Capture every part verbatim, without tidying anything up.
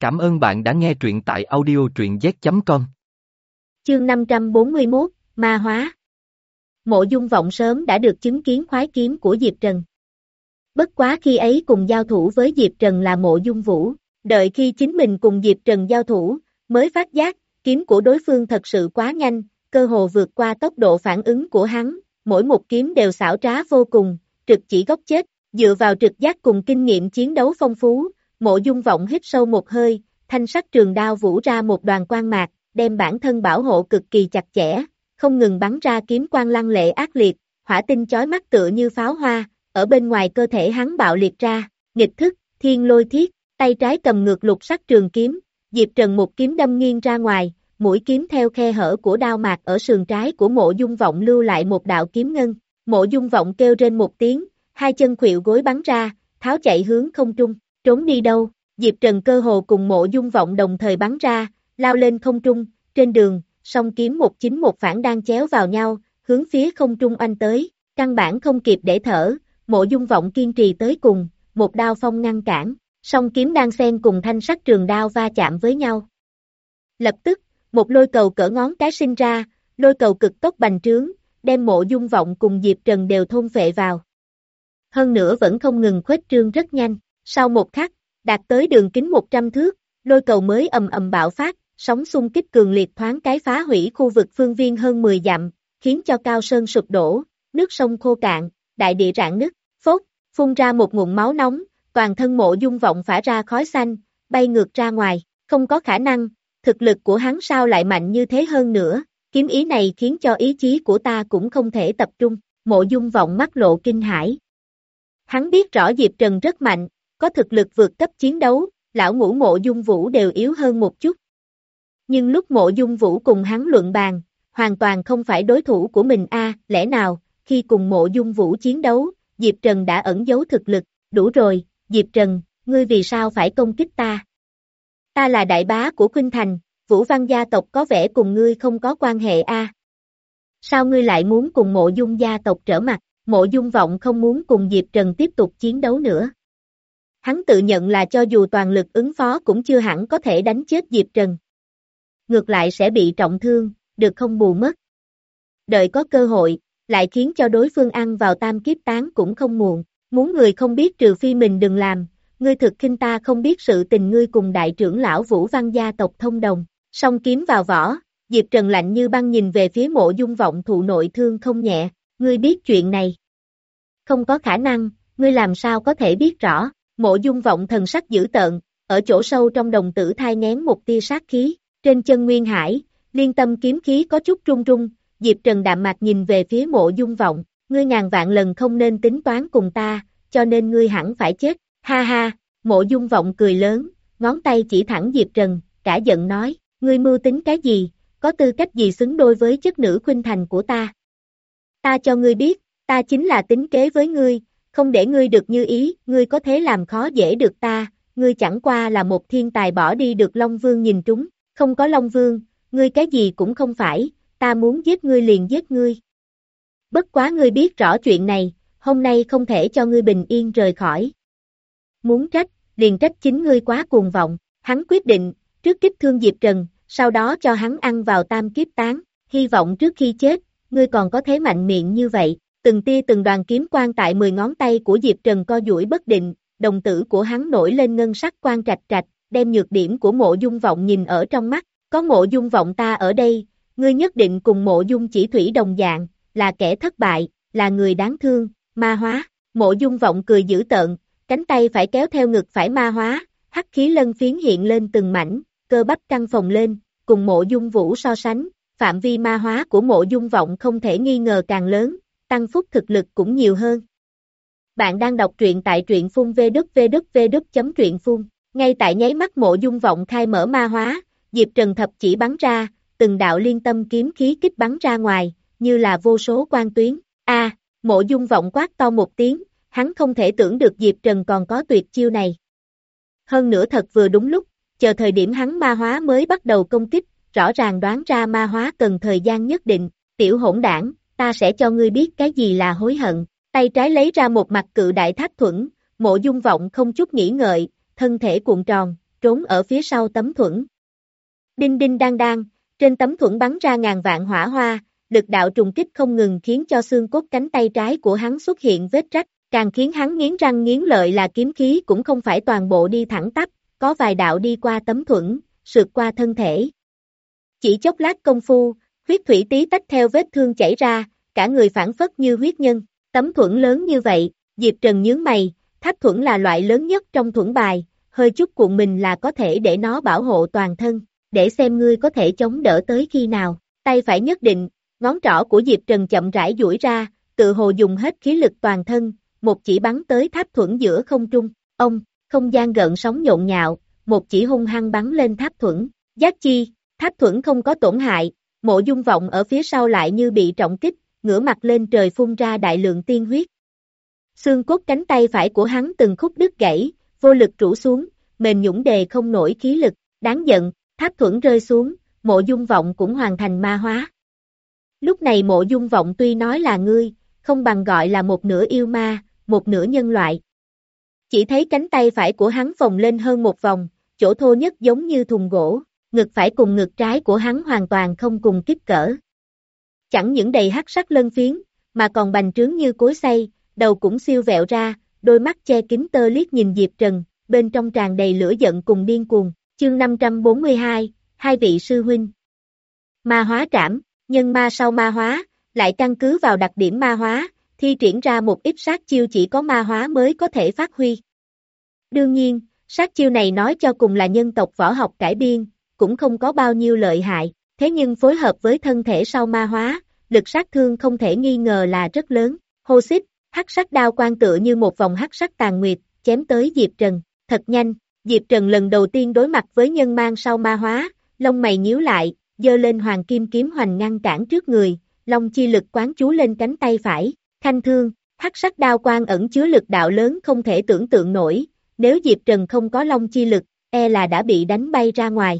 Cảm ơn bạn đã nghe truyện tại audio truyện z chấm com. Chương năm trăm bốn mươi mốt, Ma Hóa. Mộ Dung Vọng sớm đã được chứng kiến khoái kiếm của Diệp Trần. Bất quá khi ấy cùng giao thủ với Diệp Trần là Mộ Dung Vũ, đợi khi chính mình cùng Diệp Trần giao thủ, mới phát giác, kiếm của đối phương thật sự quá nhanh, cơ hồ vượt qua tốc độ phản ứng của hắn, mỗi một kiếm đều xảo trá vô cùng, trực chỉ góc chết, dựa vào trực giác cùng kinh nghiệm chiến đấu phong phú, Mộ Dung Vọng hít sâu một hơi, thanh sắc trường đao vũ ra một đoàn quang mạc, đem bản thân bảo hộ cực kỳ chặt chẽ, không ngừng bắn ra kiếm quang lăng lệ ác liệt, hỏa tinh chói mắt tựa như pháo hoa, ở bên ngoài cơ thể hắn bạo liệt ra, nghịch thức, thiên lôi thiết, tay trái cầm ngược lục sắc trường kiếm, Diệp Trần một kiếm đâm nghiêng ra ngoài, mũi kiếm theo khe hở của đao mạc ở sườn trái của Mộ Dung Vọng lưu lại một đạo kiếm ngân, Mộ Dung Vọng kêu trên một tiếng, hai chân khuỵu gối bắn ra, tháo chạy hướng không trung, trốn đi đâu, Diệp Trần cơ hồ cùng Mộ Dung Vọng đồng thời bắn ra, lao lên không trung, trên đường, song kiếm một chính một phản đang chéo vào nhau, hướng phía không trung oanh tới, căn bản không kịp để thở, Mộ Dung Vọng kiên trì tới cùng, một đao phong ngăn cản, song kiếm đang xen cùng thanh sắc trường đao va chạm với nhau. Lập tức, một lôi cầu cỡ ngón cái sinh ra, lôi cầu cực tốc bành trướng, đem Mộ Dung Vọng cùng Diệp Trần đều thôn phệ vào. Hơn nữa vẫn không ngừng khuếch trương rất nhanh, sau một khắc, đạt tới đường kính một trăm thước, lôi cầu mới ầm ầm bạo phát, sóng xung kích cường liệt thoáng cái phá hủy khu vực phương viên hơn mười dặm, khiến cho cao sơn sụp đổ, nước sông khô cạn, đại địa rạn nứt, phốt, phun ra một nguồn máu nóng, toàn thân Mộ Dung Vọng phả ra khói xanh, bay ngược ra ngoài, không có khả năng, thực lực của hắn sao lại mạnh như thế hơn nữa, kiếm ý này khiến cho ý chí của ta cũng không thể tập trung, Mộ Dung Vọng mắt lộ kinh hãi. Hắn biết rõ Diệp Trần rất mạnh, có thực lực vượt cấp chiến đấu, lão ngũ Mộ Dung Vũ đều yếu hơn một chút. Nhưng lúc Mộ Dung Vũ cùng hắn luận bàn, hoàn toàn không phải đối thủ của mình a, lẽ nào, khi cùng Mộ Dung Vũ chiến đấu, Diệp Trần đã ẩn giấu thực lực, đủ rồi, Diệp Trần, ngươi vì sao phải công kích ta? Ta là đại bá của Khuynh Thành, Vũ Văn gia tộc có vẻ cùng ngươi không có quan hệ a. Sao ngươi lại muốn cùng Mộ Dung gia tộc trở mặt? Mộ Dung Vọng không muốn cùng Diệp Trần tiếp tục chiến đấu nữa. Hắn tự nhận là cho dù toàn lực ứng phó cũng chưa hẳn có thể đánh chết Diệp Trần. Ngược lại sẽ bị trọng thương, được không bù mất. Đợi có cơ hội, lại khiến cho đối phương ăn vào tam kiếp tán cũng không muộn. Muốn người không biết trừ phi mình đừng làm, ngươi thực khinh ta không biết sự tình ngươi cùng đại trưởng lão Vũ Văn gia tộc thông đồng. Song kiếm vào vỏ, Diệp Trần lạnh như băng nhìn về phía Mộ Dung Vọng thụ nội thương không nhẹ. Ngươi biết chuyện này? Không có khả năng, ngươi làm sao có thể biết rõ? Mộ Dung Vọng thần sắc dữ tợn, ở chỗ sâu trong đồng tử thai nghén một tia sát khí, trên chân Nguyên Hải, liên tâm kiếm khí có chút run run, Diệp Trần đạm mạc nhìn về phía Mộ Dung Vọng, ngươi ngàn vạn lần không nên tính toán cùng ta, cho nên ngươi hẳn phải chết, ha ha, Mộ Dung Vọng cười lớn, ngón tay chỉ thẳng Diệp Trần, cả giận nói, ngươi mưu tính cái gì, có tư cách gì xứng đôi với chất nữ Khuynh Thành của ta? Ta cho ngươi biết, ta chính là tính kế với ngươi, không để ngươi được như ý, ngươi có thế làm khó dễ được ta, ngươi chẳng qua là một thiên tài bỏ đi được Long Vương nhìn trúng, không có Long Vương, ngươi cái gì cũng không phải, ta muốn giết ngươi liền giết ngươi. Bất quá ngươi biết rõ chuyện này, hôm nay không thể cho ngươi bình yên rời khỏi. Muốn trách, liền trách chính ngươi quá cuồng vọng, hắn quyết định, trước kích thương Diệp Trần, sau đó cho hắn ăn vào tam kiếp tán, hy vọng trước khi chết, ngươi còn có thế mạnh miệng như vậy. Từng tia từng đoàn kiếm quang tại mười ngón tay của Diệp Trần co duỗi bất định, đồng tử của hắn nổi lên ngân sắc quang trạch trạch, đem nhược điểm của Mộ Dung Vọng nhìn ở trong mắt, có Mộ Dung Vọng ta ở đây, ngươi nhất định cùng Mộ Dung Chỉ Thủy đồng dạng, là kẻ thất bại, là người đáng thương, ma hóa, Mộ Dung Vọng cười dữ tợn, cánh tay phải kéo theo ngực phải ma hóa, hắc khí lân phiến hiện lên từng mảnh, cơ bắp căng phồng lên, cùng Mộ Dung Vũ so sánh, phạm vi ma hóa của Mộ Dung Vọng không thể nghi ngờ càng lớn, tăng phúc thực lực cũng nhiều hơn. Bạn đang đọc truyện tại truyện phun vê kép vê kép vê kép chấm truyện phun, ngay tại nháy mắt Mộ Dung Vọng khai mở ma hóa, Diệp Trần thập chỉ bắn ra, từng đạo liên tâm kiếm khí kích bắn ra ngoài, như là vô số quang tuyến. A, Mộ Dung Vọng quát to một tiếng, hắn không thể tưởng được Diệp Trần còn có tuyệt chiêu này. Hơn nữa thật vừa đúng lúc, chờ thời điểm hắn ma hóa mới bắt đầu công kích, rõ ràng đoán ra ma hóa cần thời gian nhất định, tiểu hỗn đảng, ta sẽ cho ngươi biết cái gì là hối hận. Tay trái lấy ra một mặt cự đại thác thuẫn, Mộ Dung Vọng không chút nghĩ ngợi, thân thể cuộn tròn, trốn ở phía sau tấm thuẫn. Đinh đinh đang đang, trên tấm thuẫn bắn ra ngàn vạn hỏa hoa, lực đạo trùng kích không ngừng khiến cho xương cốt cánh tay trái của hắn xuất hiện vết rách, càng khiến hắn nghiến răng nghiến lợi là kiếm khí cũng không phải toàn bộ đi thẳng tắp, có vài đạo đi qua tấm thuẫn, sượt qua thân thể. Chỉ chốc lát công phu, huyết thủy tí tách theo vết thương chảy ra, cả người phản phất như huyết nhân, tấm thuẫn lớn như vậy, Diệp Trần nhướng mày, tháp thuẫn là loại lớn nhất trong thuẫn bài, hơi chút cuộn mình là có thể để nó bảo hộ toàn thân, để xem ngươi có thể chống đỡ tới khi nào, tay phải nhất định, ngón trỏ của Diệp Trần chậm rãi duỗi ra, tự hồ dùng hết khí lực toàn thân, một chỉ bắn tới tháp thuẫn giữa không trung, ông, không gian gợn sóng nhộn nhạo, một chỉ hung hăng bắn lên tháp thuẫn, giác chi, tháp thuẫn không có tổn hại, Mộ Dung Vọng ở phía sau lại như bị trọng kích, ngửa mặt lên trời phun ra đại lượng tiên huyết. Xương cốt cánh tay phải của hắn từng khúc đứt gãy, vô lực rũ xuống, mềm nhũn đề không nổi khí lực, đáng giận, tháp thuẫn rơi xuống, Mộ Dung Vọng cũng hoàn thành ma hóa. Lúc này Mộ Dung Vọng tuy nói là ngươi, không bằng gọi là một nửa yêu ma, một nửa nhân loại. Chỉ thấy cánh tay phải của hắn phồng lên hơn một vòng, chỗ thô nhất giống như thùng gỗ, ngực phải cùng ngực trái của hắn hoàn toàn không cùng kích cỡ. Chẳng những đầy hắc sắc lân phiến, mà còn bành trướng như cối xay, đầu cũng siêu vẹo ra, đôi mắt che kín tơ liếc nhìn Diệp Trần, bên trong tràn đầy lửa giận cùng điên cuồng. Chương năm trăm bốn mươi hai, hai vị sư huynh. Ma hóa trảm, nhân ma sau ma hóa, lại căn cứ vào đặc điểm ma hóa, thi triển ra một ít sát chiêu chỉ có ma hóa mới có thể phát huy. Đương nhiên, sát chiêu này nói cho cùng là nhân tộc võ học cải biên, cũng không có bao nhiêu lợi hại, thế nhưng phối hợp với thân thể sau ma hóa, lực sát thương không thể nghi ngờ là rất lớn. Hô xích, hắc sắc đao quang tựa như một vòng hắc sắc tàn nguyệt, chém tới Diệp Trần, thật nhanh. Diệp Trần lần đầu tiên đối mặt với nhân mang sau ma hóa, lông mày nhíu lại, giơ lên hoàng kim kiếm hoành ngăn cản trước người, long chi lực quán chú lên cánh tay phải, khanh thương, hắc sắc đao quang ẩn chứa lực đạo lớn không thể tưởng tượng nổi, nếu Diệp Trần không có long chi lực, e là đã bị đánh bay ra ngoài.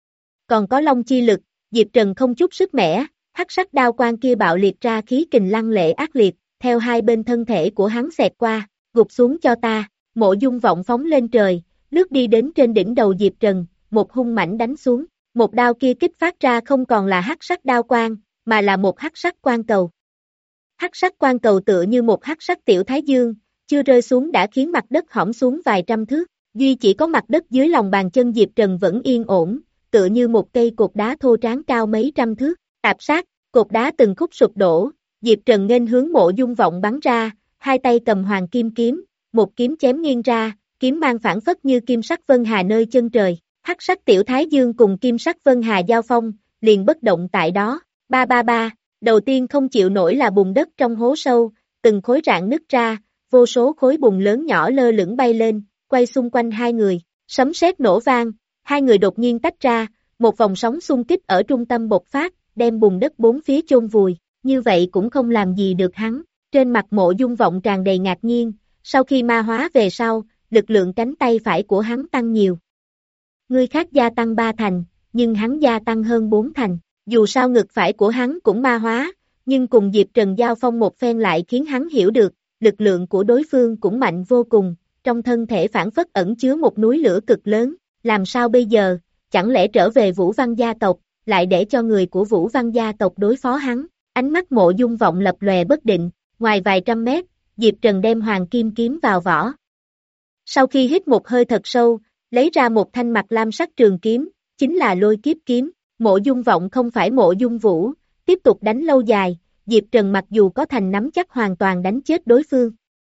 Còn có long chi lực, Diệp Trần không chút sức mẻ, hắc sắc đao quang kia bạo liệt ra khí kình lăng lệ ác liệt, theo hai bên thân thể của hắn xẹt qua, gục xuống cho ta, Mộ Dung Vọng phóng lên trời, lướt đi đến trên đỉnh đầu Diệp Trần, một hung mãnh đánh xuống, một đao kia kích phát ra không còn là hắc sắc đao quang, mà là một hắc sắc quang cầu. Hắc sắc quang cầu tựa như một hắc sắc tiểu thái dương, chưa rơi xuống đã khiến mặt đất hõm xuống vài trăm thước, duy chỉ có mặt đất dưới lòng bàn chân Diệp Trần vẫn yên ổn, tựa như một cây cột đá thô tráng cao mấy trăm thước, tạp sát, cột đá từng khúc sụp đổ, Diệp Trần nghênh hướng Mộ Dung Vọng bắn ra, hai tay cầm hoàng kim kiếm, một kiếm chém nghiêng ra, kiếm mang phản phất như kim sắc vân hà nơi chân trời, hắc sắc tiểu thái dương cùng kim sắc vân hà giao phong, liền bất động tại đó, ba ba ba, đầu tiên không chịu nổi là bùn đất trong hố sâu, từng khối rạn nứt ra, vô số khối bùn lớn nhỏ lơ lửng bay lên, quay xung quanh hai người, sấm sét nổ vang, hai người đột nhiên tách ra, một vòng sóng xung kích ở trung tâm bộc phát, đem bùn đất bốn phía chôn vùi, như vậy cũng không làm gì được hắn, trên mặt Mộ Dung Vọng tràn đầy ngạc nhiên, sau khi ma hóa về sau, lực lượng cánh tay phải của hắn tăng nhiều. Người khác gia tăng ba thành, nhưng hắn gia tăng hơn bốn thành, dù sao ngực phải của hắn cũng ma hóa, nhưng cùng Diệp Trần giao phong một phen lại khiến hắn hiểu được, lực lượng của đối phương cũng mạnh vô cùng, trong thân thể phản phất ẩn chứa một núi lửa cực lớn, làm sao bây giờ, chẳng lẽ trở về Vũ Văn gia tộc, lại để cho người của Vũ Văn gia tộc đối phó hắn, ánh mắt Mộ Dung Vọng lập lòe bất định, ngoài vài trăm mét, Diệp Trần đem hoàng kim kiếm vào vỏ. Sau khi hít một hơi thật sâu, lấy ra một thanh mặt lam sắc trường kiếm, chính là Lôi Kiếp kiếm, Mộ Dung Vọng không phải Mộ Dung Vũ, tiếp tục đánh lâu dài, Diệp Trần mặc dù có thành nắm chắc hoàn toàn đánh chết đối phương.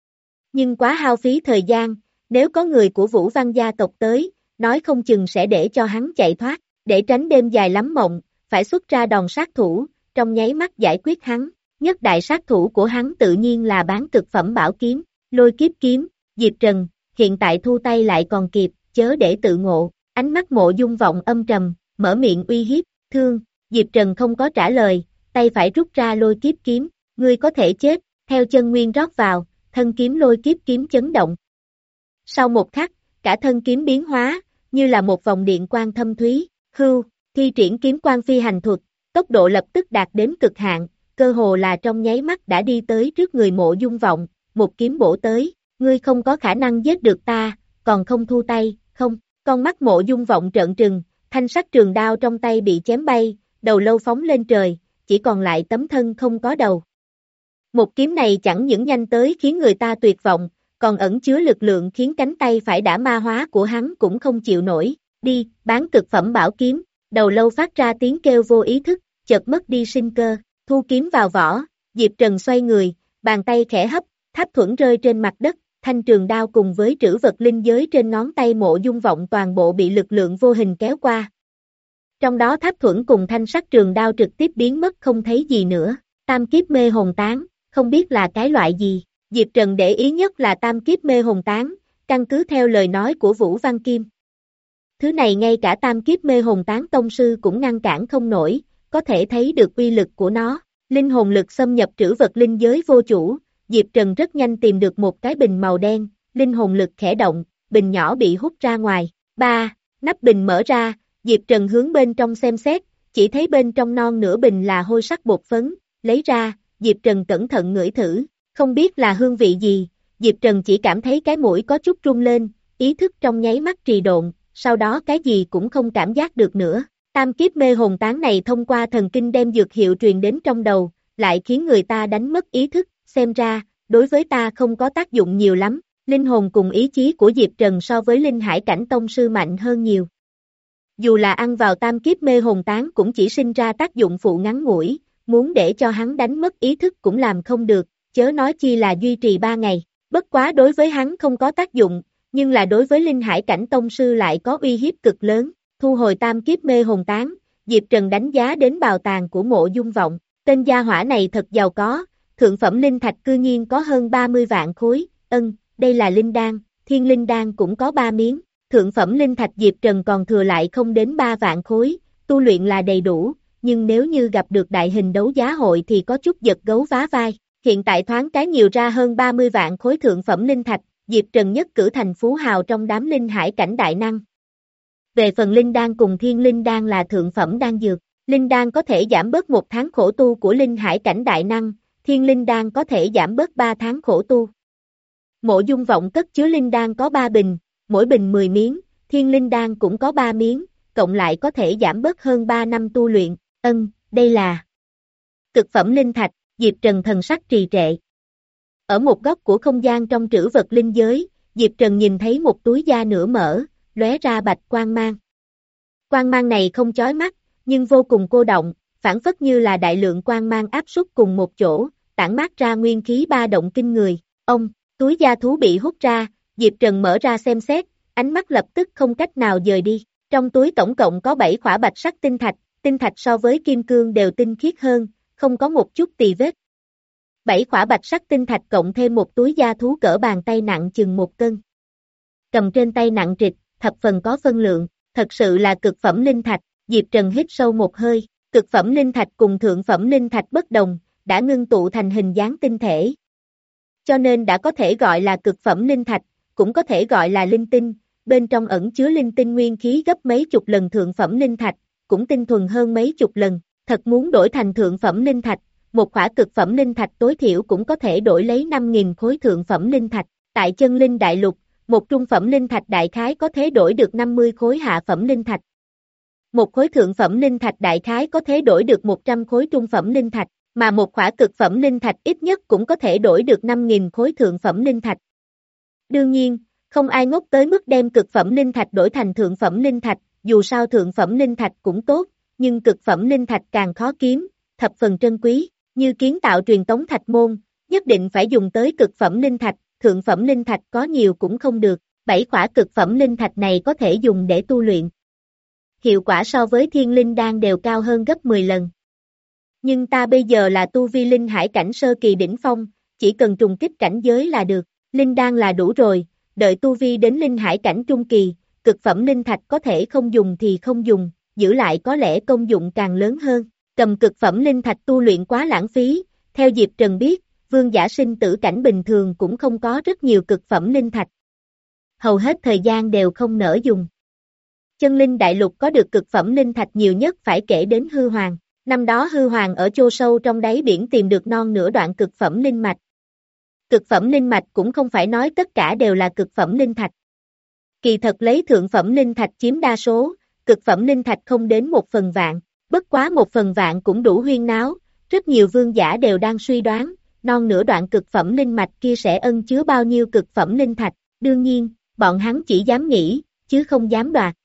Nhưng quá hao phí thời gian, nếu có người của Vũ Văn gia tộc tới, nói không chừng sẽ để cho hắn chạy thoát, để tránh đêm dài lắm mộng, phải xuất ra đòn sát thủ, trong nháy mắt giải quyết hắn, nhất đại sát thủ của hắn tự nhiên là bán cực phẩm bảo kiếm, Lôi Kiếp kiếm, Diệp Trần, hiện tại thu tay lại còn kịp, chớ để tự ngộ, ánh mắt Mộ Dung Vọng âm trầm, mở miệng uy hiếp, thương, Diệp Trần không có trả lời, tay phải rút ra Lôi Kiếp kiếm, ngươi có thể chết, theo chân nguyên rót vào, thân kiếm Lôi Kiếp kiếm chấn động. Sau một khắc, cả thân kiếm biến hóa, như là một vòng điện quang thâm thúy, hưu, thi triển kiếm quang phi hành thuật, tốc độ lập tức đạt đến cực hạn, cơ hồ là trong nháy mắt đã đi tới trước người Mộ Dung Vọng, một kiếm bổ tới, ngươi không có khả năng giết được ta, còn không thu tay, không, Con mắt Mộ Dung Vọng trợn trừng, thanh sắc trường đao trong tay bị chém bay, đầu lâu phóng lên trời, chỉ còn lại tấm thân không có đầu. Một kiếm này chẳng những nhanh tới khiến người ta tuyệt vọng, còn ẩn chứa lực lượng khiến cánh tay phải đã ma hóa của hắn cũng không chịu nổi. Đi, bán cực phẩm bảo kiếm, đầu lâu phát ra tiếng kêu vô ý thức, chợt mất đi sinh cơ, thu kiếm vào vỏ, Diệp Trần xoay người, bàn tay khẽ hấp, tháp thuẫn rơi trên mặt đất, thanh trường đao cùng với trữ vật linh giới trên ngón tay Mộ Dung Vọng toàn bộ bị lực lượng vô hình kéo qua. Trong đó tháp thuẫn cùng thanh sắc trường đao trực tiếp biến mất không thấy gì nữa. Tam kiếp mê hồn tán, không biết là cái loại gì. Diệp Trần để ý nhất là tam kiếp mê hồn tán, căn cứ theo lời nói của Vũ Văn Kim. Thứ này ngay cả tam kiếp mê hồn tán tông sư cũng ngăn cản không nổi, có thể thấy được uy lực của nó. Linh hồn lực xâm nhập trữ vật linh giới vô chủ, Diệp Trần rất nhanh tìm được một cái bình màu đen, linh hồn lực khẽ động, bình nhỏ bị hút ra ngoài. ba. Nắp bình mở ra, Diệp Trần hướng bên trong xem xét, chỉ thấy bên trong non nửa bình là hôi sắc bột phấn, lấy ra, Diệp Trần cẩn thận ngửi thử, không biết là hương vị gì, Diệp Trần chỉ cảm thấy cái mũi có chút rung lên, ý thức trong nháy mắt trì độn, sau đó cái gì cũng không cảm giác được nữa. Tam kiếp mê hồn tán này thông qua thần kinh đem dược hiệu truyền đến trong đầu, lại khiến người ta đánh mất ý thức, xem ra, đối với ta không có tác dụng nhiều lắm, linh hồn cùng ý chí của Diệp Trần so với linh hải cảnh tông sư mạnh hơn nhiều. Dù là ăn vào tam kiếp mê hồn tán cũng chỉ sinh ra tác dụng phụ ngắn ngủi, muốn để cho hắn đánh mất ý thức cũng làm không được, chớ nói chi là duy trì ba ngày, bất quá đối với hắn không có tác dụng, nhưng là đối với linh hải cảnh tông sư lại có uy hiếp cực lớn. Thu hồi tam kiếp mê hồn tán, Diệp Trần đánh giá đến bào tàng của Mộ Dung Vọng, tên gia hỏa này thật giàu có, thượng phẩm linh thạch cư nhiên có hơn ba mươi vạn khối, ân, đây là linh đan, thiên linh đan cũng có ba miếng, thượng phẩm linh thạch Diệp Trần còn thừa lại không đến ba vạn khối, tu luyện là đầy đủ, nhưng nếu như gặp được đại hình đấu giá hội thì có chút giật gấu vá vai, hiện tại thoáng cái nhiều ra hơn ba mươi vạn khối thượng phẩm linh thạch, Diệp Trần nhất cử thành phú hào trong đám linh hải cảnh đại năng. Về phần linh đan cùng thiên linh đan là thượng phẩm đan dược, linh đan có thể giảm bớt một tháng khổ tu của linh hải cảnh đại năng, thiên linh đan có thể giảm bớt ba tháng khổ tu. Mộ Dung Vọng cất chứa linh đan có ba bình, mỗi bình mười miếng, thiên linh đan cũng có ba miếng, cộng lại có thể giảm bớt hơn ba năm tu luyện, ân, đây là cực phẩm linh thạch, Diệp Trần thần sắc trì trệ. Ở một góc của không gian trong trữ vật linh giới, Diệp Trần nhìn thấy một túi da nửa mở, lóe ra bạch quang mang. Quang mang này không chói mắt, nhưng vô cùng cô động, phản phất như là đại lượng quang mang áp suất cùng một chỗ, tản mát ra nguyên khí ba động kinh người. Ông, túi da thú bị hút ra, Diệp Trần mở ra xem xét, ánh mắt lập tức không cách nào dời đi. Trong túi tổng cộng có bảy khỏa bạch sắc tinh thạch, tinh thạch so với kim cương đều tinh khiết hơn, không có một chút tì vết. Bảy khỏa bạch sắc tinh thạch cộng thêm một túi da thú cỡ bàn tay nặng chừng một cân. Cầm trên tay nặng trịch, thập phần có phân lượng, thật sự là cực phẩm linh thạch, Diệp Trần hít sâu một hơi, cực phẩm linh thạch cùng thượng phẩm linh thạch bất đồng, đã ngưng tụ thành hình dáng tinh thể. Cho nên đã có thể gọi là cực phẩm linh thạch, cũng có thể gọi là linh tinh, bên trong ẩn chứa linh tinh nguyên khí gấp mấy chục lần thượng phẩm linh thạch, cũng tinh thuần hơn mấy chục lần, thật muốn đổi thành thượng phẩm linh thạch, một khỏa cực phẩm linh thạch tối thiểu cũng có thể đổi lấy năm nghìn khối thượng phẩm linh thạch, tại chân linh đại lục, một trung phẩm linh thạch đại khái có thể đổi được năm mươi khối hạ phẩm linh thạch. Một khối thượng phẩm linh thạch đại khái có thể đổi được một trăm khối trung phẩm linh thạch, mà một khỏa cực phẩm linh thạch ít nhất cũng có thể đổi được năm nghìn khối thượng phẩm linh thạch. Đương nhiên, không ai ngốc tới mức đem cực phẩm linh thạch đổi thành thượng phẩm linh thạch, dù sao thượng phẩm linh thạch cũng tốt, nhưng cực phẩm linh thạch càng khó kiếm, thập phần trân quý, như kiến tạo truyền tống thạch môn, nhất định phải dùng tới cực phẩm linh thạch, thượng phẩm linh thạch có nhiều cũng không được, bảy khỏa cực phẩm linh thạch này có thể dùng để tu luyện. Hiệu quả so với thiên linh đan đều cao hơn gấp mười lần. Nhưng ta bây giờ là tu vi linh hải cảnh sơ kỳ đỉnh phong, chỉ cần trùng kích cảnh giới là được, linh đan là đủ rồi, đợi tu vi đến linh hải cảnh trung kỳ, cực phẩm linh thạch có thể không dùng thì không dùng, giữ lại có lẽ công dụng càng lớn hơn. Cầm cực phẩm linh thạch tu luyện quá lãng phí, theo Diệp Trần biết, vương giả sinh tử cảnh bình thường cũng không có rất nhiều cực phẩm linh thạch. Hầu hết thời gian đều không nỡ dùng. Chân linh đại lục có được cực phẩm linh thạch nhiều nhất phải kể đến hư hoàng. Năm đó hư hoàng ở chô sâu trong đáy biển tìm được non nửa đoạn cực phẩm linh mạch. Cực phẩm linh mạch cũng không phải nói tất cả đều là cực phẩm linh thạch. Kỳ thật lấy thượng phẩm linh thạch chiếm đa số, cực phẩm linh thạch không đến một phần vạn, bất quá một phần vạn cũng đủ huyên náo, rất nhiều vương giả đều đang suy đoán, non nửa đoạn cực phẩm linh mạch kia sẽ ân chứa bao nhiêu cực phẩm linh thạch, đương nhiên, bọn hắn chỉ dám nghĩ, chứ không dám đoạt.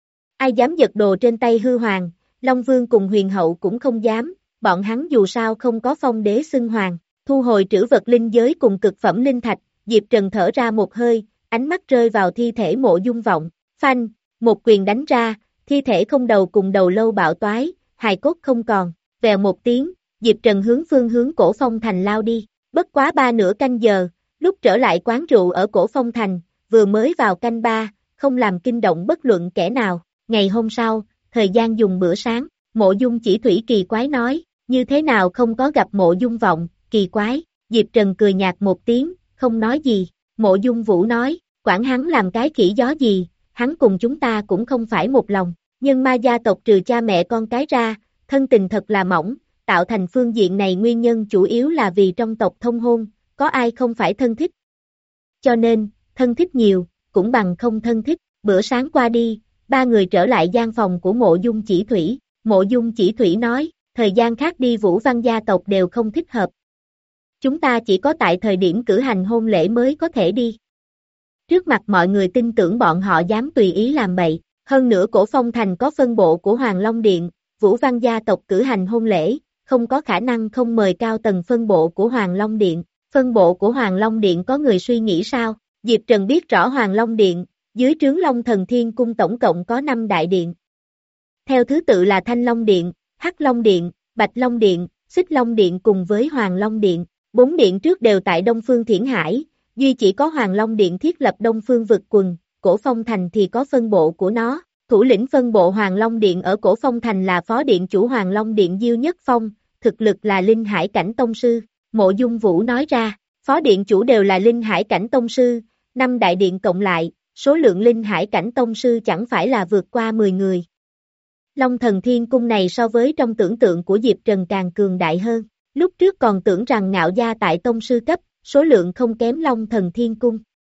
Ai dám giật đồ trên tay hư hoàng, Long Vương cùng huyền hậu cũng không dám, bọn hắn dù sao không có phong đế xưng hoàng, thu hồi trữ vật linh giới cùng cực phẩm linh thạch, Diệp Trần thở ra một hơi, ánh mắt rơi vào thi thể Mộ Dung Vọng, phanh, một quyền đánh ra, thi thể không đầu cùng đầu lâu bạo toái, hài cốt không còn, vèo một tiếng, Diệp Trần hướng phương hướng Cổ Phong Thành lao đi, bất quá ba nửa canh giờ, lúc trở lại quán rượu ở Cổ Phong Thành, vừa mới vào canh ba, không làm kinh động bất luận kẻ nào, ngày hôm sau, thời gian dùng bữa sáng, Mộ Dung Chỉ Thủy kỳ quái nói, như thế nào không có gặp Mộ Dung Vọng, kỳ quái, Diệp Trần cười nhạt một tiếng, không nói gì, Mộ Dung Vũ nói, quản hắn làm cái khỉ gió gì, hắn cùng chúng ta cũng không phải một lòng, nhưng ma gia tộc trừ cha mẹ con cái ra, thân tình thật là mỏng, tạo thành phương diện này nguyên nhân chủ yếu là vì trong tộc thông hôn, có ai không phải thân thích. Cho nên, thân thích nhiều, cũng bằng không thân thích, bữa sáng qua đi, ba người trở lại gian phòng của Mộ Dung Chỉ Thủy, Mộ Dung Chỉ Thủy nói, thời gian khác đi Vũ Văn gia tộc đều không thích hợp. Chúng ta chỉ có tại thời điểm cử hành hôn lễ mới có thể đi. Trước mặt mọi người tin tưởng bọn họ dám tùy ý làm bậy, hơn nữa Cổ Phong Thành có phân bộ của Hoàng Long Điện, Vũ Văn gia tộc cử hành hôn lễ, không có khả năng không mời cao tầng phân bộ của Hoàng Long Điện, phân bộ của Hoàng Long Điện có người suy nghĩ sao? Diệp Trần biết rõ Hoàng Long Điện, dưới trướng Long Thần Thiên Cung tổng cộng có năm đại điện. Theo thứ tự là Thanh Long Điện, Hắc Long Điện, Bạch Long Điện, Xích Long Điện cùng với Hoàng Long Điện, bốn điện trước đều tại Đông Phương Thiển Hải, duy chỉ có Hoàng Long Điện thiết lập Đông Phương vực quần, Cổ Phong Thành thì có phân bộ của nó, thủ lĩnh phân bộ Hoàng Long Điện ở Cổ Phong Thành là phó điện chủ Hoàng Long Điện Diêu Nhất Phong, thực lực là Linh Hải Cảnh Tông Sư, Mộ Dung Vũ nói ra, phó điện chủ đều là Linh Hải Cảnh Tông Sư, năm đại điện cộng lại, số lượng Linh Hải Cảnh Tông Sư chẳng phải là vượt qua mười người. Long Thần Thiên Cung này so với trong tưởng tượng của Diệp Trần càng cường đại hơn, lúc trước còn tưởng rằng ngạo gia tại Tông Sư cấp, số lượng không kém Long Thần Thiên Cung.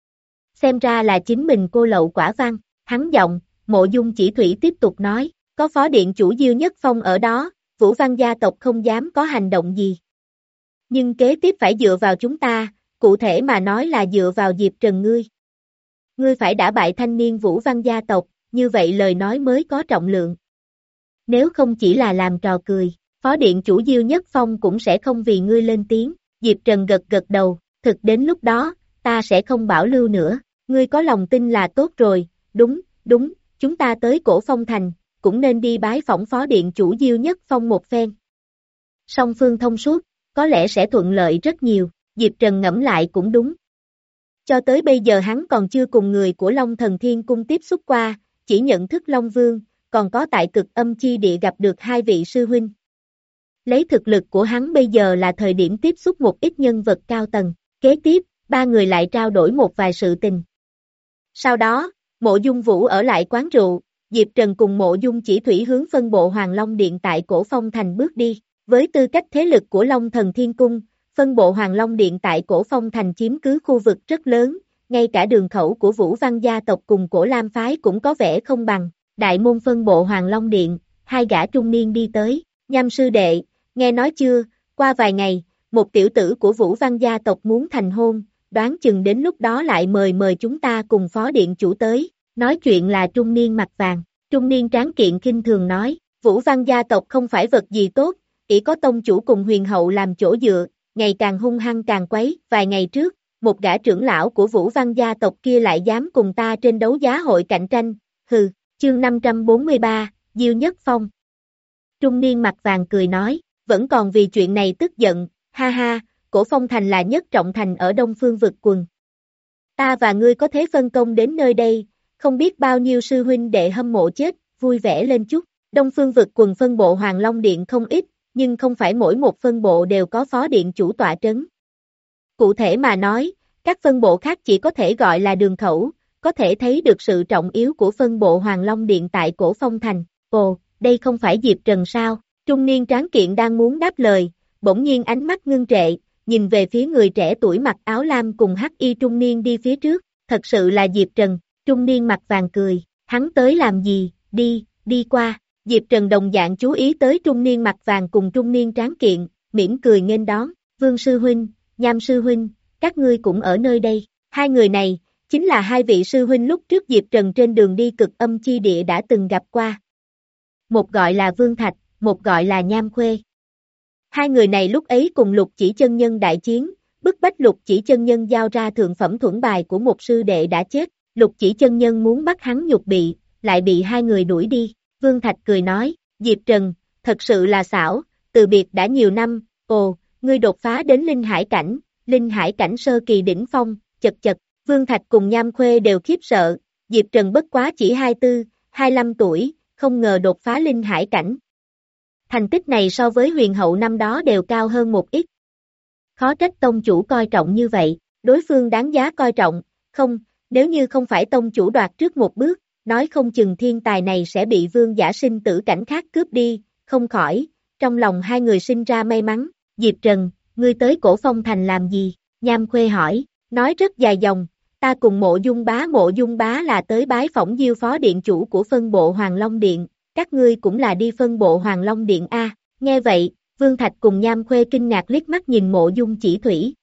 Xem ra là chính mình cô lậu quả văn, hắn giọng, Mộ Dung Chỉ Thủy tiếp tục nói, có phó điện chủ Diêu Nhất Phong ở đó, Vũ Văn gia tộc không dám có hành động gì. Nhưng kế tiếp phải dựa vào chúng ta, cụ thể mà nói là dựa vào Diệp Trần ngươi. Ngươi phải đả bại thanh niên Vũ Văn gia tộc, như vậy lời nói mới có trọng lượng. Nếu không chỉ là làm trò cười, phó điện chủ Diêu Nhất Phong cũng sẽ không vì ngươi lên tiếng. Diệp Trần gật gật đầu, thực đến lúc đó, ta sẽ không bảo lưu nữa, ngươi có lòng tin là tốt rồi, đúng, đúng, chúng ta tới Cổ Phong Thành, cũng nên đi bái phỏng phó điện chủ Diêu Nhất Phong một phen. Song phương thông suốt, có lẽ sẽ thuận lợi rất nhiều, Diệp Trần ngẫm lại cũng đúng. Cho tới bây giờ hắn còn chưa cùng người của Long Thần Thiên Cung tiếp xúc qua, chỉ nhận thức Long Vương, còn có tại cực âm chi địa gặp được hai vị sư huynh. Lấy thực lực của hắn bây giờ là thời điểm tiếp xúc một ít nhân vật cao tầng, kế tiếp, ba người lại trao đổi một vài sự tình. Sau đó, Mộ Dung Vũ ở lại quán rượu, Diệp Trần cùng Mộ Dung Chỉ Thủy hướng phân bộ Hoàng Long Điện tại Cổ Phong Thành bước đi, với tư cách thế lực của Long Thần Thiên Cung, phân bộ Hoàng Long Điện tại Cổ Phong Thành chiếm cứ khu vực rất lớn, ngay cả đường khẩu của Vũ Văn gia tộc cùng Cổ Lam Phái cũng có vẻ không bằng, đại môn phân bộ Hoàng Long Điện, hai gã trung niên đi tới, Nham sư đệ, nghe nói chưa, qua vài ngày, một tiểu tử của Vũ Văn gia tộc muốn thành hôn, đoán chừng đến lúc đó lại mời mời chúng ta cùng phó điện chủ tới, nói chuyện là trung niên mặt vàng, trung niên tráng kiện khinh thường nói, Vũ Văn gia tộc không phải vật gì tốt, chỉ có tông chủ cùng huyền hậu làm chỗ dựa, ngày càng hung hăng càng quấy, vài ngày trước, một gã trưởng lão của Vũ Văn gia tộc kia lại dám cùng ta trên đấu giá hội cạnh tranh, hừ, chương năm trăm bốn mươi ba, Diêu Nhất Phong. Trung niên mặt vàng cười nói, vẫn còn vì chuyện này tức giận, ha ha, Cổ Phong Thành là nhất trọng thành ở Đông Phương vực quần. Ta và ngươi có thế phân công đến nơi đây, không biết bao nhiêu sư huynh đệ hâm mộ chết, vui vẻ lên chút, Đông Phương vực quần phân bộ Hoàng Long Điện không ít, nhưng không phải mỗi một phân bộ đều có phó điện chủ tọa trấn. Cụ thể mà nói, các phân bộ khác chỉ có thể gọi là đường khẩu, có thể thấy được sự trọng yếu của phân bộ Hoàng Long Điện tại Cổ Phong Thành. Ồ, đây không phải Diệp Trần sao? Trung niên tráng kiện đang muốn đáp lời, bỗng nhiên ánh mắt ngưng trệ, nhìn về phía người trẻ tuổi mặc áo lam cùng hắc y trung niên đi phía trước, thật sự là Diệp Trần, Trung niên mặt vàng cười, hắn tới làm gì, đi, đi qua. Diệp Trần đồng dạng chú ý tới trung niên mặt vàng cùng trung niên tráng kiện, mỉm cười nghênh đón, Vương sư huynh, Nham sư huynh, các ngươi cũng ở nơi đây. Hai người này, chính là hai vị sư huynh lúc trước Diệp Trần trên đường đi cực âm chi địa đã từng gặp qua. Một gọi là Vương Thạch, một gọi là Nham Khuê. Hai người này lúc ấy cùng Lục Chỉ chân nhân đại chiến, bức bách Lục Chỉ chân nhân giao ra thượng phẩm thuẫn bài của một sư đệ đã chết, Lục Chỉ chân nhân muốn bắt hắn nhục bị, lại bị hai người đuổi đi. Vương Thạch cười nói, Diệp Trần, thật sự là xảo, từ biệt đã nhiều năm, ồ, ngươi đột phá đến linh hải cảnh, linh hải cảnh sơ kỳ đỉnh phong, chật chật, Vương Thạch cùng Nham Khuê đều khiếp sợ, Diệp Trần bất quá chỉ hai mươi tư, hai mươi lăm tuổi, không ngờ đột phá linh hải cảnh. Thành tích này so với huyền hậu năm đó đều cao hơn một ít. Khó trách tông chủ coi trọng như vậy, đối phương đáng giá coi trọng, không, nếu như không phải tông chủ đoạt trước một bước, nói không chừng thiên tài này sẽ bị vương giả sinh tử cảnh khác cướp đi, không khỏi, trong lòng hai người sinh ra may mắn, Diệp Trần, ngươi tới Cổ Phong Thành làm gì? Nham Khuê hỏi, nói rất dài dòng, ta cùng Mộ Dung Bá Mộ Dung Bá là tới bái phỏng Diêu phó điện chủ của phân bộ Hoàng Long Điện, các ngươi cũng là đi phân bộ Hoàng Long Điện a. Nghe vậy, Vương Thạch cùng Nham Khuê kinh ngạc liếc mắt nhìn Mộ Dung Chỉ Thủy.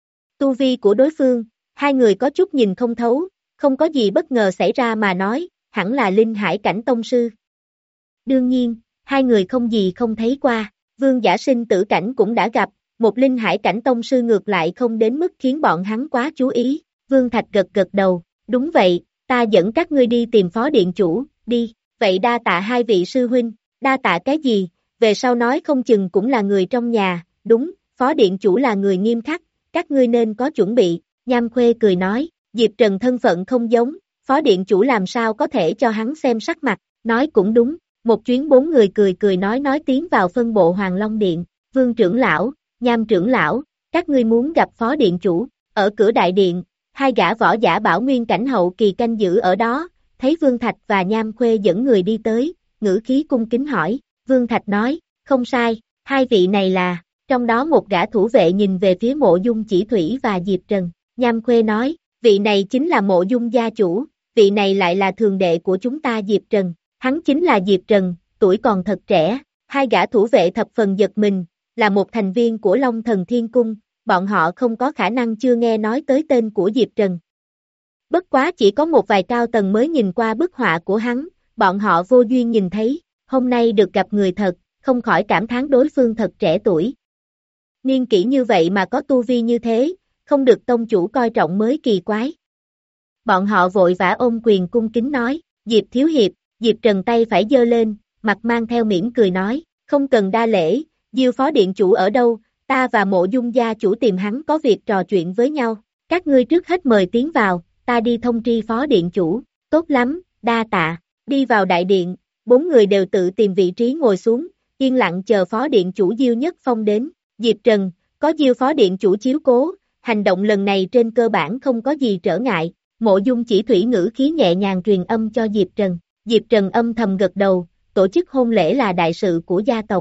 Tu vi của đối phương, hai người có chút nhìn không thấu, không có gì bất ngờ xảy ra mà nói, hẳn là linh hải cảnh tông sư. Đương nhiên, hai người không gì không thấy qua, vương giả sinh tử cảnh cũng đã gặp, một linh hải cảnh tông sư ngược lại không đến mức khiến bọn hắn quá chú ý. Vương Thạch gật gật đầu, đúng vậy, ta dẫn các ngươi đi tìm phó điện chủ, đi, vậy đa tạ hai vị sư huynh, đa tạ cái gì, về sau nói không chừng cũng là người trong nhà, đúng, phó điện chủ là người nghiêm khắc, các ngươi nên có chuẩn bị, Nham Khuê cười nói, Diệp Trần thân phận không giống, phó điện chủ làm sao có thể cho hắn xem sắc mặt, nói cũng đúng, một chuyến bốn người cười cười nói nói tiến vào phân bộ Hoàng Long Điện, Vương trưởng lão, Nham trưởng lão, các ngươi muốn gặp phó điện chủ, ở cửa đại điện, hai gã võ giả bảo nguyên cảnh hậu kỳ canh giữ ở đó, thấy Vương Thạch và Nham Khuê dẫn người đi tới, ngữ khí cung kính hỏi, Vương Thạch nói, không sai, hai vị này là, trong đó một gã thủ vệ nhìn về phía Mộ Dung Chỉ Thủy và Diệp Trần, Nham Khuê nói, vị này chính là Mộ Dung gia chủ, vị này lại là thường đệ của chúng ta Diệp Trần, hắn chính là Diệp Trần, tuổi còn thật trẻ, hai gã thủ vệ thập phần giật mình, là một thành viên của Long Thần Thiên Cung, bọn họ không có khả năng chưa nghe nói tới tên của Diệp Trần. Bất quá chỉ có một vài cao tầng mới nhìn qua bức họa của hắn, bọn họ vô duyên nhìn thấy, hôm nay được gặp người thật, không khỏi cảm thán đối phương thật trẻ tuổi. Niên kỷ như vậy mà có tu vi như thế, không được tông chủ coi trọng mới kỳ quái. Bọn họ vội vã ôm quyền cung kính nói, Diệp Thiếu Hiệp, Diệp Trần tay phải giơ lên, mặt mang theo mỉm cười nói, không cần đa lễ, Diêu phó điện chủ ở đâu, ta và Mộ Dung gia chủ tìm hắn có việc trò chuyện với nhau, các ngươi trước hết mời tiến vào, ta đi thông tri phó điện chủ, tốt lắm, đa tạ, đi vào đại điện, bốn người đều tự tìm vị trí ngồi xuống, yên lặng chờ phó điện chủ Diêu Nhất Phong đến, Diệp Trần, có Diêu phó điện chủ chiếu cố, hành động lần này trên cơ bản không có gì trở ngại, Mộ Dung Chỉ Thủy ngữ khí nhẹ nhàng truyền âm cho Diệp Trần, Diệp Trần âm thầm gật đầu, tổ chức hôn lễ là đại sự của gia tộc.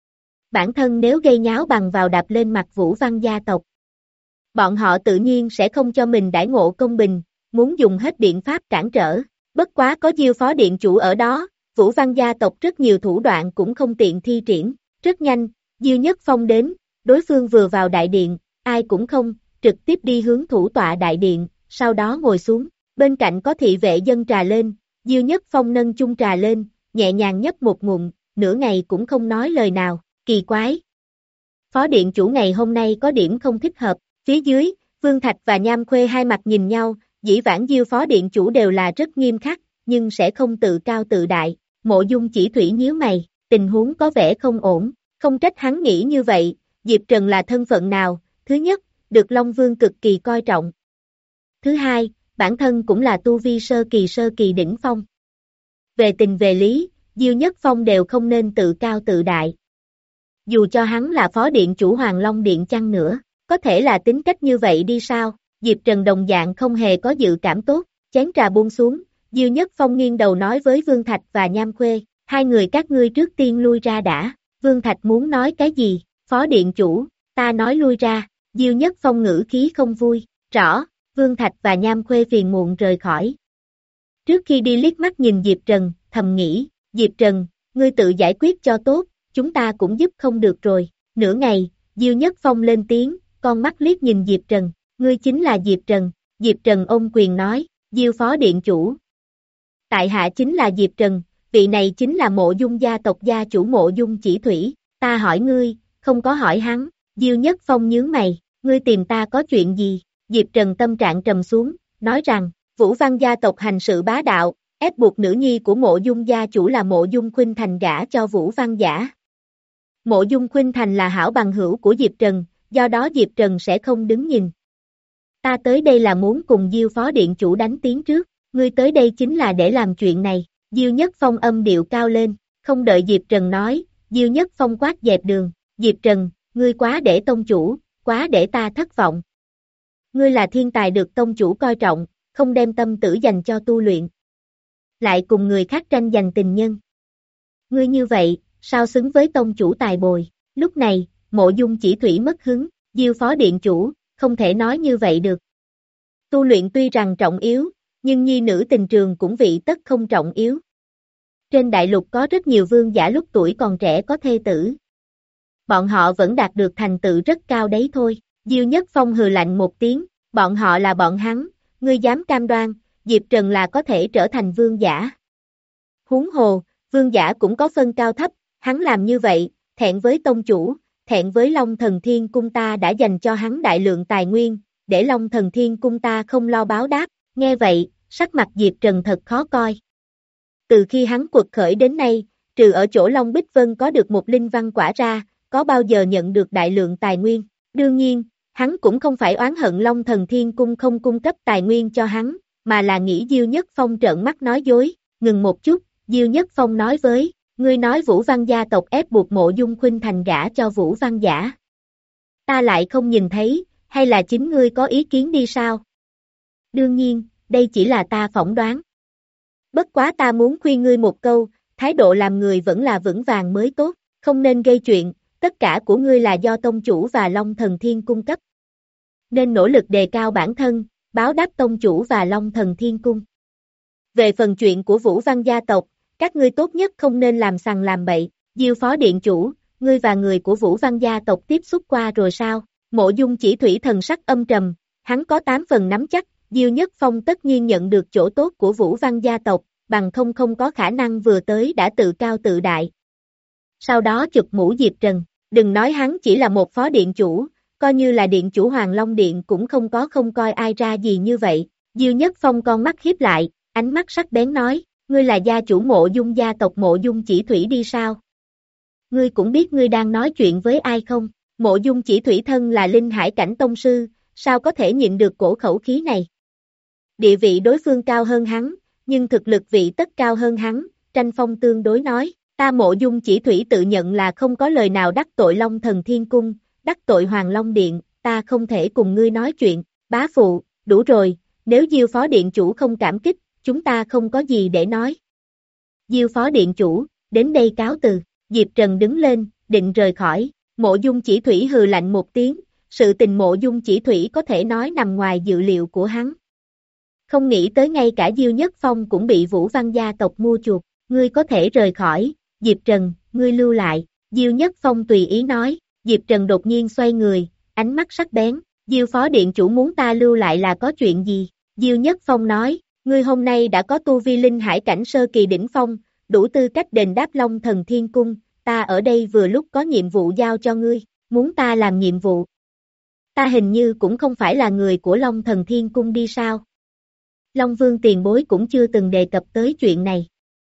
Bản thân nếu gây nháo bằng vào đạp lên mặt Vũ Văn gia tộc. Bọn họ tự nhiên sẽ không cho mình đãi ngộ công bình, muốn dùng hết biện pháp cản trở, bất quá có Diêu phó điện chủ ở đó, Vũ Văn gia tộc rất nhiều thủ đoạn cũng không tiện thi triển, rất nhanh, Diêu Nhất Phong đến, đối phương vừa vào đại điện, ai cũng không, trực tiếp đi hướng thủ tọa đại điện, sau đó ngồi xuống, bên cạnh có thị vệ dâng trà lên, Diêu Nhất Phong nâng chung trà lên, nhẹ nhàng nhấp một ngụm, nửa ngày cũng không nói lời nào, kỳ quái. Phó điện chủ ngày hôm nay có điểm không thích hợp, phía dưới, Vương Thạch và Nham Khuê hai mặt nhìn nhau, dĩ vãng Diêu phó điện chủ đều là rất nghiêm khắc, nhưng sẽ không tự cao tự đại, Mộ Dung Chỉ Thủy nhíu mày, tình huống có vẻ không ổn, không trách hắn nghĩ như vậy, Diệp Trần là thân phận nào, thứ nhất, được Long Vương cực kỳ coi trọng. Thứ hai, bản thân cũng là tu vi sơ kỳ sơ kỳ đỉnh phong. Về tình về lý, Diêu Nhất Phong đều không nên tự cao tự đại. Dù cho hắn là phó điện chủ Hoàng Long Điện chăng nữa, có thể là tính cách như vậy đi sao, Diệp Trần đồng dạng không hề có dự cảm tốt, chén trà buông xuống, Diêu Nhất Phong nghiêng đầu nói với Vương Thạch và Nham Khuê, hai người các ngươi trước tiên lui ra đã, Vương Thạch muốn nói cái gì, phó điện chủ, ta nói lui ra, Diêu Nhất Phong ngữ khí không vui, rõ, Vương Thạch và Nham Khuê phiền muộn rời khỏi. Trước khi đi liếc mắt nhìn Diệp Trần, thầm nghĩ, Diệp Trần, ngươi tự giải quyết cho tốt, chúng ta cũng giúp không được rồi. Nửa ngày, Diêu Nhất Phong lên tiếng, con mắt liếc nhìn Diệp Trần, ngươi chính là Diệp Trần. Diệp Trần ôm quyền nói, Diêu phó điện chủ. Tại hạ chính là Diệp Trần, vị này chính là Mộ Dung gia tộc gia chủ Mộ Dung Chỉ Thủy, ta hỏi ngươi, không có hỏi hắn. Diêu Nhất Phong nhướng mày, ngươi tìm ta có chuyện gì? Diệp Trần tâm trạng trầm xuống, nói rằng, Vũ Văn gia tộc hành sự bá đạo, ép buộc nữ nhi của Mộ Dung gia chủ là Mộ Dung Khuynh Thành gả cho Vũ Văn Giả. Mộ Dung Khuynh Thành là hảo bằng hữu của Diệp Trần, do đó Diệp Trần sẽ không đứng nhìn. Ta tới đây là muốn cùng Diêu phó điện chủ đánh tiếng trước, ngươi tới đây chính là để làm chuyện này. Diêu Nhất Phong âm điệu cao lên, không đợi Diệp Trần nói, Diêu Nhất Phong quát dẹp đường, Diệp Trần, ngươi quá để tông chủ, quá để ta thất vọng. Ngươi là thiên tài được tông chủ coi trọng, không đem tâm tử dành cho tu luyện. Lại cùng người khác tranh giành tình nhân. Ngươi như vậy, sao xứng với tông chủ tài bồi? Lúc này, Mộ Dung Chỉ Thủy mất hứng, Diêu phó điện chủ, không thể nói như vậy được. Tu luyện tuy rằng trọng yếu, nhưng nhi nữ tình trường cũng vị tất không trọng yếu. Trên đại lục có rất nhiều vương giả lúc tuổi còn trẻ có thê tử. Bọn họ vẫn đạt được thành tựu rất cao đấy thôi. Diêu Nhất Phong hừ lạnh một tiếng, bọn họ là bọn hắn, ngươi dám cam đoan, Diệp Trần là có thể trở thành vương giả. Huống hồ, vương giả cũng có phân cao thấp, hắn làm như vậy, thẹn với tông chủ, thẹn với Long Thần Thiên Cung ta đã dành cho hắn đại lượng tài nguyên, để Long Thần Thiên Cung ta không lo báo đáp. Nghe vậy, sắc mặt Diệp Trần thật khó coi. Từ khi hắn quật khởi đến nay, trừ ở chỗ Long Bích Vân có được một linh văn quả ra, có bao giờ nhận được đại lượng tài nguyên. Đương nhiên, hắn cũng không phải oán hận Long Thần Thiên Cung không cung cấp tài nguyên cho hắn, mà là nghĩ Diêu Nhất Phong trợn mắt nói dối. Ngừng một chút, Diêu Nhất Phong nói với, ngươi nói Vũ Văn gia tộc ép buộc Mộ Dung Khuynh Thành gả cho Vũ Văn Giả. Ta lại không nhìn thấy, hay là chính ngươi có ý kiến đi sao? Đương nhiên, đây chỉ là ta phỏng đoán. Bất quá ta muốn khuyên ngươi một câu, thái độ làm người vẫn là vững vàng mới tốt, không nên gây chuyện, tất cả của ngươi là do tông chủ và Long Thần Thiên cung cấp. Nên nỗ lực đề cao bản thân, báo đáp tông chủ và Long Thần Thiên cung. Về phần chuyện của Vũ Văn gia tộc, các ngươi tốt nhất không nên làm sằng làm bậy. Diêu phó điện chủ, ngươi và người của Vũ Văn gia tộc tiếp xúc qua rồi sao? Mộ Dung Chỉ Thủy thần sắc âm trầm, hắn có tám phần nắm chắc, Diêu Nhất Phong tất nhiên nhận được chỗ tốt của Vũ Văn gia tộc, bằng không không có khả năng vừa tới đã tự cao tự đại. Sau đó chụp mũ Diệp Trần, đừng nói hắn chỉ là một phó điện chủ, coi như là điện chủ Hoàng Long Điện cũng không có không coi ai ra gì như vậy. Diêu Nhất Phong con mắt hiếp lại, ánh mắt sắc bén nói, ngươi là gia chủ Mộ Dung gia tộc Mộ Dung Chỉ Thủy đi sao? Ngươi cũng biết ngươi đang nói chuyện với ai không? Mộ Dung Chỉ Thủy thân là linh hải cảnh tông sư, sao có thể nhịn được cổ khẩu khí này? Địa vị đối phương cao hơn hắn, nhưng thực lực vị tất cao hơn hắn, tranh phong tương đối nói, ta Mộ Dung Chỉ Thủy tự nhận là không có lời nào đắc tội Long Thần Thiên Cung, đắc tội Hoàng Long Điện, ta không thể cùng ngươi nói chuyện. Bá phụ, đủ rồi, nếu Diêu phó điện chủ không cảm kích, chúng ta không có gì để nói. Diêu phó điện chủ, đến đây cáo từ. Diệp Trần đứng lên, định rời khỏi. Mộ Dung Chỉ Thủy hừ lạnh một tiếng, sự tình Mộ Dung Chỉ Thủy có thể nói nằm ngoài dự liệu của hắn. Không nghĩ tới ngay cả Diêu Nhất Phong cũng bị Vũ Văn gia tộc mua chuộc, ngươi có thể rời khỏi. Diệp Trần, ngươi lưu lại. Diêu Nhất Phong tùy ý nói. Diệp Trần đột nhiên xoay người, ánh mắt sắc bén. Diêu phó điện chủ muốn ta lưu lại là có chuyện gì? Diêu Nhất Phong nói, ngươi hôm nay đã có tu vi linh hải cảnh sơ kỳ đỉnh phong, đủ tư cách đền đáp Long Thần Thiên Cung, ta ở đây vừa lúc có nhiệm vụ giao cho ngươi, muốn ta làm nhiệm vụ. Ta hình như cũng không phải là người của Long Thần Thiên Cung đi sao? Long Vương tiền bối cũng chưa từng đề cập tới chuyện này.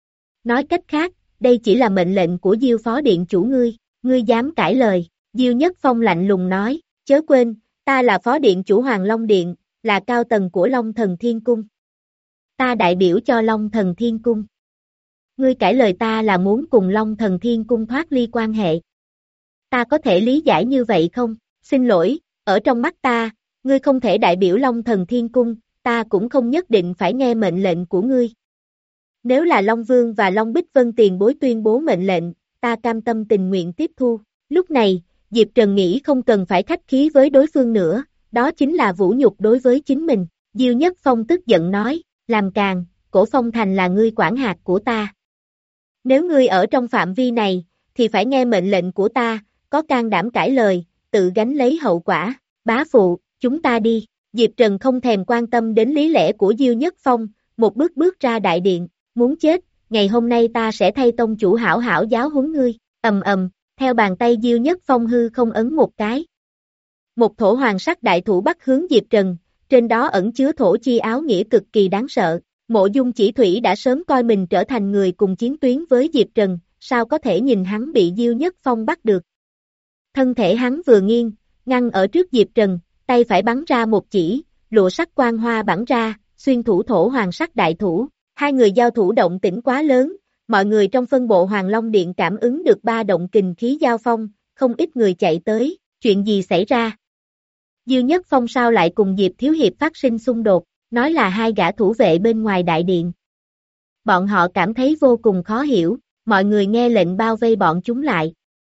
Nói cách khác, đây chỉ là mệnh lệnh của Diêu phó điện chủ ngươi, ngươi dám cãi lời. Diêu Nhất Phong lạnh lùng nói, chớ quên, ta là phó điện chủ Hoàng Long Điện, là cao tầng của Long Thần Thiên Cung. Ta đại biểu cho Long Thần Thiên Cung. Ngươi cãi lời ta là muốn cùng Long Thần Thiên Cung thoát ly quan hệ. Ta có thể lý giải như vậy không? Xin lỗi, ở trong mắt ta, ngươi không thể đại biểu Long Thần Thiên Cung, ta cũng không nhất định phải nghe mệnh lệnh của ngươi. Nếu là Long Vương và Long Bích Vân tiền bối tuyên bố mệnh lệnh, ta cam tâm tình nguyện tiếp thu. Lúc này, Diệp Trần nghĩ không cần phải khách khí với đối phương nữa, đó chính là vũ nhục đối với chính mình. Diêu Nhất Phong tức giận nói, làm càn, Cổ Phong Thành là ngươi quản hạt của ta. Nếu ngươi ở trong phạm vi này, thì phải nghe mệnh lệnh của ta, có can đảm cãi lời, tự gánh lấy hậu quả. Bá phụ, chúng ta đi. Diệp Trần không thèm quan tâm đến lý lẽ của Diêu Nhất Phong, một bước bước ra đại điện, muốn chết, ngày hôm nay ta sẽ thay tông chủ hảo hảo giáo huấn ngươi. Ầm ầm, theo bàn tay Diêu Nhất Phong hư không ấn một cái. Một thổ hoàng sắc đại thủ bắt hướng Diệp Trần, trên đó ẩn chứa thổ chi áo nghĩa cực kỳ đáng sợ. Mộ Dung Chỉ Thủy đã sớm coi mình trở thành người cùng chiến tuyến với Diệp Trần, sao có thể nhìn hắn bị Diêu Nhất Phong bắt được. Thân thể hắn vừa nghiêng, ngăn ở trước Diệp Trần, tay phải bắn ra một chỉ, lụa sắc quang hoa bắn ra, xuyên thủ thổ hoàng sắc đại thủ. Hai người giao thủ động tĩnh quá lớn, mọi người trong phân bộ Hoàng Long Điện cảm ứng được ba động kình khí giao phong, không ít người chạy tới, chuyện gì xảy ra? Diêu Nhất Phong sao lại cùng Diệp Thiếu Hiệp phát sinh xung đột, nói là hai gã thủ vệ bên ngoài đại điện. Bọn họ cảm thấy vô cùng khó hiểu, mọi người nghe lệnh bao vây bọn chúng lại.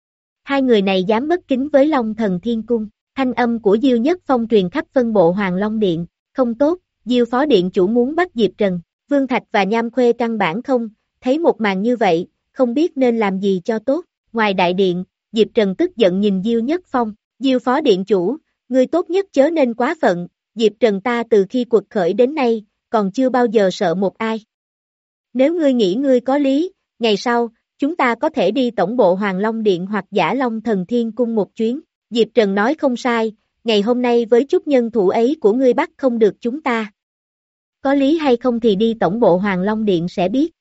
Hai người này dám bất kính với Long Thần Thiên Cung, thanh âm của Diêu Nhất Phong truyền khắp phân bộ Hoàng Long Điện, không tốt, Diêu Phó Điện chủ muốn bắt Diệp Trần, Vương Thạch và Nham Khuê căn bản không, thấy một màn như vậy, không biết nên làm gì cho tốt. Ngoài đại điện, Diệp Trần tức giận nhìn Diêu Nhất Phong, Diêu Phó Điện chủ, ngươi tốt nhất chớ nên quá phận, Diệp Trần ta từ khi cuộc khởi đến nay, còn chưa bao giờ sợ một ai. Nếu ngươi nghĩ ngươi có lý, ngày sau, chúng ta có thể đi tổng bộ Hoàng Long Điện hoặc Giả Long Thần Thiên Cung một chuyến. Diệp Trần nói không sai, ngày hôm nay với chút nhân thủ ấy của ngươi bắt không được chúng ta. Có lý hay không thì đi tổng bộ Hoàng Long Điện sẽ biết.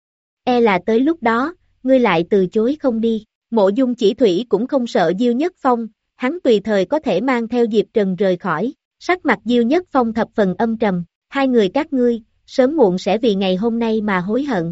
E là tới lúc đó, ngươi lại từ chối không đi. Mộ Dung Chỉ Thủy cũng không sợ Diêu Nhất Phong, hắn tùy thời có thể mang theo Diệp Trần rời khỏi. Sắc mặt Diêu Nhất Phong thập phần âm trầm, hai người các ngươi, sớm muộn sẽ vì ngày hôm nay mà hối hận.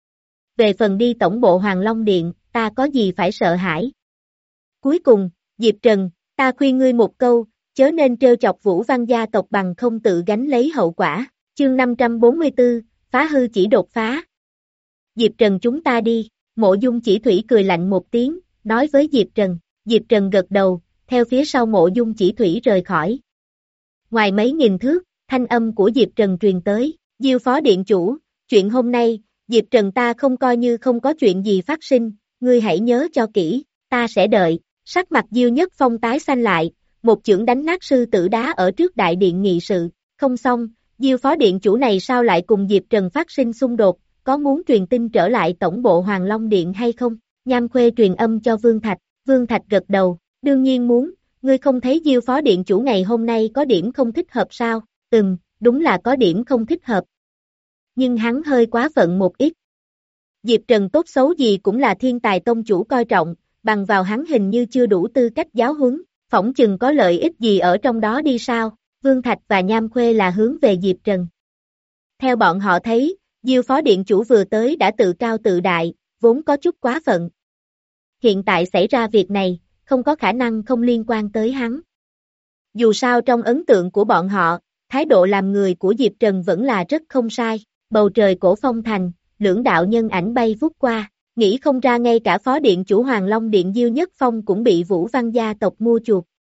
Về phần đi tổng bộ Hoàng Long Điện, ta có gì phải sợ hãi. Cuối cùng, Diệp Trần, ta khuyên ngươi một câu, chớ nên trêu chọc Vũ Văn gia tộc bằng không tự gánh lấy hậu quả. Chương năm trăm bốn mươi tư, phá hư chỉ đột phá. Diệp Trần chúng ta đi, Mộ Dung Chỉ Thủy cười lạnh một tiếng, nói với Diệp Trần. Diệp Trần gật đầu, theo phía sau Mộ Dung Chỉ Thủy rời khỏi. Ngoài mấy nghìn thước, thanh âm của Diệp Trần truyền tới, Diêu Phó Điện chủ, chuyện hôm nay, Diệp Trần ta không coi như không có chuyện gì phát sinh, ngươi hãy nhớ cho kỹ, ta sẽ đợi. Sắc mặt Diêu Nhất Phong tái xanh lại, một chưởng đánh nát sư tử đá ở trước đại điện nghị sự, không xong, Diêu Phó Điện chủ này sao lại cùng Diệp Trần phát sinh xung đột, có muốn truyền tin trở lại tổng bộ Hoàng Long Điện hay không? Nham Khuê truyền âm cho Vương Thạch, Vương Thạch gật đầu, đương nhiên muốn, ngươi không thấy Diêu Phó Điện chủ ngày hôm nay có điểm không thích hợp sao? Ừm, đúng là có điểm không thích hợp. Nhưng hắn hơi quá phận một ít. Diệp Trần tốt xấu gì cũng là thiên tài tông chủ coi trọng, bằng vào hắn hình như chưa đủ tư cách giáo huấn, phỏng chừng có lợi ích gì ở trong đó đi sao? Vương Thạch và Nham Khuê là hướng về Diệp Trần. Theo bọn họ thấy, Diêu Phó Điện chủ vừa tới đã tự cao tự đại, vốn có chút quá phận. Hiện tại xảy ra việc này, không có khả năng không liên quan tới hắn. Dù sao trong ấn tượng của bọn họ, thái độ làm người của Diệp Trần vẫn là rất không sai. Bầu trời Cổ Phong Thành, lưỡng đạo nhân ảnh bay vút qua, nghĩ không ra ngay cả Phó Điện chủ Hoàng Long Điện Diêu Nhất Phong cũng bị Vũ Văn gia tộc mua chuộc.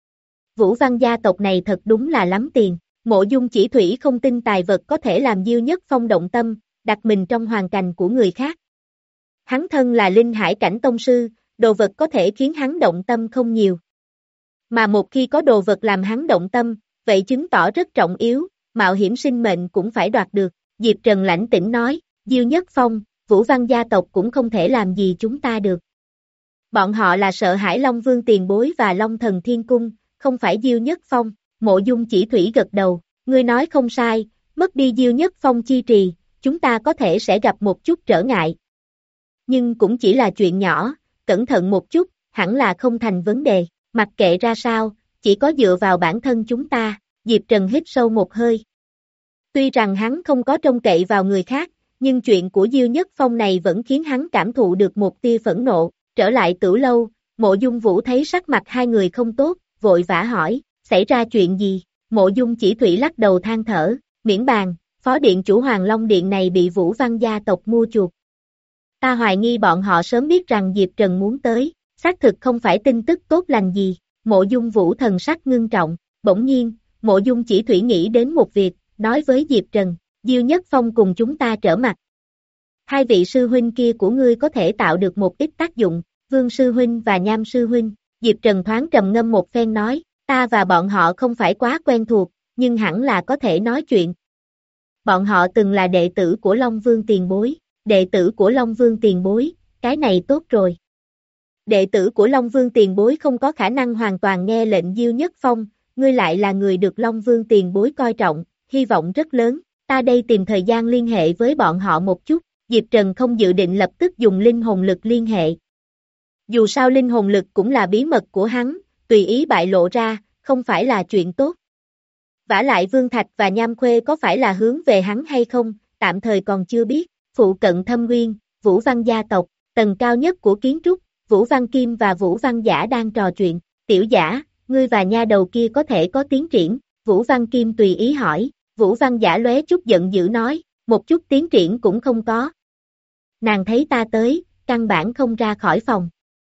Vũ Văn gia tộc này thật đúng là lắm tiền, Mộ Dung Chỉ Thủy không tin tài vật có thể làm Diêu Nhất Phong động tâm, đặt mình trong hoàn cảnh của người khác. Hắn thân là linh hải cảnh tông sư, đồ vật có thể khiến hắn động tâm không nhiều. Mà một khi có đồ vật làm hắn động tâm, vậy chứng tỏ rất trọng yếu, mạo hiểm sinh mệnh cũng phải đoạt được. Diệp Trần lãnh tĩnh nói, Diêu Nhất Phong, Vũ Văn gia tộc cũng không thể làm gì chúng ta được. Bọn họ là sợ hãi Long Vương tiền bối và Long Thần Thiên Cung, không phải Diêu Nhất Phong. Mộ Dung Chỉ Thủy gật đầu, ngươi nói không sai, mất đi Diêu Nhất Phong chi trì, chúng ta có thể sẽ gặp một chút trở ngại. Nhưng cũng chỉ là chuyện nhỏ, cẩn thận một chút, hẳn là không thành vấn đề, mặc kệ ra sao, chỉ có dựa vào bản thân chúng ta. Diệp Trần hít sâu một hơi. Tuy rằng hắn không có trông cậy vào người khác, nhưng chuyện của Diêu Nhất Phong này vẫn khiến hắn cảm thụ được một tia phẫn nộ. Trở lại Tử Lâu, Mộ Dung Vũ thấy sắc mặt hai người không tốt, vội vã hỏi, xảy ra chuyện gì? Mộ Dung Chỉ Thủy lắc đầu than thở, miễn bàn, Phó Điện chủ Hoàng Long Điện này bị Vũ Văn gia tộc mua chuộc. Ta hoài nghi bọn họ sớm biết rằng Diệp Trần muốn tới, xác thực không phải tin tức tốt lành gì. Mộ Dung Vũ thần sắc ngưng trọng, bỗng nhiên, Mộ Dung Chỉ Thủy nghĩ đến một việc, nói với Diệp Trần, Diêu Nhất Phong cùng chúng ta trở mặt. Hai vị sư huynh kia của ngươi có thể tạo được một ít tác dụng, Vương sư huynh và Nham sư huynh. Diệp Trần thoáng trầm ngâm một phen nói, ta và bọn họ không phải quá quen thuộc, nhưng hẳn là có thể nói chuyện. Bọn họ từng là đệ tử của Long Vương tiền bối, đệ tử của Long Vương tiền bối, cái này tốt rồi. Đệ tử của Long Vương tiền bối không có khả năng hoàn toàn nghe lệnh Diêu Nhất Phong, ngươi lại là người được Long Vương tiền bối coi trọng, hy vọng rất lớn, ta đây tìm thời gian liên hệ với bọn họ một chút. Diệp Trần không dự định lập tức dùng linh hồn lực liên hệ. Dù sao linh hồn lực cũng là bí mật của hắn, tùy ý bại lộ ra, không phải là chuyện tốt. Vả lại Vương Thạch và Nham Khuê có phải là hướng về hắn hay không, tạm thời còn chưa biết. Phụ cận Thâm Nguyên, Vũ Văn gia tộc, tầng cao nhất của kiến trúc, Vũ Văn Kim và Vũ Văn Giả đang trò chuyện. Tiểu Giả, ngươi và nha đầu kia có thể có tiến triển, Vũ Văn Kim tùy ý hỏi. Vũ Văn Giả lóe chút giận dữ nói, một chút tiến triển cũng không có. Nàng thấy ta tới, căn bản không ra khỏi phòng.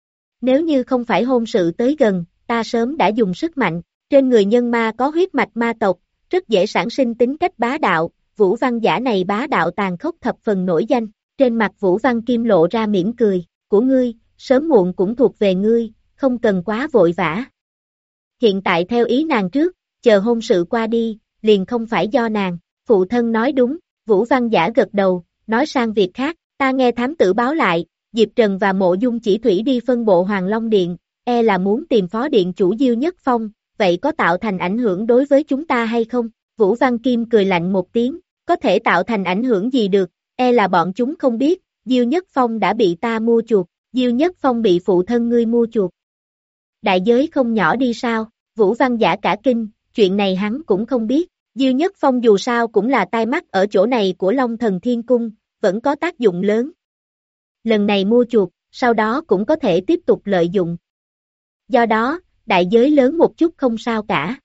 Nếu như không phải hôn sự tới gần, ta sớm đã dùng sức mạnh, trên người nhân ma có huyết mạch ma tộc, rất dễ sản sinh tính cách bá đạo, Vũ Văn Giả này bá đạo tàn khốc thập phần nổi danh, trên mặt Vũ Văn Kim lộ ra mỉm cười, của ngươi, sớm muộn cũng thuộc về ngươi, không cần quá vội vã. Hiện tại theo ý nàng trước, chờ hôn sự qua đi, liền không phải do nàng, phụ thân nói đúng, Vũ Văn Giả gật đầu, nói sang việc khác, ta nghe thám tử báo lại, Diệp Trần và Mộ Dung Chỉ Thủy đi phân bộ Hoàng Long Điện, e là muốn tìm phó điện chủ Diêu Nhất Phong, vậy có tạo thành ảnh hưởng đối với chúng ta hay không? Vũ Văn Kim cười lạnh một tiếng, có thể tạo thành ảnh hưởng gì được, e là bọn chúng không biết, Diêu Nhất Phong đã bị ta mua chuộc, Diêu Nhất Phong bị phụ thân ngươi mua chuộc. Đại giới không nhỏ đi sao, Vũ Văn Giả cả kinh, chuyện này hắn cũng không biết, Diêu Nhất Phong dù sao cũng là tai mắt ở chỗ này của Long Thần Thiên Cung, vẫn có tác dụng lớn. Lần này mua chuộc, sau đó cũng có thể tiếp tục lợi dụng. Do đó, đại giới lớn một chút không sao cả.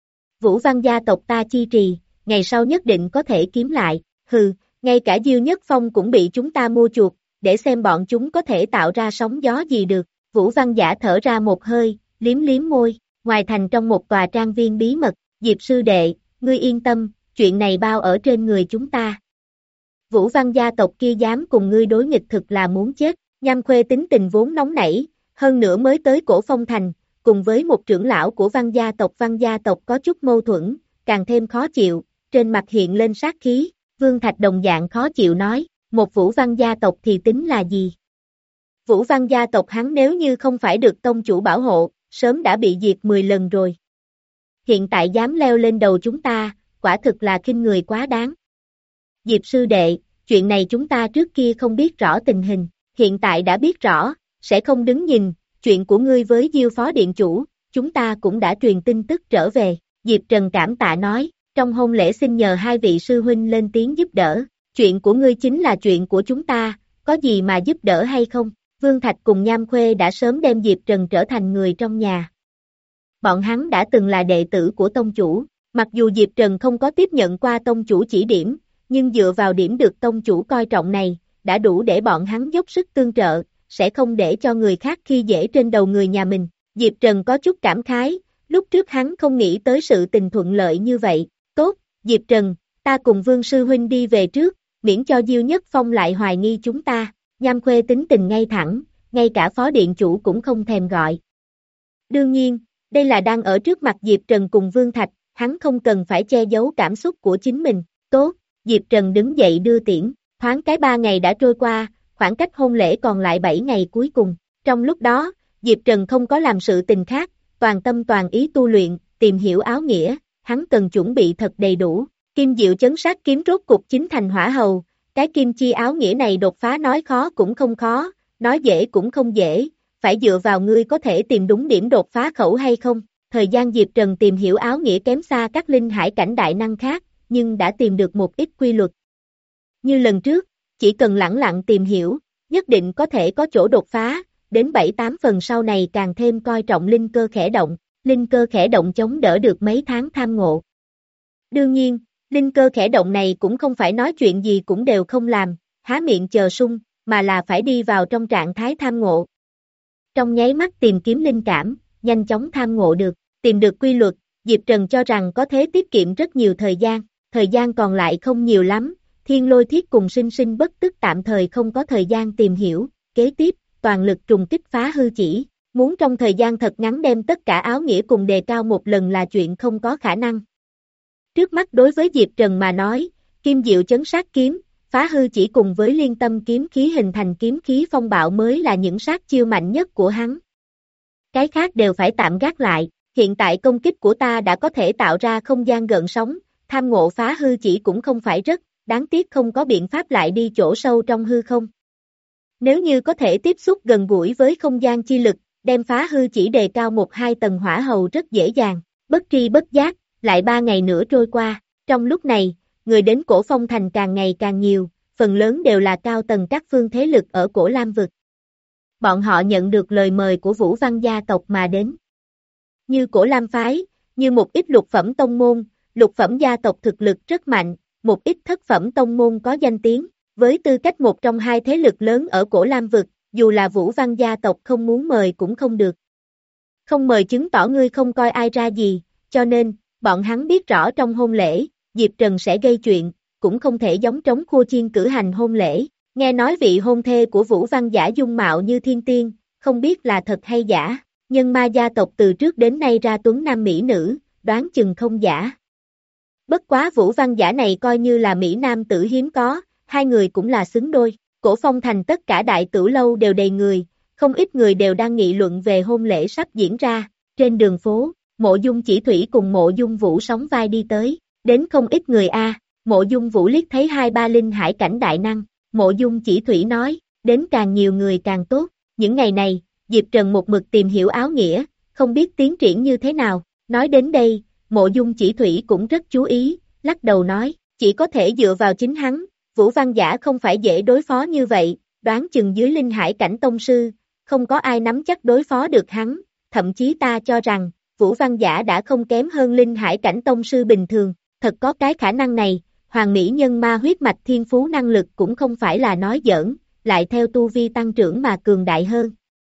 Vũ Văn gia tộc ta chi trì, ngày sau nhất định có thể kiếm lại, hừ, ngay cả Diêu Nhất Phong cũng bị chúng ta mua chuộc, để xem bọn chúng có thể tạo ra sóng gió gì được. Vũ Văn Giả thở ra một hơi, liếm liếm môi, ngoài thành trong một tòa trang viên bí mật, Diệp sư đệ, ngươi yên tâm, chuyện này bao ở trên người chúng ta. Vũ Văn gia tộc kia dám cùng ngươi đối nghịch thực là muốn chết, Nham Khuê tính tình vốn nóng nảy, hơn nữa mới tới Cổ Phong Thành, cùng với một trưởng lão của Văn gia tộc Văn gia tộc có chút mâu thuẫn, càng thêm khó chịu, trên mặt hiện lên sát khí, Vương Thạch đồng dạng khó chịu nói, một Vũ Văn gia tộc thì tính là gì? Vũ Văn gia tộc hắn nếu như không phải được tông chủ bảo hộ, sớm đã bị diệt mười lần rồi. Hiện tại dám leo lên đầu chúng ta, quả thực là khinh người quá đáng. Diệp sư đệ, chuyện này chúng ta trước kia không biết rõ tình hình, hiện tại đã biết rõ, sẽ không đứng nhìn, chuyện của ngươi với Diêu phó điện chủ, chúng ta cũng đã truyền tin tức trở về, Diệp Trần cảm tạ nói, trong hôn lễ xin nhờ hai vị sư huynh lên tiếng giúp đỡ, chuyện của ngươi chính là chuyện của chúng ta, có gì mà giúp đỡ hay không? Vương Thạch cùng Nham Khuê đã sớm đem Diệp Trần trở thành người trong nhà. Bọn hắn đã từng là đệ tử của tông chủ, mặc dù Diệp Trần không có tiếp nhận qua tông chủ chỉ điểm, nhưng dựa vào điểm được tông chủ coi trọng này, đã đủ để bọn hắn dốc sức tương trợ, sẽ không để cho người khác khi dễ trên đầu người nhà mình. Diệp Trần có chút cảm khái, lúc trước hắn không nghĩ tới sự tình thuận lợi như vậy. Tốt, Diệp Trần, ta cùng Vương Sư Huynh đi về trước, miễn cho Diêu Nhất Phong lại hoài nghi chúng ta. Nham Khuê tính tình ngay thẳng, ngay cả phó điện chủ cũng không thèm gọi. Đương nhiên, đây là đang ở trước mặt Diệp Trần cùng Vương Thạch, hắn không cần phải che giấu cảm xúc của chính mình. Tốt, Diệp Trần đứng dậy đưa tiễn, thoáng cái ba ngày đã trôi qua, khoảng cách hôn lễ còn lại bảy ngày cuối cùng. Trong lúc đó, Diệp Trần không có làm sự tình khác, toàn tâm toàn ý tu luyện, tìm hiểu áo nghĩa, hắn cần chuẩn bị thật đầy đủ. Kim Diệu chấn sát kiếm rốt cục chính thành hỏa hầu, cái kim chi áo nghĩa này đột phá nói khó cũng không khó, nói dễ cũng không dễ, phải dựa vào ngươi có thể tìm đúng điểm đột phá khẩu hay không. Thời gian Diệp Trần tìm hiểu áo nghĩa kém xa các linh hải cảnh đại năng khác, nhưng đã tìm được một ít quy luật. Như lần trước, chỉ cần lẳng lặng tìm hiểu, nhất định có thể có chỗ đột phá, đến bảy tám phần sau này càng thêm coi trọng linh cơ khẽ động, linh cơ khẽ động chống đỡ được mấy tháng tham ngộ. Đương nhiên, linh cơ khẽ động này cũng không phải nói chuyện gì cũng đều không làm, há miệng chờ sung, mà là phải đi vào trong trạng thái tham ngộ. Trong nháy mắt tìm kiếm linh cảm, nhanh chóng tham ngộ được, tìm được quy luật, Diệp Trần cho rằng có thể tiết kiệm rất nhiều thời gian, thời gian còn lại không nhiều lắm, Thiên Lôi Thiết cùng Sinh Sinh Bất Tức tạm thời không có thời gian tìm hiểu, kế tiếp, toàn lực trùng kích phá hư chỉ, muốn trong thời gian thật ngắn đem tất cả áo nghĩa cùng đề cao một lần là chuyện không có khả năng. Trước mắt đối với Diệp Trần mà nói, Kim Diệu Chấn Sát Kiếm, phá hư chỉ cùng với liên tâm kiếm khí hình thành kiếm khí phong bạo mới là những sát chiêu mạnh nhất của hắn. Cái khác đều phải tạm gác lại, hiện tại công kích của ta đã có thể tạo ra không gian gợn sóng, tham ngộ phá hư chỉ cũng không phải rất, đáng tiếc không có biện pháp lại đi chỗ sâu trong hư không. Nếu như có thể tiếp xúc gần gũi với không gian chi lực, đem phá hư chỉ đề cao một hai tầng hỏa hầu rất dễ dàng, bất tri bất giác, lại ba ngày nữa trôi qua, trong lúc này, người đến Cổ Phong Thành càng ngày càng nhiều, phần lớn đều là cao tầng các phương thế lực ở Cổ Lam Vực. Bọn họ nhận được lời mời của Vũ Văn gia tộc mà đến. Như Cổ Lam Phái, như một ít lục phẩm tông môn, lục phẩm gia tộc thực lực rất mạnh, một ít thất phẩm tông môn có danh tiếng, với tư cách một trong hai thế lực lớn ở Cổ Lam Vực, dù là Vũ Văn gia tộc không muốn mời cũng không được. Không mời chứng tỏ ngươi không coi ai ra gì, cho nên, bọn hắn biết rõ trong hôn lễ, Diệp Trần sẽ gây chuyện, cũng không thể giống trống khua chiên cử hành hôn lễ. Nghe nói vị hôn thê của Vũ Văn giả dung mạo như thiên tiên, không biết là thật hay giả, nhưng ma gia tộc từ trước đến nay ra tuấn nam mỹ nữ, đoán chừng không giả. Bất quá Vũ Văn giả này coi như là mỹ nam tử hiếm có, hai người cũng là xứng đôi. Cổ Phong Thành tất cả đại tử lâu đều đầy người, không ít người đều đang nghị luận về hôn lễ sắp diễn ra. Trên đường phố, Mộ Dung Chỉ Thủy cùng Mộ Dung Vũ sóng vai đi tới, đến không ít người a. Mộ Dung Vũ liếc thấy hai ba linh hải cảnh đại năng, Mộ Dung Chỉ Thủy nói, đến càng nhiều người càng tốt. Những ngày này, Diệp Trần một mực tìm hiểu áo nghĩa, không biết tiến triển như thế nào. Nói đến đây, Mộ Dung Chỉ Thủy cũng rất chú ý, lắc đầu nói, chỉ có thể dựa vào chính hắn. Vũ Văn giả không phải dễ đối phó như vậy, đoán chừng dưới linh hải cảnh tông sư, không có ai nắm chắc đối phó được hắn, thậm chí ta cho rằng, Vũ Văn giả đã không kém hơn linh hải cảnh tông sư bình thường, thật có cái khả năng này, hoàng mỹ nhân ma huyết mạch thiên phú năng lực cũng không phải là nói giỡn, lại theo tu vi tăng trưởng mà cường đại hơn.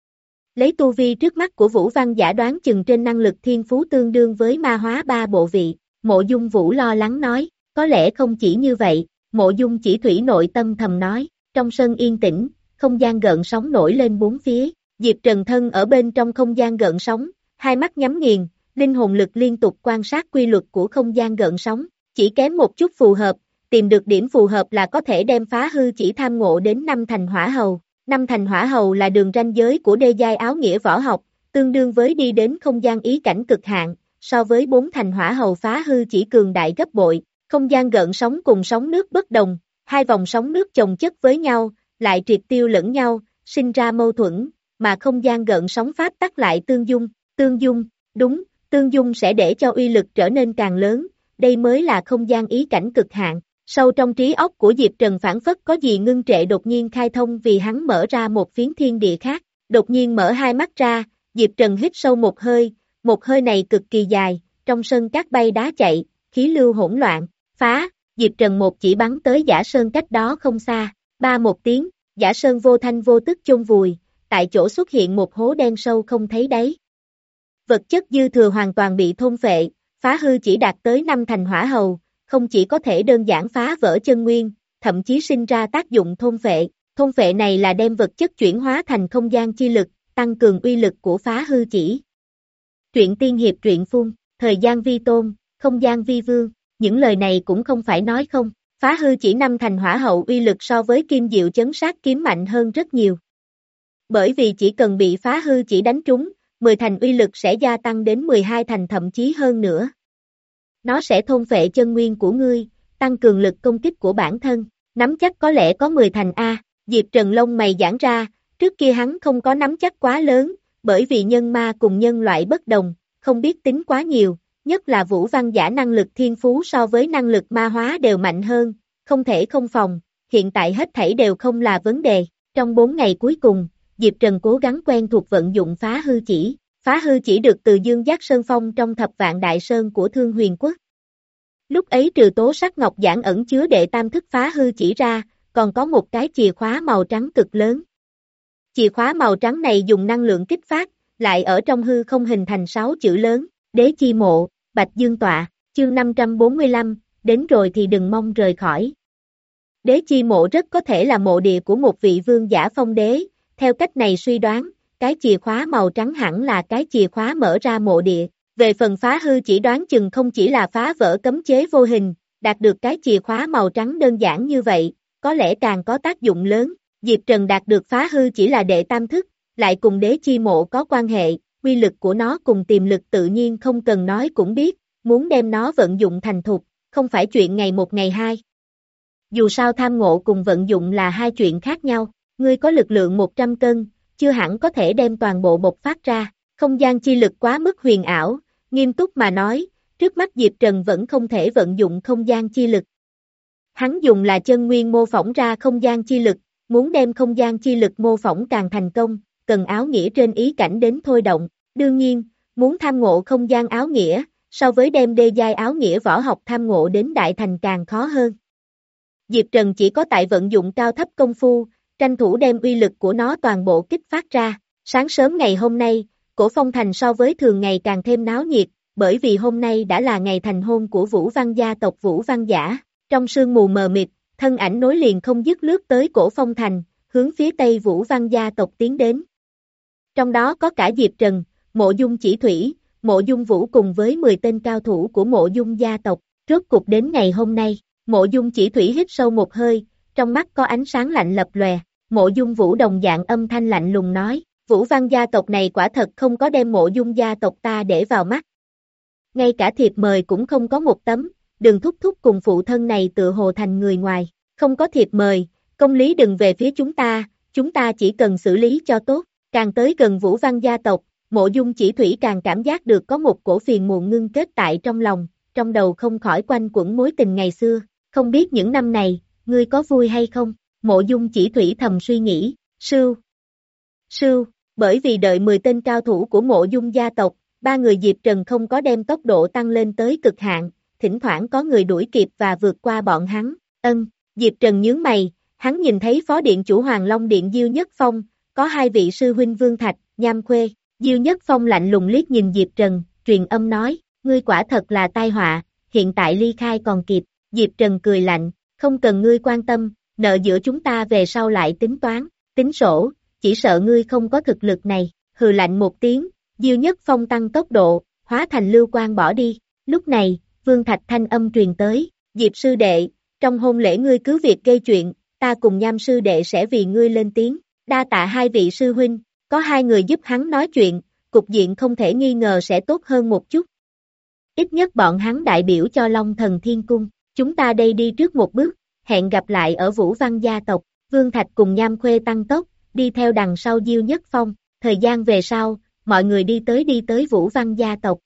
Lấy tu vi trước mắt của Vũ Văn giả đoán chừng trên năng lực thiên phú tương đương với ma hóa ba bộ vị, Mộ Dung Vũ lo lắng nói, có lẽ không chỉ như vậy. Mộ Dung Chỉ Thủy nội tâm thầm nói, trong sân yên tĩnh, không gian gợn sóng nổi lên bốn phía, Diệp Trần thân ở bên trong không gian gợn sóng, hai mắt nhắm nghiền, linh hồn lực liên tục quan sát quy luật của không gian gợn sóng, chỉ kém một chút phù hợp, tìm được điểm phù hợp là có thể đem phá hư chỉ tham ngộ đến năm thành hỏa hầu. Năm thành hỏa hầu là đường ranh giới của đê giai áo nghĩa võ học, tương đương với đi đến không gian ý cảnh cực hạn, so với bốn thành hỏa hầu phá hư chỉ cường đại gấp bội. Không gian gợn sóng cùng sóng nước bất đồng, hai vòng sóng nước chồng chất với nhau, lại triệt tiêu lẫn nhau, sinh ra mâu thuẫn, mà không gian gợn sóng pháp tắc lại tương dung, tương dung, đúng, tương dung sẽ để cho uy lực trở nên càng lớn, đây mới là không gian ý cảnh cực hạn. Sâu trong trí óc của Diệp Trần phảng phất có gì ngưng trệ đột nhiên khai thông vì hắn mở ra một phiến thiên địa khác, đột nhiên mở hai mắt ra, Diệp Trần hít sâu một hơi, một hơi này cực kỳ dài, trong sân cát bay đá chạy, khí lưu hỗn loạn. Phá, Diệp Trần một chỉ bắn tới Giả Sơn cách đó không xa, ba một tiếng, Giả Sơn vô thanh vô tức chôn vùi, tại chỗ xuất hiện một hố đen sâu không thấy đáy. Vật chất dư thừa hoàn toàn bị thôn phệ, phá hư chỉ đạt tới năm thành hỏa hầu, không chỉ có thể đơn giản phá vỡ chân nguyên, thậm chí sinh ra tác dụng thôn phệ. Thôn phệ này là đem vật chất chuyển hóa thành không gian chi lực, tăng cường uy lực của phá hư chỉ. Truyện tiên hiệp truyện phun, thời gian vi tôn, không gian vi vương. Những lời này cũng không phải nói không, phá hư chỉ năm thành hỏa hậu uy lực so với Kim Diệu Chấn Sát Kiếm mạnh hơn rất nhiều. Bởi vì chỉ cần bị phá hư chỉ đánh trúng, mười thành uy lực sẽ gia tăng đến mười hai thành thậm chí hơn nữa. Nó sẽ thôn phệ chân nguyên của ngươi, tăng cường lực công kích của bản thân, nắm chắc có lẽ có mười thành A, Diệp Trần lông mày giãn ra, trước kia hắn không có nắm chắc quá lớn, bởi vì nhân ma cùng nhân loại bất đồng, không biết tính quá nhiều. Nhất là Vũ Văn giả năng lực thiên phú so với năng lực ma hóa đều mạnh hơn, không thể không phòng, hiện tại hết thảy đều không là vấn đề. Trong bốn ngày cuối cùng, Diệp Trần cố gắng quen thuộc vận dụng phá hư chỉ. Phá hư chỉ được từ Dương Giác Sơn Phong trong thập vạn đại sơn của Thương Huyền Quốc. Lúc ấy trừ tố sắc ngọc giản ẩn chứa đệ tam thức phá hư chỉ ra, còn có một cái chìa khóa màu trắng cực lớn. Chìa khóa màu trắng này dùng năng lượng kích phát, lại ở trong hư không hình thành sáu chữ lớn, Đế Chi Mộ, Bạch Dương Tọa, chương năm trăm bốn mươi lăm, đến rồi thì đừng mong rời khỏi. Đế chi mộ rất có thể là mộ địa của một vị vương giả phong đế, theo cách này suy đoán, cái chìa khóa màu trắng hẳn là cái chìa khóa mở ra mộ địa. Về phần phá hư chỉ đoán chừng không chỉ là phá vỡ cấm chế vô hình, đạt được cái chìa khóa màu trắng đơn giản như vậy, có lẽ càng có tác dụng lớn. Diệp Trần đạt được phá hư chỉ là đệ tam thức, lại cùng đế chi mộ có quan hệ, uy lực của nó cùng tiềm lực tự nhiên không cần nói cũng biết, muốn đem nó vận dụng thành thục, không phải chuyện ngày một ngày hai. Dù sao tham ngộ cùng vận dụng là hai chuyện khác nhau, ngươi có lực lượng một trăm cân, chưa hẳn có thể đem toàn bộ bộc phát ra, không gian chi lực quá mức huyền ảo, nghiêm túc mà nói, trước mắt Diệp Trần vẫn không thể vận dụng không gian chi lực. Hắn dùng là chân nguyên mô phỏng ra không gian chi lực, muốn đem không gian chi lực mô phỏng càng thành công, cần áo nghĩa trên ý cảnh đến thôi động, đương nhiên, muốn tham ngộ không gian áo nghĩa, so với đem đê giai áo nghĩa võ học tham ngộ đến đại thành càng khó hơn. Diệp Trần chỉ có tại vận dụng cao thấp công phu, tranh thủ đem uy lực của nó toàn bộ kích phát ra. Sáng sớm ngày hôm nay, Cổ Phong Thành so với thường ngày càng thêm náo nhiệt, bởi vì hôm nay đã là ngày thành hôn của Vũ Văn gia tộc Vũ Văn Giả. Trong sương mù mờ mịt, thân ảnh nối liền không dứt lướt tới Cổ Phong Thành, hướng phía tây Vũ Văn gia tộc tiến đến. Trong đó có cả Diệp Trần, Mộ Dung Chỉ Thủy, Mộ Dung Vũ cùng với mười tên cao thủ của Mộ Dung gia tộc. Rốt cục đến ngày hôm nay, Mộ Dung Chỉ Thủy hít sâu một hơi, trong mắt có ánh sáng lạnh lập lòe. Mộ Dung Vũ đồng dạng âm thanh lạnh lùng nói, Vũ Văn gia tộc này quả thật không có đem Mộ Dung gia tộc ta để vào mắt. Ngay cả thiệp mời cũng không có một tấm, Đường Thúc Thúc cùng phụ thân này tựa hồ thành người ngoài, không có thiệp mời, công lý đừng về phía chúng ta, chúng ta chỉ cần xử lý cho tốt. Càng tới gần Vũ Văn gia tộc, Mộ Dung Chỉ Thủy càng cảm giác được có một cổ phiền muộn ngưng kết tại trong lòng, trong đầu không khỏi quanh quẩn mối tình ngày xưa, không biết những năm này, ngươi có vui hay không? Mộ Dung Chỉ Thủy thầm suy nghĩ, sưu, sưu, bởi vì đợi mười tên cao thủ của Mộ Dung gia tộc, ba người Diệp Trần không có đem tốc độ tăng lên tới cực hạn, thỉnh thoảng có người đuổi kịp và vượt qua bọn hắn, ân, Diệp Trần nhướng mày, hắn nhìn thấy phó điện chủ Hoàng Long Điện Diêu Nhất Phong, có hai vị sư huynh Vương Thạch, Nham Khuê, Diêu Nhất Phong lạnh lùng liếc nhìn Diệp Trần, truyền âm nói, ngươi quả thật là tai họa, hiện tại ly khai còn kịp, Diệp Trần cười lạnh, không cần ngươi quan tâm, nợ giữa chúng ta về sau lại tính toán, tính sổ, chỉ sợ ngươi không có thực lực này, hừ lạnh một tiếng, Diêu Nhất Phong tăng tốc độ, hóa thành lưu quang bỏ đi, lúc này, Vương Thạch thanh âm truyền tới, Diệp sư đệ, trong hôn lễ ngươi cứ việc gây chuyện, ta cùng Nham sư đệ sẽ vì ngươi lên tiếng, đa tạ hai vị sư huynh, có hai người giúp hắn nói chuyện, cục diện không thể nghi ngờ sẽ tốt hơn một chút. Ít nhất bọn hắn đại biểu cho Long Thần Thiên Cung, chúng ta đây đi trước một bước, hẹn gặp lại ở Vũ Văn gia tộc, Vương Thạch cùng Nham Khuê tăng tốc, đi theo đằng sau Diêu Nhất Phong, thời gian về sau, mọi người đi tới đi tới Vũ Văn gia tộc.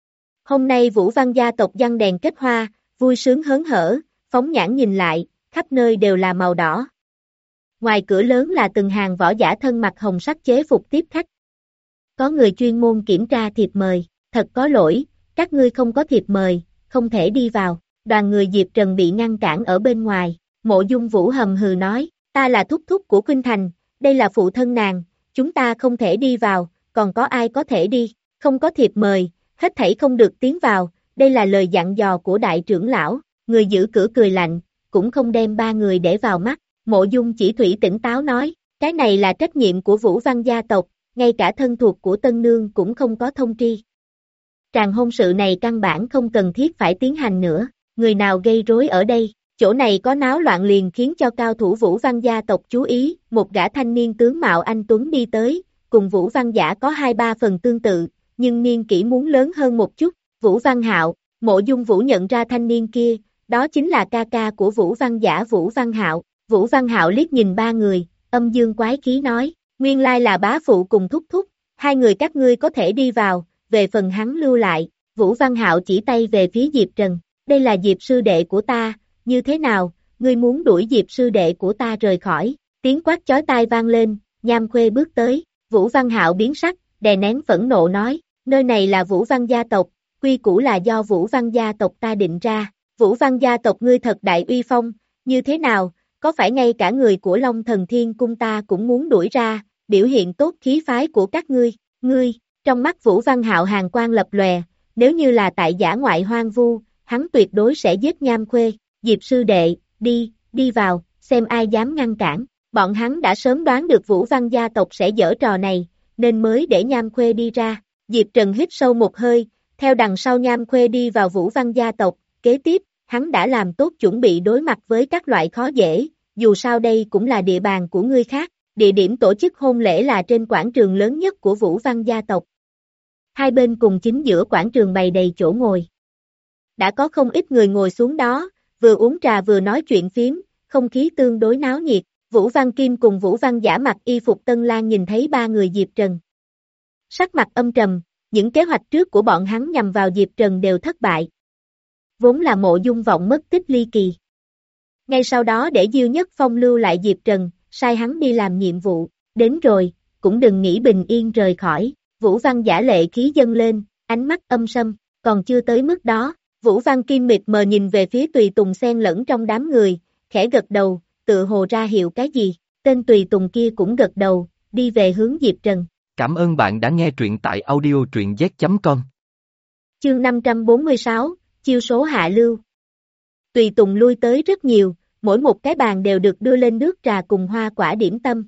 Hôm nay Vũ Văn gia tộc giăng đèn kết hoa, vui sướng hớn hở, phóng nhãn nhìn lại, khắp nơi đều là màu đỏ. Ngoài cửa lớn là từng hàng võ giả thân mặc hồng sắc chế phục tiếp khách. Có người chuyên môn kiểm tra thiệp mời, thật có lỗi, các ngươi không có thiệp mời, không thể đi vào. Đoàn người Diệp Trần bị ngăn cản ở bên ngoài, Mộ Dung Vũ hầm hừ nói, ta là thúc thúc của Khuynh Thành, đây là phụ thân nàng, chúng ta không thể đi vào, còn có ai có thể đi, không có thiệp mời, hết thảy không được tiến vào, đây là lời dặn dò của đại trưởng lão, người giữ cửa cười lạnh, cũng không đem ba người để vào mắt, Mộ Dung Chỉ Thủy tỉnh táo nói, cái này là trách nhiệm của Vũ Văn gia tộc, ngay cả thân thuộc của Tân Nương cũng không có thông tri. Tràng hôn sự này căn bản không cần thiết phải tiến hành nữa. Người nào gây rối ở đây, chỗ này có náo loạn liền khiến cho cao thủ Vũ Văn gia tộc chú ý, một gã thanh niên tướng mạo anh tuấn đi tới, cùng Vũ Văn Giả có hai ba phần tương tự, nhưng niên kỷ muốn lớn hơn một chút, Vũ Văn Hạo, Mộ Dung Vũ nhận ra thanh niên kia, đó chính là ca ca của Vũ Văn Giả Vũ Văn Hạo, Vũ Văn Hạo liếc nhìn ba người, âm dương quái khí nói, nguyên lai là bá phụ cùng thúc thúc, hai người các ngươi có thể đi vào, về phần hắn lưu lại, Vũ Văn Hạo chỉ tay về phía Diệp Trần. Đây là Diệp sư đệ của ta, như thế nào, ngươi muốn đuổi Diệp sư đệ của ta rời khỏi, tiếng quát chói tai vang lên, Nham Khuê bước tới, Vũ Văn Hạo biến sắc, đè nén phẫn nộ nói, nơi này là Vũ Văn gia tộc, quy củ là do Vũ Văn gia tộc ta định ra, Vũ Văn gia tộc ngươi thật đại uy phong, như thế nào, có phải ngay cả người của Long Thần Thiên Cung ta cũng muốn đuổi ra, biểu hiện tốt khí phái của các ngươi, ngươi, trong mắt Vũ Văn Hạo hàn quang lập lòe, nếu như là tại giả ngoại hoang vu, hắn tuyệt đối sẽ giết Nham Khuê. Diệp sư đệ, đi, đi vào, xem ai dám ngăn cản. Bọn hắn đã sớm đoán được Vũ Văn gia tộc sẽ giở trò này, nên mới để Nham Khuê đi ra. Diệp Trần hít sâu một hơi, theo đằng sau Nham Khuê đi vào Vũ Văn gia tộc. Kế tiếp, hắn đã làm tốt chuẩn bị đối mặt với các loại khó dễ, dù sao đây cũng là địa bàn của người khác. Địa điểm tổ chức hôn lễ là trên quảng trường lớn nhất của Vũ Văn gia tộc. Hai bên cùng chính giữa quảng trường bày đầy chỗ ngồi. Đã có không ít người ngồi xuống đó, vừa uống trà vừa nói chuyện phiếm, không khí tương đối náo nhiệt. Vũ Văn Kim cùng Vũ Văn Giả mặc y phục Tân Lang nhìn thấy ba người Diệp Trần. Sắc mặt âm trầm, những kế hoạch trước của bọn hắn nhằm vào Diệp Trần đều thất bại. Vốn là Mộ Dung Vọng mất tích ly kỳ. Ngay sau đó để Diêu Nhất Phong lưu lại Diệp Trần, sai hắn đi làm nhiệm vụ, đến rồi, cũng đừng nghĩ bình yên rời khỏi. Vũ Văn Giả lệ khí dâng lên, ánh mắt âm sâm, còn chưa tới mức đó. Vũ Văn Kim mịt mờ nhìn về phía Tùy Tùng xen lẫn trong đám người, khẽ gật đầu, tự hồ ra hiệu cái gì. Tên Tùy Tùng kia cũng gật đầu, đi về hướng Diệp Trần. Cảm ơn bạn đã nghe truyện tại audio truyện z chấm com. Chương năm trăm bốn mươi sáu, chiêu số hạ lưu. Tùy Tùng lui tới rất nhiều, mỗi một cái bàn đều được đưa lên nước trà cùng hoa quả điểm tâm.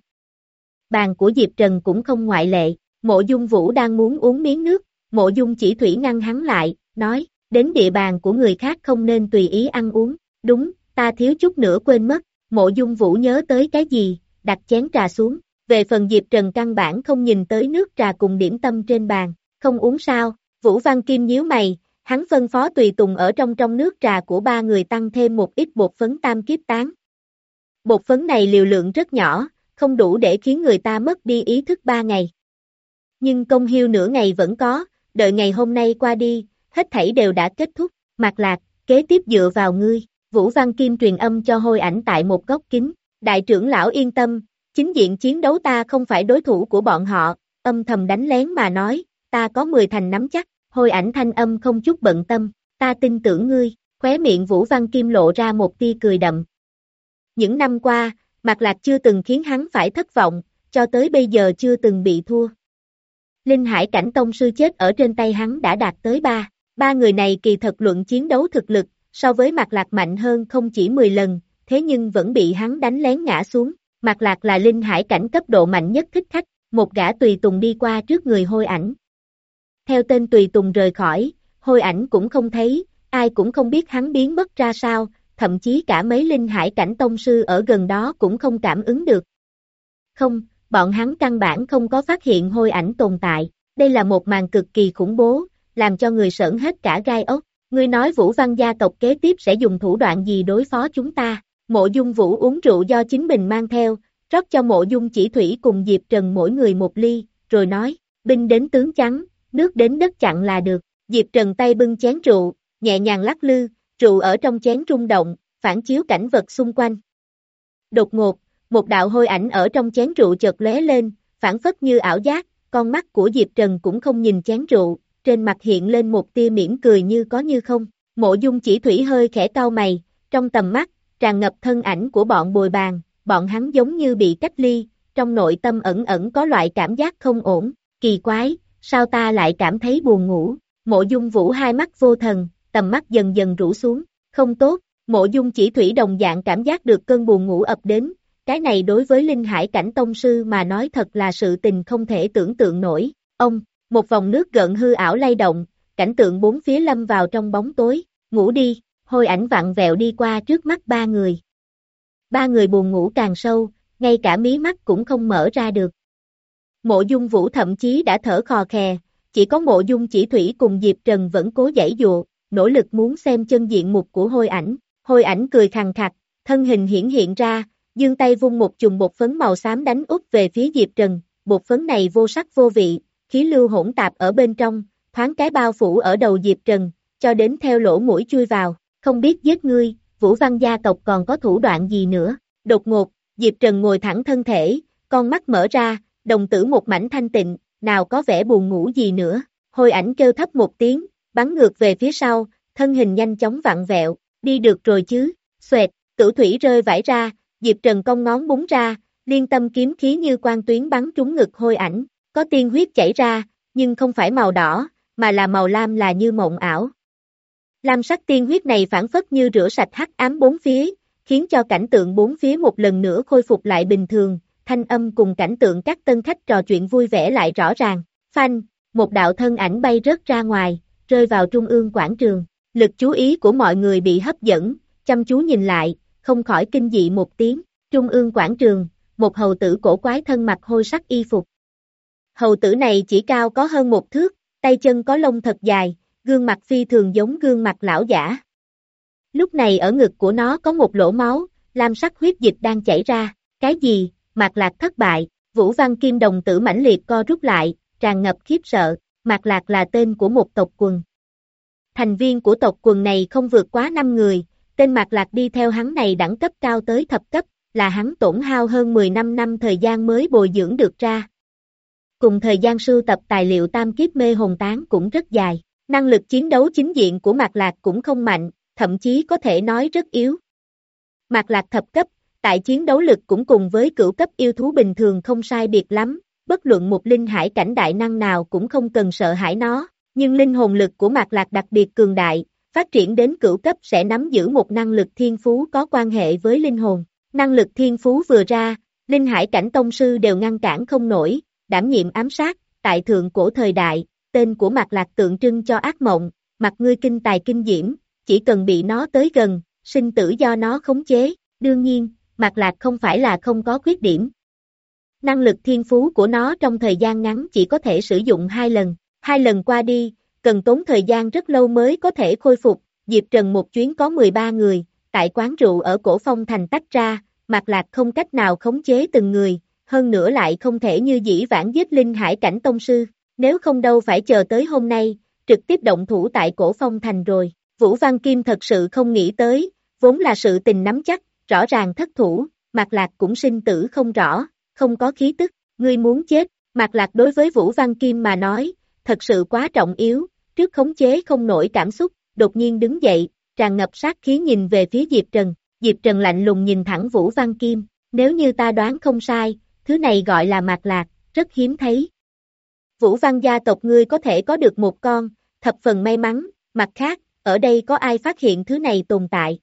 Bàn của Diệp Trần cũng không ngoại lệ. Mộ Dung Vũ đang muốn uống miếng nước, Mộ Dung Chỉ Thủy ngăn hắn lại, nói, đến địa bàn của người khác không nên tùy ý ăn uống. Đúng, ta thiếu chút nữa quên mất. Mộ Dung Vũ nhớ tới cái gì, đặt chén trà xuống. Về phần Diệp Trần căn bản không nhìn tới nước trà cùng điểm tâm trên bàn, không uống sao. Vũ Văn Kim nhíu mày, hắn phân phó Tùy Tùng ở trong trong nước trà của ba người tăng thêm một ít bột phấn tam kiếp tán. Bột phấn này liều lượng rất nhỏ, không đủ để khiến người ta mất đi ý thức ba ngày. Nhưng công hiêu nửa ngày vẫn có, đợi ngày hôm nay qua đi, hết thảy đều đã kết thúc. Mạc Lạc, kế tiếp dựa vào ngươi. Vũ Văn Kim truyền âm cho Hôi Ảnh tại một góc kính. Đại trưởng lão yên tâm, chính diện chiến đấu ta không phải đối thủ của bọn họ, âm thầm đánh lén mà nói, ta có mười thành nắm chắc. Hôi Ảnh thanh âm không chút bận tâm, ta tin tưởng ngươi. Khóe miệng Vũ Văn Kim lộ ra một tia cười đậm. Những năm qua, Mạc Lạc chưa từng khiến hắn phải thất vọng, cho tới bây giờ chưa từng bị thua. Linh Hải Cảnh Tông Sư chết ở trên tay hắn đã đạt tới ba. Ba người này kỳ thật luận chiến đấu thực lực, so với Mạc Lạc mạnh hơn không chỉ mười lần, thế nhưng vẫn bị hắn đánh lén ngã xuống. Mạc Lạc là Linh Hải Cảnh cấp độ mạnh nhất thích khách, một gã tùy tùng đi qua trước người Hôi Ảnh. Theo tên tùy tùng rời khỏi, Hôi Ảnh cũng không thấy, ai cũng không biết hắn biến mất ra sao, thậm chí cả mấy Linh Hải Cảnh Tông Sư ở gần đó cũng không cảm ứng được. Không, bọn hắn căn bản không có phát hiện Hôi Ảnh tồn tại, đây là một màn cực kỳ khủng bố, làm cho người sởn hết cả gai ốc. Ngươi nói Vũ Văn gia tộc kế tiếp sẽ dùng thủ đoạn gì đối phó chúng ta? Mộ Dung Vũ uống rượu do chính mình mang theo, rót cho Mộ Dung Chỉ Thủy cùng Diệp Trần mỗi người một ly, rồi nói, binh đến tướng trắng, nước đến đất chặn là được. Diệp Trần tay bưng chén rượu, nhẹ nhàng lắc lư, rượu ở trong chén rung động, phản chiếu cảnh vật xung quanh. Đột ngột, một đạo hôi ảnh ở trong chén rượu chợt lóe lên, phản phất như ảo giác, con mắt của Diệp Trần cũng không nhìn chén rượu, trên mặt hiện lên một tia mỉm cười như có như không. Mộ Dung Chỉ Thủy hơi khẽ cau mày, trong tầm mắt, tràn ngập thân ảnh của bọn bồi bàn, bọn hắn giống như bị cách ly, trong nội tâm ẩn ẩn có loại cảm giác không ổn, kỳ quái, sao ta lại cảm thấy buồn ngủ. Mộ Dung Vũ hai mắt vô thần, tầm mắt dần dần rũ xuống, không tốt. Mộ Dung Chỉ Thủy đồng dạng cảm giác được cơn buồn ngủ ập đến, cái này đối với Linh Hải Cảnh Tông Sư mà nói thật là sự tình không thể tưởng tượng nổi. Ông, một vòng nước gợn hư ảo lay động, cảnh tượng bốn phía lâm vào trong bóng tối, ngủ đi. Hôi Ảnh vặn vẹo đi qua trước mắt ba người. Ba người buồn ngủ càng sâu, ngay cả mí mắt cũng không mở ra được. Mộ Dung Vũ thậm chí đã thở khò khè, chỉ có Mộ Dung Chỉ Thủy cùng Diệp Trần vẫn cố giãy dụa, nỗ lực muốn xem chân diện mục của Hôi Ảnh. Hôi Ảnh cười khằng khặc, thân hình hiển hiện ra, giương tay vung một chùm bột phấn màu xám đánh úp về phía Diệp Trần. Bột phấn này vô sắc vô vị, khí lưu hỗn tạp ở bên trong, thoáng cái bao phủ ở đầu Diệp Trần, cho đến theo lỗ mũi chui vào. Không biết giết ngươi, Vũ Văn gia tộc còn có thủ đoạn gì nữa. Đột ngột, Diệp Trần ngồi thẳng thân thể, con mắt mở ra, đồng tử một mảnh thanh tịnh, nào có vẻ buồn ngủ gì nữa. Hôi Ảnh kêu thấp một tiếng, bắn ngược về phía sau, thân hình nhanh chóng vặn vẹo, đi được rồi chứ. Xoẹt, cửu thủy rơi vãi ra, Diệp Trần cong ngón búng ra, liên tâm kiếm khí như quang tuyến bắn trúng ngực Hôi Ảnh, có tiên huyết chảy ra, nhưng không phải màu đỏ, mà là màu lam là như mộng ảo. Lam sắc tiên huyết này phản phất như rửa sạch hắc ám bốn phía, khiến cho cảnh tượng bốn phía một lần nữa khôi phục lại bình thường, thanh âm cùng cảnh tượng các tân khách trò chuyện vui vẻ lại rõ ràng. Phanh, một đạo thân ảnh bay rớt ra ngoài, rơi vào trung ương quảng trường. Lực chú ý của mọi người bị hấp dẫn, chăm chú nhìn lại, không khỏi kinh dị một tiếng. Trung ương quảng trường, một hầu tử cổ quái thân mặc hôi sắc y phục. Hầu tử này chỉ cao có hơn một thước, tay chân có lông thật dài, gương mặt phi thường giống gương mặt lão giả. Lúc này ở ngực của nó có một lỗ máu, lam sắc huyết dịch đang chảy ra. Cái gì? Mạc Lạc thất bại. Vũ Văn Kim đồng tử mãnh liệt co rút lại, tràn ngập khiếp sợ. Mạc Lạc là tên của một tộc quần. Thành viên của tộc quần này không vượt quá năm người, tên Mạc Lạc đi theo hắn này đẳng cấp cao tới thập cấp, là hắn tổn hao hơn mười lăm năm thời gian mới bồi dưỡng được ra. Cùng thời gian sưu tập tài liệu tam kiếp mê hồn tán cũng rất dài. Năng lực chiến đấu chính diện của Mạc Lạc cũng không mạnh, thậm chí có thể nói rất yếu. Mạc Lạc thập cấp, tại chiến đấu lực cũng cùng với cửu cấp yêu thú bình thường không sai biệt lắm, bất luận một linh hải cảnh đại năng nào cũng không cần sợ hãi nó, nhưng linh hồn lực của Mạc Lạc đặc biệt cường đại, phát triển đến cửu cấp sẽ nắm giữ một năng lực thiên phú có quan hệ với linh hồn. Năng lực thiên phú vừa ra, linh hải cảnh tông sư đều ngăn cản không nổi, đảm nhiệm ám sát, tại thượng cổ thời đại, tên của Mạc Lạc tượng trưng cho ác mộng, mặt ngươi kinh tài kinh diễm, chỉ cần bị nó tới gần, sinh tử do nó khống chế. Đương nhiên, Mạc Lạc không phải là không có khuyết điểm. Năng lực thiên phú của nó trong thời gian ngắn chỉ có thể sử dụng hai lần, hai lần qua đi, cần tốn thời gian rất lâu mới có thể khôi phục. Diệp Trần một chuyến có mười ba người, tại quán rượu ở Cổ Phong Thành tách ra, Mạc Lạc không cách nào khống chế từng người, hơn nữa lại không thể như dĩ vãng giết linh hải cảnh tông sư, nếu không đâu phải chờ tới hôm nay, trực tiếp động thủ tại Cổ Phong Thành rồi. Vũ Văn Kim thật sự không nghĩ tới, vốn là sự tình nắm chắc, rõ ràng thất thủ, Mạc Lạc cũng sinh tử không rõ, không có khí tức, ngươi muốn chết. Mạc Lạc đối với Vũ Văn Kim mà nói, thật sự quá trọng yếu, trước khống chế không nổi cảm xúc, đột nhiên đứng dậy, tràn ngập sát khí nhìn về phía Diệp Trần. Diệp Trần lạnh lùng nhìn thẳng Vũ Văn Kim, nếu như ta đoán không sai, thứ này gọi là Mạc Lạc, rất hiếm thấy. Vũ Văn gia tộc ngươi có thể có được một con, thập phần may mắn, mặt khác, ở đây có ai phát hiện thứ này tồn tại?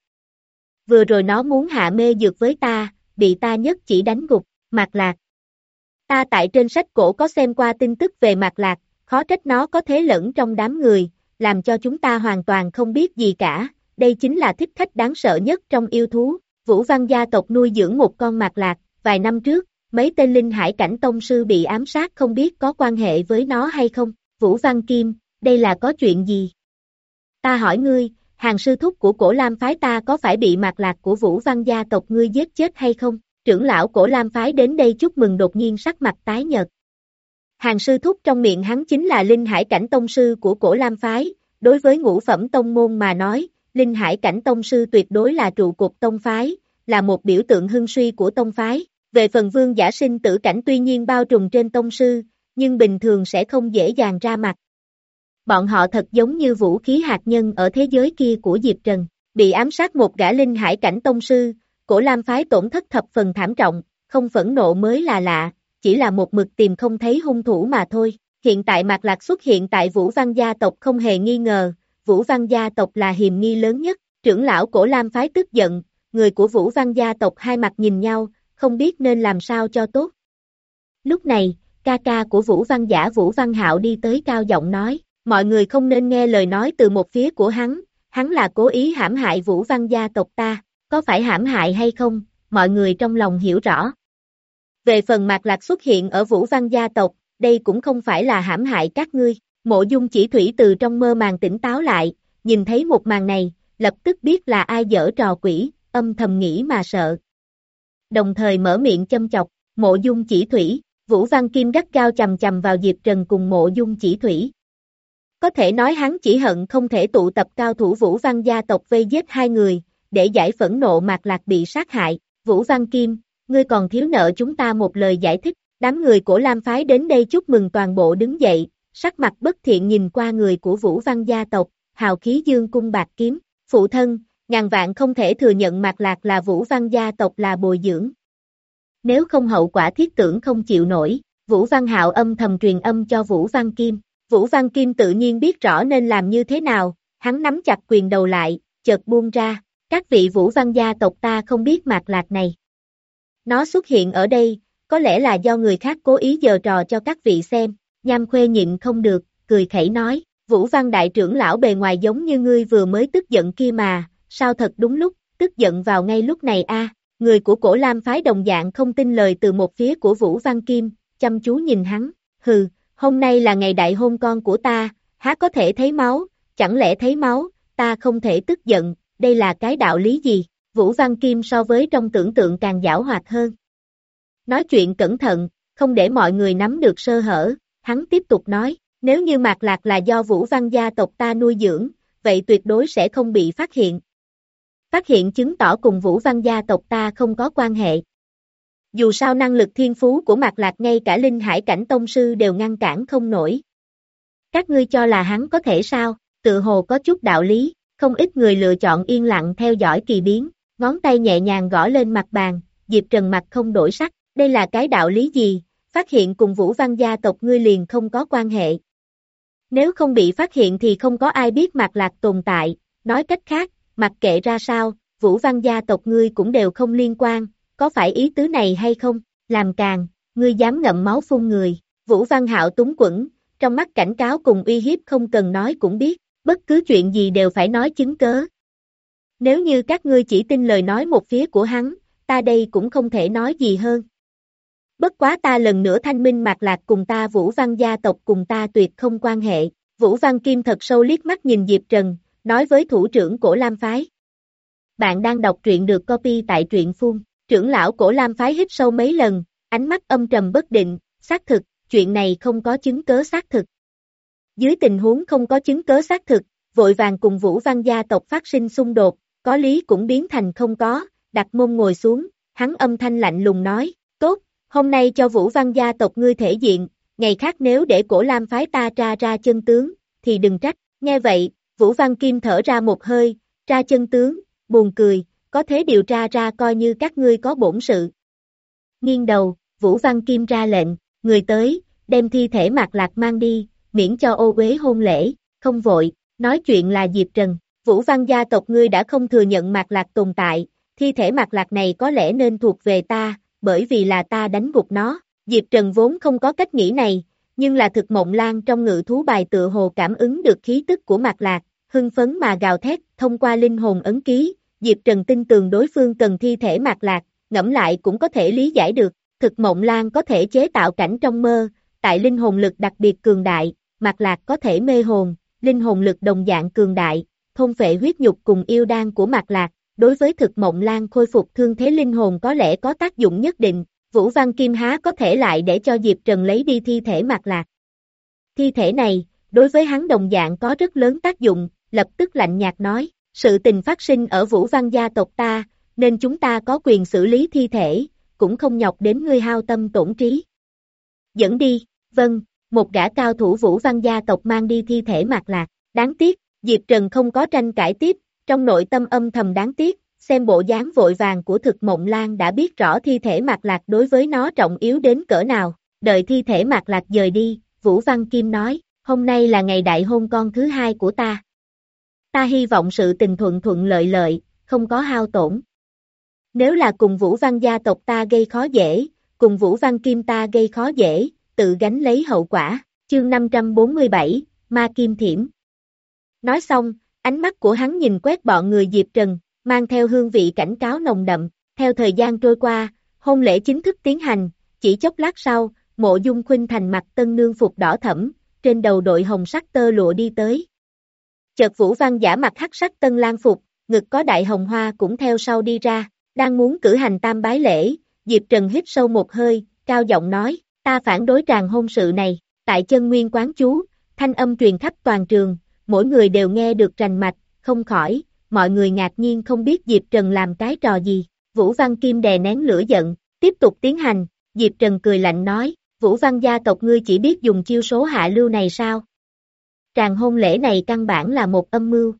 Vừa rồi nó muốn hạ mê dược với ta, bị ta nhất chỉ đánh gục. Mạc Lạc. Ta tại trên sách cổ có xem qua tin tức về Mạc Lạc, khó trách nó có thế lẫn trong đám người, làm cho chúng ta hoàn toàn không biết gì cả, đây chính là thích khách đáng sợ nhất trong yêu thú. Vũ Văn gia tộc nuôi dưỡng một con Mạc Lạc, vài năm trước, mấy tên linh hải cảnh tông sư bị ám sát không biết có quan hệ với nó hay không. Vũ Văn Kim, đây là có chuyện gì? Ta hỏi ngươi, hàng sư thúc của Cổ Lam phái ta có phải bị Mạc Lạc của Vũ Văn gia tộc ngươi giết chết hay không? Trưởng lão Cổ Lam phái đến đây chúc mừng đột nhiên sắc mặt tái nhợt. Hàng sư thúc trong miệng hắn chính là linh hải cảnh tông sư của Cổ Lam phái, đối với ngũ phẩm tông môn mà nói, linh hải cảnh tông sư tuyệt đối là trụ cột tông phái, là một biểu tượng hưng suy của tông phái. Về phần vương giả sinh tử cảnh tuy nhiên bao trùm trên tông sư, nhưng bình thường sẽ không dễ dàng ra mặt. Bọn họ thật giống như vũ khí hạt nhân ở thế giới kia của Diệp Trần, bị ám sát một gã linh hải cảnh tông sư, Cổ Lam phái tổn thất thập phần thảm trọng, không phẫn nộ mới là lạ, chỉ là một mực tìm không thấy hung thủ mà thôi. Hiện tại Mạc Lạc xuất hiện tại Vũ Văn gia tộc không hề nghi ngờ, Vũ Văn gia tộc là hiềm nghi lớn nhất. Trưởng lão Cổ Lam phái tức giận, người của Vũ Văn gia tộc hai mặt nhìn nhau, không biết nên làm sao cho tốt. Lúc này, ca ca của Vũ Văn Giả Vũ Văn Hạo đi tới cao giọng nói, mọi người không nên nghe lời nói từ một phía của hắn, hắn là cố ý hãm hại Vũ Văn gia tộc ta, có phải hãm hại hay không, mọi người trong lòng hiểu rõ. Về phần Mạc Lạc xuất hiện ở Vũ Văn gia tộc, đây cũng không phải là hãm hại các ngươi. Mộ Dung Chỉ Thủy từ trong mơ màng tỉnh táo lại, nhìn thấy một màn này, lập tức biết là ai giở trò quỷ, âm thầm nghĩ mà sợ. Đồng thời mở miệng châm chọc, Mộ Dung Chỉ Thủy, Vũ Văn Kim gắt gao chầm chầm vào Diệp Trần cùng Mộ Dung Chỉ Thủy. Có thể nói hắn chỉ hận không thể tụ tập cao thủ Vũ Văn gia tộc vây giết hai người, để giải phẫn nộ Mạc Lạc bị sát hại. Vũ Văn Kim, ngươi còn thiếu nợ chúng ta một lời giải thích. Đám người của Lam phái đến đây chúc mừng toàn bộ đứng dậy, sắc mặt bất thiện nhìn qua người của Vũ Văn gia tộc, hào khí dương cung bạc kiếm. Phụ thân, ngàn vạn không thể thừa nhận Mạc Lạc là Vũ Văn gia tộc là bồi dưỡng. Nếu không hậu quả thiết tưởng không chịu nổi. Vũ Văn Hạo âm thầm truyền âm cho Vũ Văn Kim. Vũ Văn Kim tự nhiên biết rõ nên làm như thế nào, hắn nắm chặt quyền đầu lại, chợt buông ra, các vị Vũ Văn gia tộc ta không biết Mạc Lạc này. Nó xuất hiện ở đây, có lẽ là do người khác cố ý giở trò cho các vị xem, Nham Khuê nhịn không được, cười khẩy nói, Vũ Văn đại trưởng lão bề ngoài giống như ngươi vừa mới tức giận kia mà, sao thật đúng lúc, tức giận vào ngay lúc này a. Người của Cổ Lam phái đồng dạng không tin lời từ một phía của Vũ Văn Kim, chăm chú nhìn hắn, hừ, hôm nay là ngày đại hôn con của ta, há có thể thấy máu, chẳng lẽ thấy máu, ta không thể tức giận, đây là cái đạo lý gì? Vũ Văn Kim so với trong tưởng tượng càng giảo hoạt hơn. Nói chuyện cẩn thận, không để mọi người nắm được sơ hở, hắn tiếp tục nói, nếu như Mạc Lạc là do Vũ Văn gia tộc ta nuôi dưỡng, vậy tuyệt đối sẽ không bị phát hiện. Phát hiện chứng tỏ cùng Vũ Văn gia tộc ta không có quan hệ. Dù sao năng lực thiên phú của Mạc Lạc ngay cả Linh Hải cảnh tông sư đều ngăn cản không nổi. Các ngươi cho là hắn có thể sao, tự hồ có chút đạo lý, không ít người lựa chọn yên lặng theo dõi kỳ biến, ngón tay nhẹ nhàng gõ lên mặt bàn, Diệp Trần mặt không đổi sắc, đây là cái đạo lý gì, phát hiện cùng Vũ Văn gia tộc ngươi liền không có quan hệ. Nếu không bị phát hiện thì không có ai biết Mạc Lạc tồn tại, nói cách khác, mặc kệ ra sao, Vũ Văn gia tộc ngươi cũng đều không liên quan, có phải ý tứ này hay không, làm càng, ngươi dám ngậm máu phun người, Vũ Văn Hạo túng quẫn, trong mắt cảnh cáo cùng uy hiếp không cần nói cũng biết, bất cứ chuyện gì đều phải nói chứng cớ. Nếu như các ngươi chỉ tin lời nói một phía của hắn, ta đây cũng không thể nói gì hơn. Bất quá ta lần nữa thanh minh Mạc Lạc cùng ta Vũ Văn gia tộc cùng ta tuyệt không quan hệ, Vũ Văn Kim thật sâu liếc mắt nhìn Diệp Trần, nói với thủ trưởng Cổ Lam phái. Bạn đang đọc truyện được copy tại truyện phun, trưởng lão Cổ Lam phái hít sâu mấy lần, ánh mắt âm trầm bất định, xác thực, chuyện này không có chứng cớ xác thực. Dưới tình huống không có chứng cớ xác thực, vội vàng cùng Vũ Văn gia tộc phát sinh xung đột, có lý cũng biến thành không có, đặt mông ngồi xuống, hắn âm thanh lạnh lùng nói, tốt, hôm nay cho Vũ Văn gia tộc ngươi thể diện, ngày khác nếu để Cổ Lam phái ta tra ra chân tướng, thì đừng trách, nghe vậy, Vũ Văn Kim thở ra một hơi, tra chân tướng, buồn cười, có thế điều tra ra coi như các ngươi có bổn sự. Nghiêng đầu, Vũ Văn Kim ra lệnh, người tới, đem thi thể Mạc Lạc mang đi, miễn cho ô uế hôn lễ, không vội, nói chuyện là Diệp Trần, Vũ Văn gia tộc ngươi đã không thừa nhận Mạc Lạc tồn tại, thi thể Mạc Lạc này có lẽ nên thuộc về ta, bởi vì là ta đánh gục nó, Diệp Trần vốn không có cách nghĩ này, nhưng là thực mộng lan trong ngự thú bài tựa hồ cảm ứng được khí tức của Mạc Lạc, hưng phấn mà gào thét, thông qua linh hồn ấn ký, Diệp Trần tin tường đối phương cần thi thể Mạc Lạc, ngẫm lại cũng có thể lý giải được, thực mộng lan có thể chế tạo cảnh trong mơ, tại linh hồn lực đặc biệt cường đại, Mạc Lạc có thể mê hồn, linh hồn lực đồng dạng cường đại, thôn phệ huyết nhục cùng yêu đan của Mạc Lạc, đối với thực mộng lan khôi phục thương thế linh hồn có lẽ có tác dụng nhất định, Vũ Văn Kim há có thể lại để cho Diệp Trần lấy đi thi thể Mạc Lạc. Thi thể này, đối với hắn đồng dạng có rất lớn tác dụng, lập tức lạnh nhạt nói, sự tình phát sinh ở Vũ Văn gia tộc ta, nên chúng ta có quyền xử lý thi thể, cũng không nhọc đến ngươi hao tâm tổn trí. Dẫn đi, vâng, một gã cao thủ Vũ Văn gia tộc mang đi thi thể Mạc Lạc, đáng tiếc, Diệp Trần không có tranh cãi tiếp, trong nội tâm âm thầm đáng tiếc, xem bộ dáng vội vàng của thực mộng lan đã biết rõ thi thể Mạc Lạc đối với nó trọng yếu đến cỡ nào, đợi thi thể Mạc Lạc dời đi, Vũ Văn Kim nói, hôm nay là ngày đại hôn con thứ hai của ta. Ta hy vọng sự tình thuận thuận lợi lợi, không có hao tổn. Nếu là cùng Vũ Văn gia tộc ta gây khó dễ, cùng Vũ Văn Kim ta gây khó dễ, tự gánh lấy hậu quả, chương năm trăm bốn mươi bảy, Ma Kim Thiểm. Nói xong, ánh mắt của hắn nhìn quét bọn người Diệp Trần, mang theo hương vị cảnh cáo nồng đậm, theo thời gian trôi qua, hôn lễ chính thức tiến hành, chỉ chốc lát sau, Mộ Dung Khuynh Thành mặc tân nương phục đỏ thẫm, trên đầu đội hồng sắc tơ lụa đi tới. Chợt Vũ Văn giả mặc hắc sắc tân lang phục, ngực có đại hồng hoa cũng theo sau đi ra, đang muốn cử hành tam bái lễ, Diệp Trần hít sâu một hơi, cao giọng nói, ta phản đối tràng hôn sự này, tại chân nguyên quán chú, thanh âm truyền khắp toàn trường, mỗi người đều nghe được rành mạch, không khỏi, mọi người ngạc nhiên không biết Diệp Trần làm cái trò gì, Vũ Văn Kim đè nén lửa giận, tiếp tục tiến hành, Diệp Trần cười lạnh nói, Vũ Văn gia tộc ngươi chỉ biết dùng chiêu số hạ lưu này sao? Tràng hôn lễ này căn bản là một âm mưu.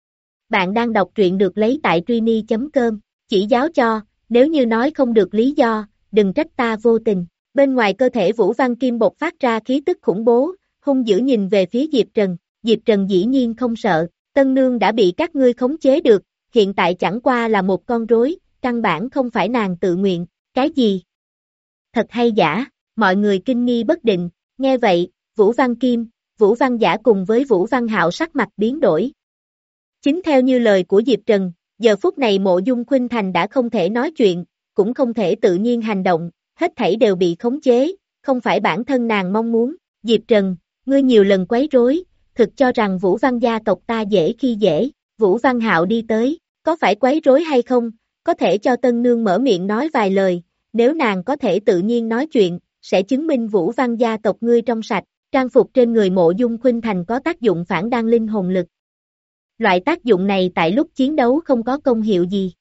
Bạn đang đọc truyện được lấy tại truy chấm com, chỉ giáo cho, nếu như nói không được lý do, đừng trách ta vô tình. Bên ngoài cơ thể Vũ Văn Kim bộc phát ra khí tức khủng bố, hung dữ nhìn về phía Diệp Trần, Diệp Trần dĩ nhiên không sợ, Tân nương đã bị các ngươi khống chế được, hiện tại chẳng qua là một con rối, căn bản không phải nàng tự nguyện, cái gì? Thật hay giả, mọi người kinh nghi bất định, nghe vậy, Vũ Văn Kim, Vũ Văn Giả cùng với Vũ Văn Hạo sắc mặt biến đổi. Chính theo như lời của Diệp Trần, giờ phút này Mộ Dung Khuynh Thành đã không thể nói chuyện, cũng không thể tự nhiên hành động, hết thảy đều bị khống chế, không phải bản thân nàng mong muốn. Diệp Trần, ngươi nhiều lần quấy rối, thực cho rằng Vũ Văn gia tộc ta dễ khi dễ. Vũ Văn Hạo đi tới, có phải quấy rối hay không, có thể cho tân nương mở miệng nói vài lời, nếu nàng có thể tự nhiên nói chuyện, sẽ chứng minh Vũ Văn gia tộc ngươi trong sạch. Trang phục trên người Mộ Dung Khuynh Thành có tác dụng phản đan linh hồn lực. Loại tác dụng này tại lúc chiến đấu không có công hiệu gì.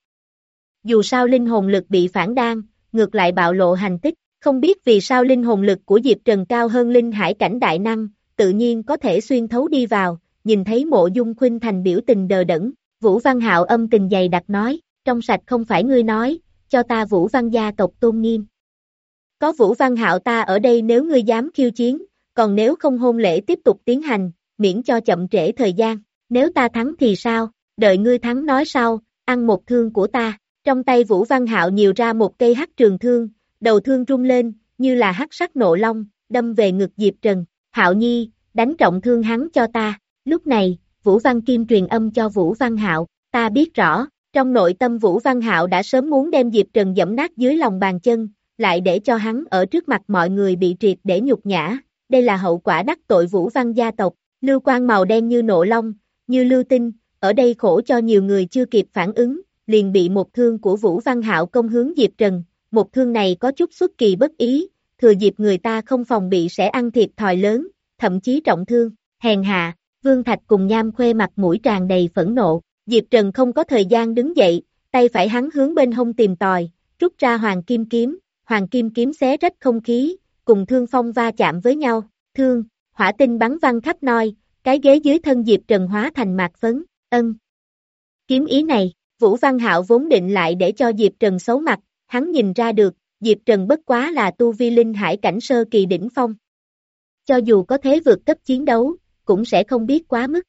Dù sao linh hồn lực bị phản đan, ngược lại bạo lộ hành tích, không biết vì sao linh hồn lực của Diệp Trần cao hơn linh hải cảnh đại năng, tự nhiên có thể xuyên thấu đi vào, nhìn thấy Mộ Dung Khuynh Thành biểu tình đờ đẫn, Vũ Văn Hạo âm tình dày đặc nói, trong sạch không phải ngươi nói, cho ta Vũ Văn gia tộc tôn nghiêm. Có Vũ Văn Hạo ta ở đây nếu ngươi dám khiêu chiến, còn nếu không hôn lễ tiếp tục tiến hành, miễn cho chậm trễ thời gian, nếu ta thắng thì sao, đợi ngươi thắng nói sau, ăn một thương của ta, trong tay Vũ Văn Hạo nhiều ra một cây hắc trường thương, đầu thương rung lên, như là hắc sắc nộ long, đâm về ngực Diệp Trần, Hạo Nhi, đánh trọng thương hắn cho ta, lúc này, Vũ Văn Kim truyền âm cho Vũ Văn Hạo, ta biết rõ, trong nội tâm Vũ Văn Hạo đã sớm muốn đem Diệp Trần giẫm nát dưới lòng bàn chân, lại để cho hắn ở trước mặt mọi người bị triệt để nhục nhã. Đây là hậu quả đắc tội Vũ Văn gia tộc, lưu quang màu đen như nộ long, như lưu tinh, ở đây khổ cho nhiều người chưa kịp phản ứng, liền bị một thương của Vũ Văn Hạo công hướng Diệp Trần, một thương này có chút xuất kỳ bất ý, thừa dịp người ta không phòng bị sẽ ăn thiệt thòi lớn, thậm chí trọng thương, hèn hạ, Vương Thạch cùng Nham Khuê mặt mũi tràn đầy phẫn nộ, Diệp Trần không có thời gian đứng dậy, tay phải hắn hướng bên hông tìm tòi, rút ra hoàng kim kiếm, hoàng kim kiếm xé rách không khí, cùng thương phong va chạm với nhau, thương, hỏa tinh bắn văng khắp nơi, cái ghế dưới thân Diệp Trần hóa thành mạc phấn, ân. Kiếm ý này, Vũ Văn Hạo vốn định lại để cho Diệp Trần xấu mặt, hắn nhìn ra được, Diệp Trần bất quá là tu vi linh hải cảnh sơ kỳ đỉnh phong. Cho dù có thế vượt cấp chiến đấu, cũng sẽ không biết quá mức.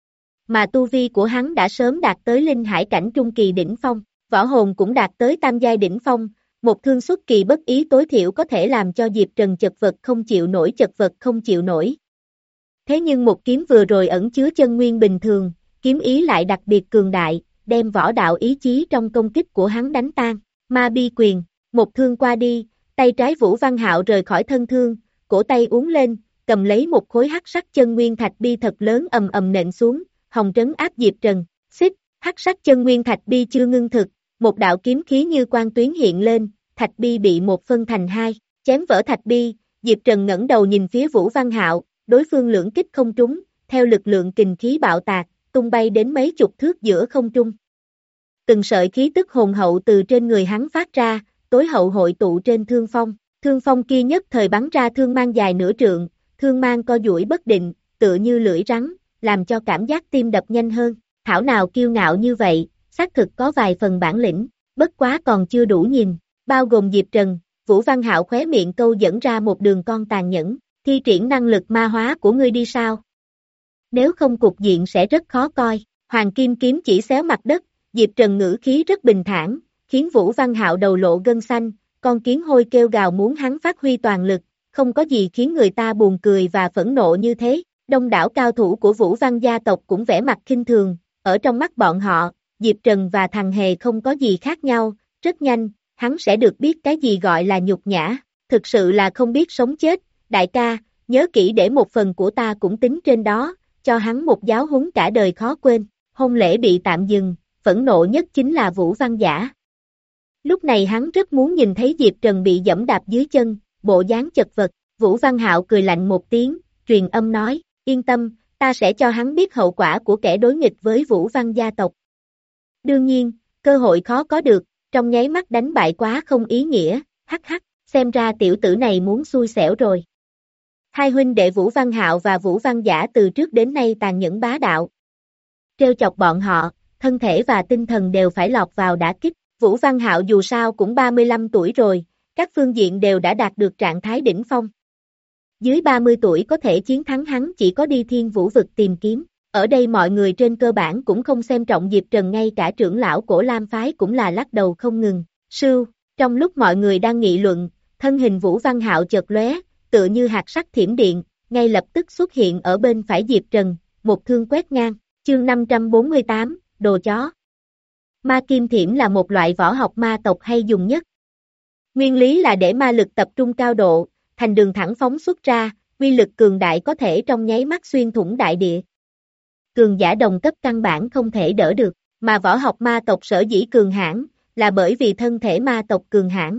Mà tu vi của hắn đã sớm đạt tới linh hải cảnh trung kỳ đỉnh phong, võ hồn cũng đạt tới tam giai đỉnh phong, một thương xuất kỳ bất ý tối thiểu có thể làm cho Diệp Trần chật vật không chịu nổi chật vật không chịu nổi. Thế nhưng một kiếm vừa rồi ẩn chứa chân nguyên bình thường, kiếm ý lại đặc biệt cường đại, đem võ đạo ý chí trong công kích của hắn đánh tan, ma bi quyền, một thương qua đi, tay trái Vũ Văn Hạo rời khỏi thân thương, cổ tay uốn lên, cầm lấy một khối hắc sắc chân nguyên thạch bi thật lớn ầm ầm nện xuống, hòng trấn áp Diệp Trần, xích, hắc sắc chân nguyên thạch bi chưa ngưng thực, một đạo kiếm khí như quang tuyến hiện lên, thạch bi bị một phân thành hai, chém vỡ thạch bi, Diệp Trần ngẩng đầu nhìn phía Vũ Văn Hạo, đối phương lưỡng kích không trúng, theo lực lượng kình khí bạo tạc, tung bay đến mấy chục thước giữa không trung. Từng sợi khí tức hồn hậu từ trên người hắn phát ra, tối hậu hội tụ trên thương phong, thương phong kia nhất thời bắn ra thương mang dài nửa trượng, thương mang co duỗi bất định, tựa như lưỡi rắn, làm cho cảm giác tim đập nhanh hơn, thảo nào kiêu ngạo như vậy, xác thực có vài phần bản lĩnh, bất quá còn chưa đủ nhìn, bao gồm Diệp Trần, Vũ Văn Hạo khóe miệng câu dẫn ra một đường con tàn nhẫn, thi triển năng lực ma hóa của ngươi đi sao? Nếu không cục diện sẽ rất khó coi, hoàng kim kiếm chỉ xéo mặt đất, Diệp Trần ngữ khí rất bình thản, khiến Vũ Văn Hạo đầu lộ gân xanh, con kiến hôi kêu gào muốn hắn phát huy toàn lực, không có gì khiến người ta buồn cười và phẫn nộ như thế, đông đảo cao thủ của Vũ Văn gia tộc cũng vẻ mặt khinh thường, ở trong mắt bọn họ, Diệp Trần và thằng Hề không có gì khác nhau, rất nhanh, hắn sẽ được biết cái gì gọi là nhục nhã, thực sự là không biết sống chết, đại ca, nhớ kỹ để một phần của ta cũng tính trên đó, cho hắn một giáo huấn cả đời khó quên, hôn lễ bị tạm dừng, phẫn nộ nhất chính là Vũ Văn Giả. Lúc này hắn rất muốn nhìn thấy Diệp Trần bị dẫm đạp dưới chân, bộ dáng chật vật, Vũ Văn Hạo cười lạnh một tiếng, truyền âm nói, yên tâm, ta sẽ cho hắn biết hậu quả của kẻ đối nghịch với Vũ Văn gia tộc. Đương nhiên, cơ hội khó có được, trong nháy mắt đánh bại quá không ý nghĩa, hắc hắc, xem ra tiểu tử này muốn xui xẻo rồi. Hai huynh đệ Vũ Văn Hạo và Vũ Văn Giả từ trước đến nay tàn nhẫn bá đạo. Trêu chọc bọn họ, thân thể và tinh thần đều phải lọt vào đả kích. Vũ Văn Hạo dù sao cũng ba mươi lăm tuổi rồi, các phương diện đều đã đạt được trạng thái đỉnh phong. Dưới ba mươi tuổi có thể chiến thắng hắn chỉ có đi Thiên Vũ vực tìm kiếm, Ở đây mọi người trên cơ bản cũng không xem trọng Diệp Trần, ngay cả trưởng lão Cổ Lam phái cũng là lắc đầu không ngừng. Sưu, trong lúc mọi người đang nghị luận, thân hình Vũ Văn Hạo chợt lóe, tựa như hạt sắc thiểm điện, ngay lập tức xuất hiện ở bên phải Diệp Trần, một thương quét ngang. Chương năm trăm bốn mươi tám, đồ chó. Ma kim thiểm là một loại võ học ma tộc hay dùng nhất. Nguyên lý là để ma lực tập trung cao độ, thành đường thẳng phóng xuất ra, uy lực cường đại có thể trong nháy mắt xuyên thủng đại địa. Cường giả đồng cấp căn bản không thể đỡ được, mà võ học ma tộc sở dĩ cường hãn, là bởi vì thân thể ma tộc cường hãn.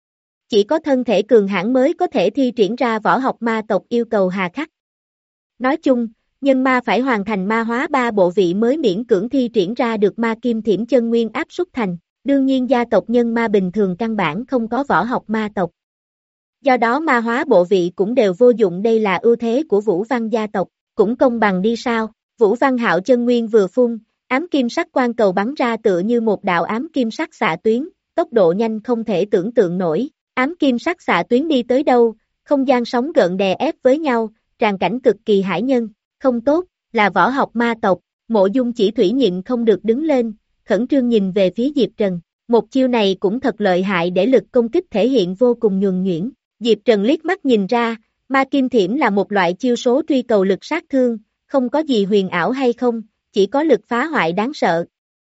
Chỉ có thân thể cường hãn mới có thể thi triển ra võ học ma tộc yêu cầu hà khắc. Nói chung, nhân ma phải hoàn thành ma hóa ba bộ vị mới miễn cưỡng thi triển ra được ma kim thiểm chân nguyên áp xúc thành. Đương nhiên gia tộc nhân ma bình thường căn bản không có võ học ma tộc. Do đó ma hóa bộ vị cũng đều vô dụng, đây là ưu thế của Vũ Văn gia tộc, cũng công bằng đi sao. Vũ Văn Hạo chân nguyên vừa phun, ám kim sắc quang cầu bắn ra tựa như một đạo ám kim sắc xạ tuyến, tốc độ nhanh không thể tưởng tượng nổi. Ám kim sắc xạ tuyến đi tới đâu, không gian sóng gợn đè ép với nhau, tràn cảnh cực kỳ hải nhân. Không tốt, là võ học ma tộc. Mộ Dung Chỉ Thủy nhịn không được đứng lên, khẩn trương nhìn về phía Diệp Trần. Một chiêu này cũng thật lợi hại, để lực công kích thể hiện vô cùng nhuần nhuyễn. Diệp Trần liếc mắt nhìn ra, ma kim thiểm là một loại chiêu số truy cầu lực sát thương, không có gì huyền ảo hay không, chỉ có lực phá hoại đáng sợ.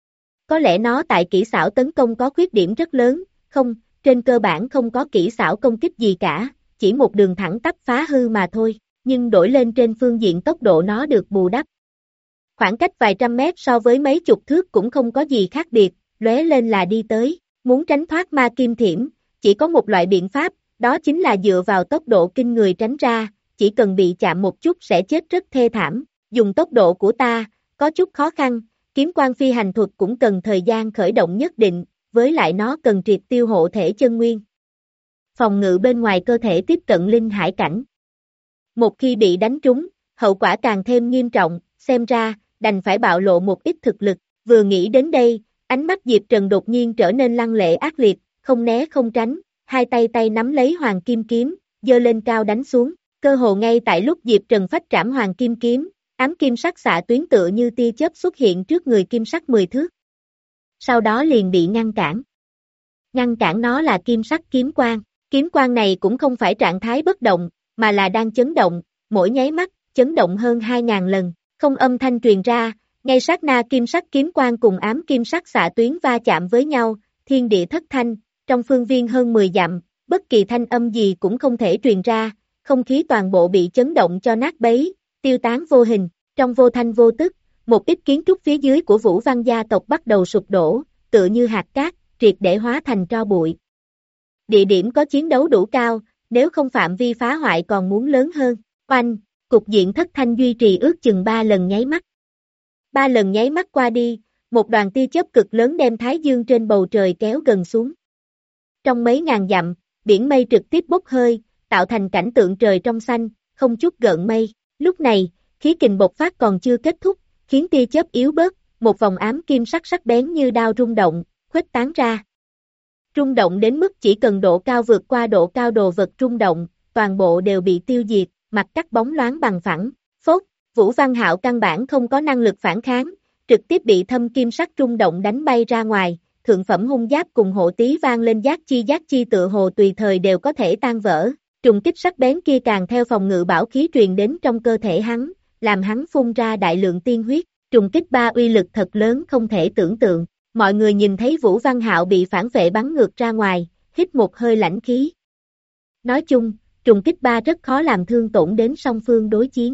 Có lẽ nó tại kỹ xảo tấn công có khuyết điểm rất lớn, không, trên cơ bản không có kỹ xảo công kích gì cả, chỉ một đường thẳng tắp phá hư mà thôi, nhưng đổi lên trên phương diện tốc độ nó được bù đắp. Khoảng cách vài trăm mét so với mấy chục thước cũng không có gì khác biệt, lóe lên là đi tới. Muốn tránh thoát ma kim thiểm, chỉ có một loại biện pháp, đó chính là dựa vào tốc độ kinh người tránh ra, chỉ cần bị chạm một chút sẽ chết rất thê thảm. Dùng tốc độ của ta, có chút khó khăn, kiếm quan phi hành thuật cũng cần thời gian khởi động nhất định, với lại nó cần triệt tiêu hộ thể chân nguyên. Phòng ngự bên ngoài cơ thể tiếp cận linh hải cảnh. Một khi bị đánh trúng, hậu quả càng thêm nghiêm trọng, xem ra, đành phải bạo lộ một ít thực lực. Vừa nghĩ đến đây, ánh mắt Diệp Trần đột nhiên trở nên lăng lệ ác liệt, không né không tránh, hai tay tay nắm lấy hoàng kim kiếm, giơ lên cao đánh xuống. Cơ hồ ngay tại lúc Diệp Trần phách trảm hoàng kim kiếm, ám kim sắc xạ tuyến tựa như tia chớp xuất hiện trước người kim sắc mười thước. Sau đó liền bị ngăn cản. Ngăn cản nó là kim sắc kiếm quang. Kiếm quang này cũng không phải trạng thái bất động, mà là đang chấn động, mỗi nháy mắt, chấn động hơn hai ngàn lần, không âm thanh truyền ra, ngay sát na kim sắc kiếm quang cùng ám kim sắc xạ tuyến va chạm với nhau, thiên địa thất thanh, trong phương viên hơn mười dặm, bất kỳ thanh âm gì cũng không thể truyền ra, không khí toàn bộ bị chấn động cho nát bấy, tiêu tán vô hình, trong vô thanh vô tức, một ít kiến trúc phía dưới của Vũ Văn gia tộc bắt đầu sụp đổ, tựa như hạt cát, triệt để hóa thành tro bụi. Địa điểm có chiến đấu đủ cao, nếu không phạm vi phá hoại còn muốn lớn hơn. Oanh, cục diện thất thanh duy trì ước chừng ba lần nháy mắt. Ba lần nháy mắt qua đi, một đoàn tia chớp cực lớn đem Thái Dương trên bầu trời kéo gần xuống. Trong mấy ngàn dặm, biển mây trực tiếp bốc hơi, tạo thành cảnh tượng trời trong xanh, không chút gợn mây. Lúc này, khí kình bộc phát còn chưa kết thúc, khiến tia chớp yếu bớt, một vòng ám kim sắc sắc bén như đao rung động, khuếch tán ra. Rung động đến mức chỉ cần độ cao vượt qua độ cao đồ vật rung động, toàn bộ đều bị tiêu diệt, mặt cắt bóng loáng bằng phẳng. Phốt, Vũ Văn Hạo căn bản không có năng lực phản kháng, trực tiếp bị thâm kim sắc rung động đánh bay ra ngoài, thượng phẩm hung giáp cùng hộ tí vang lên giác chi giác chi tựa hồ tùy thời đều có thể tan vỡ. Trùng kích sắc bén kia càng theo phòng ngự bảo khí truyền đến trong cơ thể hắn, làm hắn phun ra đại lượng tiên huyết. Trùng kích ba uy lực thật lớn không thể tưởng tượng. Mọi người nhìn thấy Vũ Văn Hạo bị phản vệ bắn ngược ra ngoài, hít một hơi lãnh khí. Nói chung, trùng kích ba rất khó làm thương tổn đến song phương đối chiến.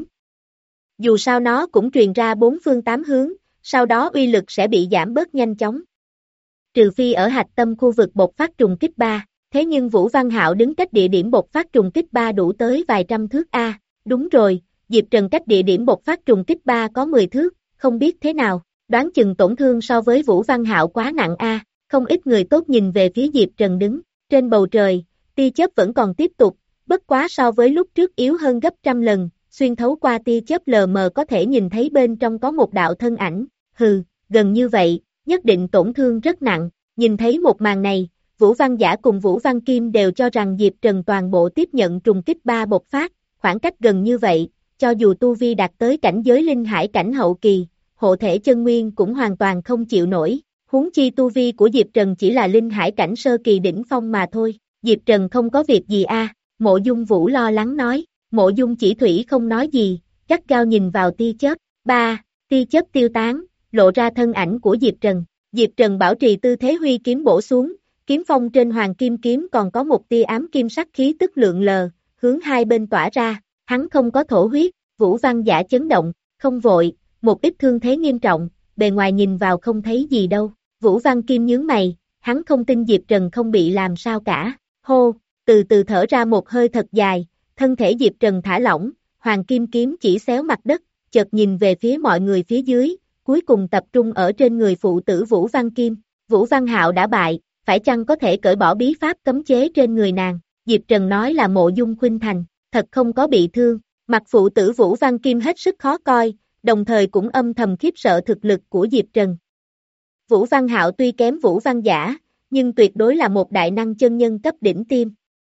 Dù sao nó cũng truyền ra bốn phương tám hướng, sau đó uy lực sẽ bị giảm bớt nhanh chóng. Trừ phi ở hạch tâm khu vực bộc phát trùng kích ba, thế nhưng Vũ Văn Hạo đứng cách địa điểm bộc phát trùng kích ba đủ tới vài trăm thước a. À, đúng rồi, Diệp Trần cách địa điểm bộc phát trùng kích ba có mười thước, không biết thế nào. Đoán chừng tổn thương so với Vũ Văn Hạo quá nặng a, à, không ít người tốt nhìn về phía Diệp Trần đứng, trên bầu trời, tia chớp vẫn còn tiếp tục, bất quá so với lúc trước yếu hơn gấp trăm lần, xuyên thấu qua tia chớp lờ mờ có thể nhìn thấy bên trong có một đạo thân ảnh, hừ, gần như vậy, nhất định tổn thương rất nặng, nhìn thấy một màn này, Vũ Văn Giả cùng Vũ Văn Kim đều cho rằng Diệp Trần toàn bộ tiếp nhận trùng kích ba bộc phát, khoảng cách gần như vậy, cho dù tu vi đạt tới cảnh giới linh hải cảnh hậu kỳ, hộ thể chân nguyên cũng hoàn toàn không chịu nổi, huống chi tu vi của Diệp Trần chỉ là linh hải cảnh sơ kỳ đỉnh phong mà thôi. Diệp Trần không có việc gì a, Mộ Dung Vũ lo lắng nói. Mộ Dung Chỉ Thủy không nói gì, gắt gao nhìn vào tia chớp. Ba, tia chớp tiêu tán, lộ ra thân ảnh của Diệp Trần. Diệp Trần bảo trì tư thế huy kiếm bổ xuống, kiếm phong trên hoàng kim kiếm còn có một tia ám kim sắc khí tức lượn lờ, hướng hai bên tỏa ra. Hắn không có thổ huyết, Vũ Văn Giả chấn động, không vội, một ít thương thế nghiêm trọng, bề ngoài nhìn vào không thấy gì đâu. Vũ Văn Kim nhướng mày, hắn không tin Diệp Trần không bị làm sao cả. Hô, từ từ thở ra một hơi thật dài, thân thể Diệp Trần thả lỏng, hoàng kim kiếm chỉ xéo mặt đất, chợt nhìn về phía mọi người phía dưới, cuối cùng tập trung ở trên người phụ tử Vũ Văn Kim. Vũ Văn Hạo đã bại, phải chăng có thể cởi bỏ bí pháp cấm chế trên người nàng? Diệp Trần nói là Mộ Dung Khuynh Thành, thật không có bị thương. Mặt phụ tử Vũ Văn Kim hết sức khó coi, đồng thời cũng âm thầm khiếp sợ thực lực của Diệp Trần. Vũ Văn Hạo tuy kém Vũ Văn Giả, nhưng tuyệt đối là một đại năng chân nhân cấp đỉnh tiêm.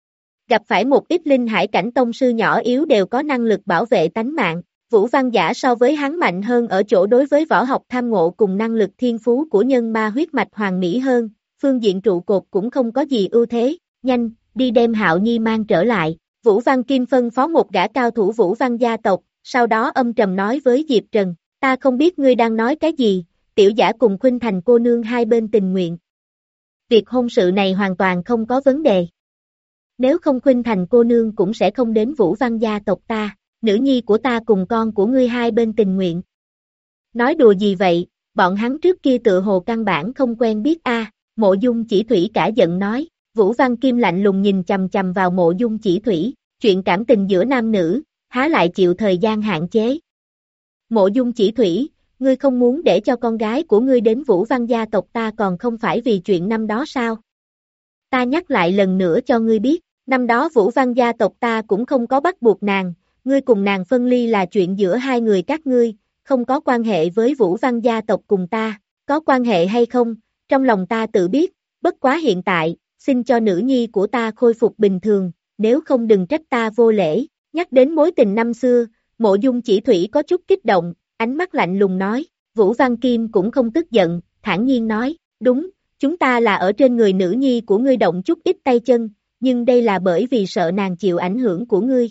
Gặp phải một ít linh hải cảnh tông sư nhỏ yếu đều có năng lực bảo vệ tánh mạng. Vũ Văn Giả so với hắn mạnh hơn ở chỗ đối với võ học tham ngộ cùng năng lực thiên phú của nhân ma huyết mạch hoàng mỹ hơn, phương diện trụ cột cũng không có gì ưu thế. Nhanh, đi đem Hạo Nhi mang trở lại. Vũ Văn Kim phân phó một gã cao thủ Vũ Văn gia tộc, sau đó âm trầm nói với Diệp Trần, ta không biết ngươi đang nói cái gì, tiểu giả cùng Khuynh Thành cô nương hai bên tình nguyện. Việc hôn sự này hoàn toàn không có vấn đề. Nếu không Khuynh Thành cô nương cũng sẽ không đến Vũ Văn gia tộc ta, nữ nhi của ta cùng con của ngươi hai bên tình nguyện. Nói đùa gì vậy, bọn hắn trước kia tự hồ căn bản không quen biết a. Mộ Dung Chỉ Thủy cả giận nói. Vũ Văn Kim lạnh lùng nhìn chằm chằm vào Mộ Dung Chỉ Thủy, chuyện cảm tình giữa nam nữ, há lại chịu thời gian hạn chế. Mộ Dung Chỉ Thủy, ngươi không muốn để cho con gái của ngươi đến Vũ Văn gia tộc ta còn không phải vì chuyện năm đó sao? Ta nhắc lại lần nữa cho ngươi biết, năm đó Vũ Văn gia tộc ta cũng không có bắt buộc nàng, ngươi cùng nàng phân ly là chuyện giữa hai người các ngươi, không có quan hệ với Vũ Văn gia tộc cùng ta, có quan hệ hay không, trong lòng ta tự biết, bất quá hiện tại, xin cho nữ nhi của ta khôi phục bình thường, nếu không đừng trách ta vô lễ. Nhắc đến mối tình năm xưa, Mộ Dung Chỉ Thủy có chút kích động, ánh mắt lạnh lùng nói. Vũ Văn Kim cũng không tức giận, thản nhiên nói, đúng, chúng ta là ở trên người nữ nhi của ngươi động chút ít tay chân, nhưng đây là bởi vì sợ nàng chịu ảnh hưởng của ngươi.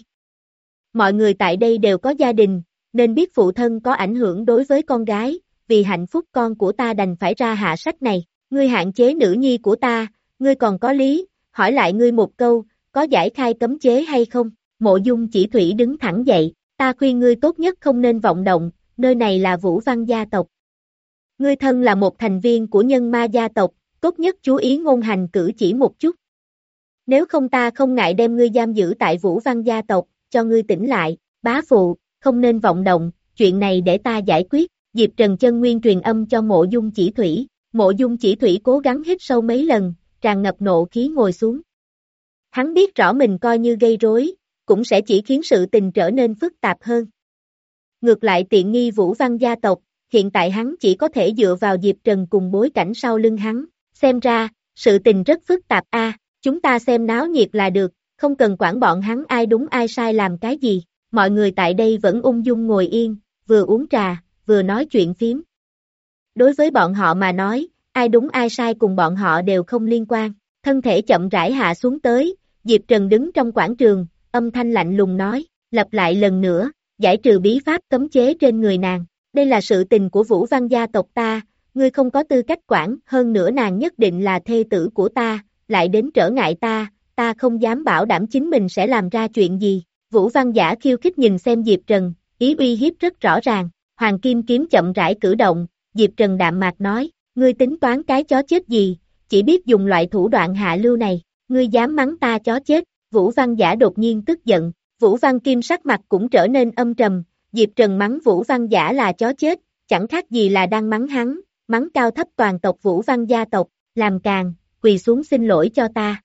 Mọi người tại đây đều có gia đình, nên biết phụ thân có ảnh hưởng đối với con gái, vì hạnh phúc con của ta đành phải ra hạ sách này, ngươi hạn chế nữ nhi của ta, ngươi còn có lý, hỏi lại ngươi một câu, có giải khai cấm chế hay không? Mộ Dung Chỉ Thủy đứng thẳng dậy, ta khuyên ngươi tốt nhất không nên vọng động, nơi này là Vũ Văn gia tộc. Ngươi thân là một thành viên của nhân ma gia tộc, tốt nhất chú ý ngôn hành cử chỉ một chút. Nếu không ta không ngại đem ngươi giam giữ tại Vũ Văn gia tộc, cho ngươi tỉnh lại, bá phụ, không nên vọng động, chuyện này để ta giải quyết. Diệp Trần chân nguyên truyền âm cho Mộ Dung Chỉ Thủy, Mộ Dung Chỉ Thủy cố gắng hít sâu mấy lần, tràn ngập nộ khí ngồi xuống. Hắn biết rõ mình coi như gây rối, cũng sẽ chỉ khiến sự tình trở nên phức tạp hơn. Ngược lại tiện nghi Vũ Văn gia tộc, hiện tại hắn chỉ có thể dựa vào Diệp Trần cùng bối cảnh sau lưng hắn, xem ra, sự tình rất phức tạp a. Chúng ta xem náo nhiệt là được, không cần quản bọn hắn ai đúng ai sai làm cái gì, mọi người tại đây vẫn ung dung ngồi yên, vừa uống trà, vừa nói chuyện phím. Đối với bọn họ mà nói, ai đúng ai sai cùng bọn họ đều không liên quan, thân thể chậm rãi hạ xuống tới, Diệp Trần đứng trong quảng trường, âm thanh lạnh lùng nói, lặp lại lần nữa, giải trừ bí pháp cấm chế trên người nàng, đây là sự tình của Vũ Văn gia tộc ta, ngươi không có tư cách quản, hơn nữa nàng nhất định là thê tử của ta, lại đến trở ngại ta, ta không dám bảo đảm chính mình sẽ làm ra chuyện gì. Vũ Văn Giả khiêu khích nhìn xem Diệp Trần, ý uy hiếp rất rõ ràng, Hoàng Kim kiếm chậm rãi cử động, Diệp Trần đạm mạc nói, ngươi tính toán cái chó chết gì, chỉ biết dùng loại thủ đoạn hạ lưu này, ngươi dám mắng ta chó chết. Vũ Văn Giả đột nhiên tức giận, Vũ Văn Kim sắc mặt cũng trở nên âm trầm, Diệp Trần mắng Vũ Văn Giả là chó chết, chẳng khác gì là đang mắng hắn, mắng cao thấp toàn tộc Vũ Văn gia tộc, làm càn, quỳ xuống xin lỗi cho ta.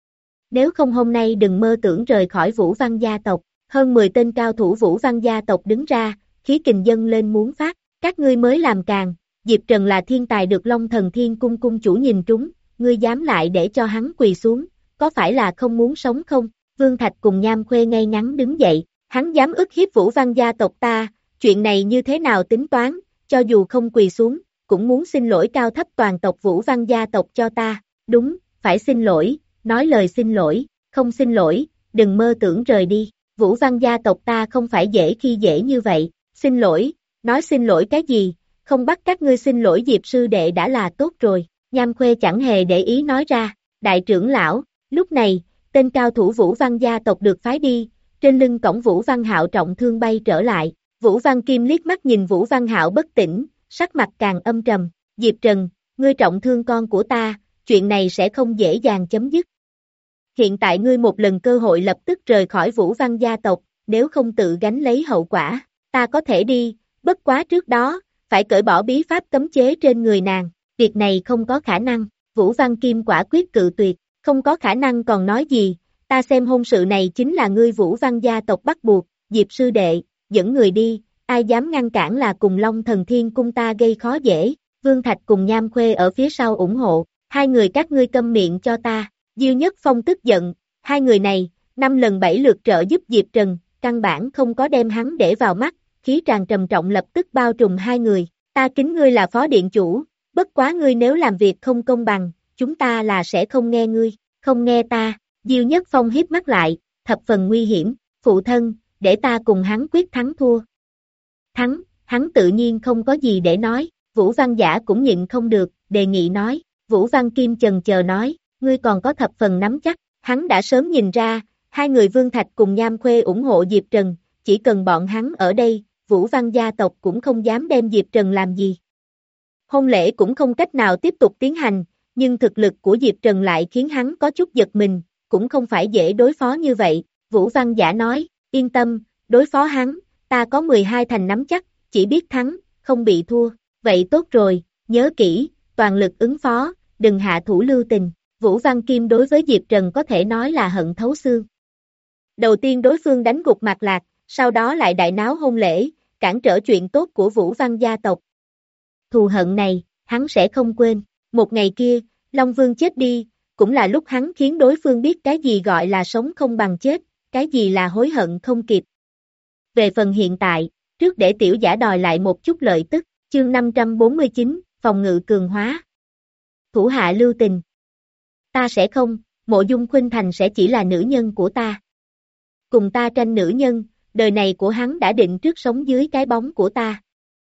Nếu không hôm nay đừng mơ tưởng rời khỏi Vũ Văn gia tộc, hơn mười tên cao thủ Vũ Văn gia tộc đứng ra, khí kình dâng lên muốn phát, các ngươi mới làm càn, Diệp Trần là thiên tài được Long Thần Thiên Cung cung chủ nhìn trúng, ngươi dám lại để cho hắn quỳ xuống, có phải là không muốn sống không? Vương Thạch cùng Nham Khuê ngay ngắn đứng dậy, Hắn dám ức hiếp Vũ Văn gia tộc ta, chuyện này như thế nào tính toán, cho dù không quỳ xuống, cũng muốn xin lỗi cao thấp toàn tộc Vũ Văn gia tộc cho ta, đúng, phải xin lỗi, nói lời xin lỗi, không xin lỗi, đừng mơ tưởng rời đi, Vũ Văn gia tộc ta không phải dễ khi dễ như vậy, xin lỗi, nói xin lỗi cái gì, không bắt các ngươi xin lỗi Diệp sư đệ đã là tốt rồi, Nham Khuê chẳng hề để ý nói ra, đại trưởng lão, lúc này, tên cao thủ Vũ Văn gia tộc được phái đi, trên lưng cổng Vũ Văn Hạo trọng thương bay trở lại, Vũ Văn Kim liếc mắt nhìn Vũ Văn Hạo bất tỉnh, sắc mặt càng âm trầm, Diệp Trần, ngươi trọng thương con của ta, chuyện này sẽ không dễ dàng chấm dứt. Hiện tại ngươi một lần cơ hội lập tức rời khỏi Vũ Văn gia tộc, nếu không tự gánh lấy hậu quả, ta có thể đi, bất quá trước đó, phải cởi bỏ bí pháp cấm chế trên người nàng, việc này không có khả năng, Vũ Văn Kim quả quyết cự tuyệt, không có khả năng còn nói gì, ta xem hôn sự này chính là ngươi Vũ Văn gia tộc bắt buộc, Diệp sư đệ, dẫn người đi, ai dám ngăn cản là cùng Long Thần Thiên cung ta gây khó dễ, Vương Thạch cùng Nham Khuê ở phía sau ủng hộ, hai người các ngươi câm miệng cho ta, Diêu Nhất Phong tức giận, hai người này, năm lần bảy lượt trợ giúp Diệp Trần, căn bản không có đem hắn để vào mắt, khí tràn trầm trọng lập tức bao trùm hai người, ta kính ngươi là phó điện chủ, bất quá ngươi nếu làm việc không công bằng, chúng ta là sẽ không nghe ngươi, không nghe ta, Diêu Nhất Phong hiếp mắt lại, thập phần nguy hiểm, phụ thân, để ta cùng hắn quyết thắng thua. Thắng, hắn tự nhiên không có gì để nói, Vũ Văn Giả cũng nhịn không được, đề nghị nói, Vũ Văn Kim chần chờ nói, ngươi còn có thập phần nắm chắc, hắn đã sớm nhìn ra, hai người Vương Thạch cùng Nham Khuê ủng hộ Diệp Trần, chỉ cần bọn hắn ở đây, Vũ Văn gia tộc cũng không dám đem Diệp Trần làm gì. Hôn lễ cũng không cách nào tiếp tục tiến hành, nhưng thực lực của Diệp Trần lại khiến hắn có chút giật mình, cũng không phải dễ đối phó như vậy, Vũ Văn Giả nói, yên tâm, đối phó hắn, ta có mười hai thành nắm chắc, chỉ biết thắng, không bị thua, vậy tốt rồi, nhớ kỹ, toàn lực ứng phó, đừng hạ thủ lưu tình, Vũ Văn Kim đối với Diệp Trần có thể nói là hận thấu xương. Đầu tiên đối phương đánh gục Mạc Lạc, sau đó lại đại náo hôn lễ, cản trở chuyện tốt của Vũ Văn gia tộc. Thù hận này, hắn sẽ không quên, một ngày kia, Long Vương chết đi, cũng là lúc hắn khiến đối phương biết cái gì gọi là sống không bằng chết, cái gì là hối hận không kịp. Về phần hiện tại, trước để tiểu giả đòi lại một chút lợi tức, chương năm trăm bốn mươi chín, phòng ngự cường hóa. Thủ hạ lưu tình. Ta sẽ không, Mộ Dung Khuynh Thành sẽ chỉ là nữ nhân của ta. Cùng ta tranh nữ nhân, đời này của hắn đã định trước sống dưới cái bóng của ta.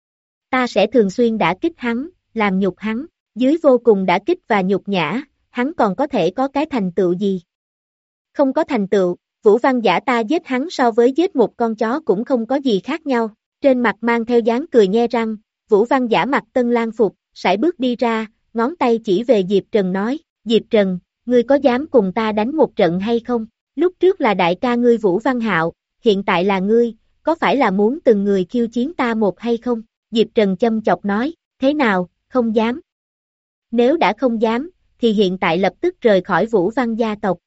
Ta sẽ thường xuyên đả kích hắn, làm nhục hắn, dưới vô cùng đả kích và nhục nhã, hắn còn có thể có cái thành tựu gì? Không có thành tựu, Vũ Văn Giả ta giết hắn so với giết một con chó cũng không có gì khác nhau, trên mặt mang theo dáng cười nhe răng, Vũ Văn Giả mặc tân lang phục, sải bước đi ra, ngón tay chỉ về Diệp Trần nói, Diệp Trần, ngươi có dám cùng ta đánh một trận hay không? Lúc trước là đại ca ngươi Vũ Văn Hạo, hiện tại là ngươi, có phải là muốn từng người khiêu chiến ta một hay không? Diệp Trần châm chọc nói, thế nào, không dám. Nếu đã không dám, thì hiện tại lập tức rời khỏi Vũ Văn gia tộc.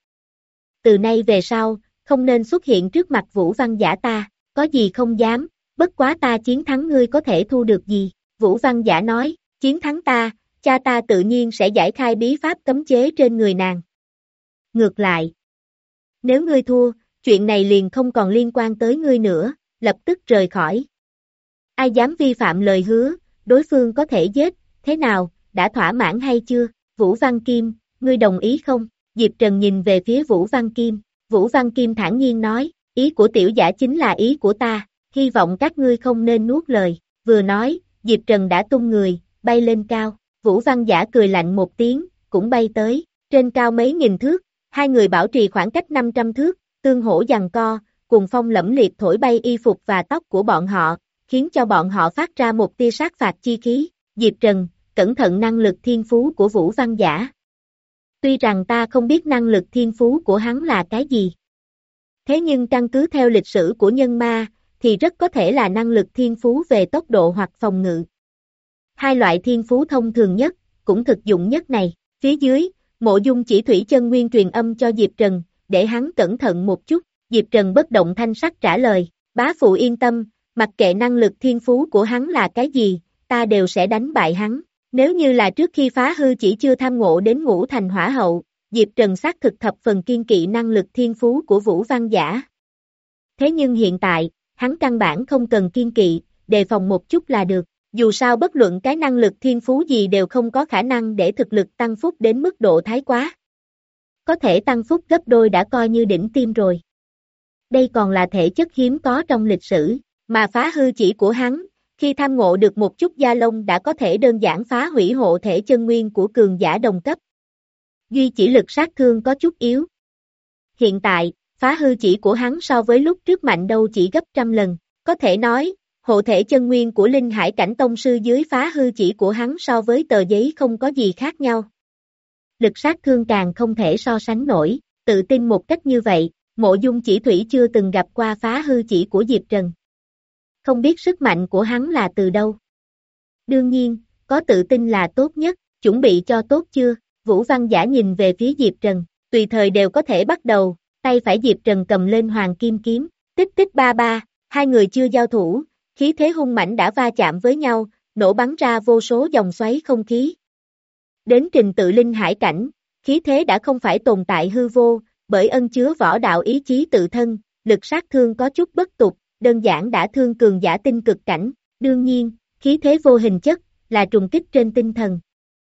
Từ nay về sau, không nên xuất hiện trước mặt Vũ Văn Giả ta, có gì không dám, bất quá ta chiến thắng ngươi có thể thu được gì? Vũ Văn Giả nói, chiến thắng ta, cha ta tự nhiên sẽ giải khai bí pháp cấm chế trên người nàng. Ngược lại, nếu ngươi thua, chuyện này liền không còn liên quan tới ngươi nữa, lập tức rời khỏi. Ai dám vi phạm lời hứa, đối phương có thể giết, thế nào, đã thỏa mãn hay chưa? Vũ Văn Kim, ngươi đồng ý không? Diệp Trần nhìn về phía Vũ Văn Kim, Vũ Văn Kim thản nhiên nói, ý của tiểu giả chính là ý của ta, hy vọng các ngươi không nên nuốt lời, vừa nói, Diệp Trần đã tung người, bay lên cao, Vũ Văn Giả cười lạnh một tiếng, cũng bay tới, trên cao mấy nghìn thước, hai người bảo trì khoảng cách năm trăm thước, tương hỗ giằng co, cùng phong lẫm liệt thổi bay y phục và tóc của bọn họ, khiến cho bọn họ phát ra một tia sát phạt chi khí, Diệp Trần, cẩn thận năng lực thiên phú của Vũ Văn Giả. Tuy rằng ta không biết năng lực thiên phú của hắn là cái gì. Thế nhưng căn cứ theo lịch sử của nhân ma, thì rất có thể là năng lực thiên phú về tốc độ hoặc phòng ngự. Hai loại thiên phú thông thường nhất, cũng thực dụng nhất này. Phía dưới, Mộ Dung chỉ thủy chân nguyên truyền âm cho Diệp Trần, để hắn cẩn thận một chút. Diệp Trần bất động thanh sắc trả lời, bá phụ yên tâm, mặc kệ năng lực thiên phú của hắn là cái gì, ta đều sẽ đánh bại hắn. Nếu như là trước khi phá hư chỉ chưa tham ngộ đến ngũ thành hỏa hậu, Diệp Trần xác thực thập phần kiên kỵ năng lực thiên phú của Vũ Văn Giả. Thế nhưng hiện tại, hắn căn bản không cần kiên kỵ, đề phòng một chút là được. Dù sao bất luận cái năng lực thiên phú gì đều không có khả năng để thực lực tăng phúc đến mức độ thái quá. Có thể tăng phúc gấp đôi đã coi như đỉnh tiêm rồi. Đây còn là thể chất hiếm có trong lịch sử, mà phá hư chỉ của hắn, khi tham ngộ được một chút da lông đã có thể đơn giản phá hủy hộ thể chân nguyên của cường giả đồng cấp. Duy chỉ lực sát thương có chút yếu. Hiện tại, phá hư chỉ của hắn so với lúc trước mạnh đâu chỉ gấp trăm lần, có thể nói, hộ thể chân nguyên của Linh Hải cảnh tông sư dưới phá hư chỉ của hắn so với tờ giấy không có gì khác nhau. Lực sát thương càng không thể so sánh nổi, tự tin một cách như vậy, Mộ Dung Chỉ Thủy chưa từng gặp qua phá hư chỉ của Diệp Trần. Không biết sức mạnh của hắn là từ đâu. Đương nhiên, có tự tin là tốt nhất, chuẩn bị cho tốt chưa? Vũ Văn Giả nhìn về phía Diệp Trần, tùy thời đều có thể bắt đầu, tay phải Diệp Trần cầm lên hoàng kim kiếm, tích tích ba ba, hai người chưa giao thủ, khí thế hung mãnh đã va chạm với nhau, nổ bắn ra vô số dòng xoáy không khí. Đến trình tự linh hải cảnh, khí thế đã không phải tồn tại hư vô, bởi ân chứa võ đạo ý chí tự thân, lực sát thương có chút bất tục, đơn giản đã thương cường giả tinh cực cảnh, đương nhiên, khí thế vô hình chất, là trùng kích trên tinh thần.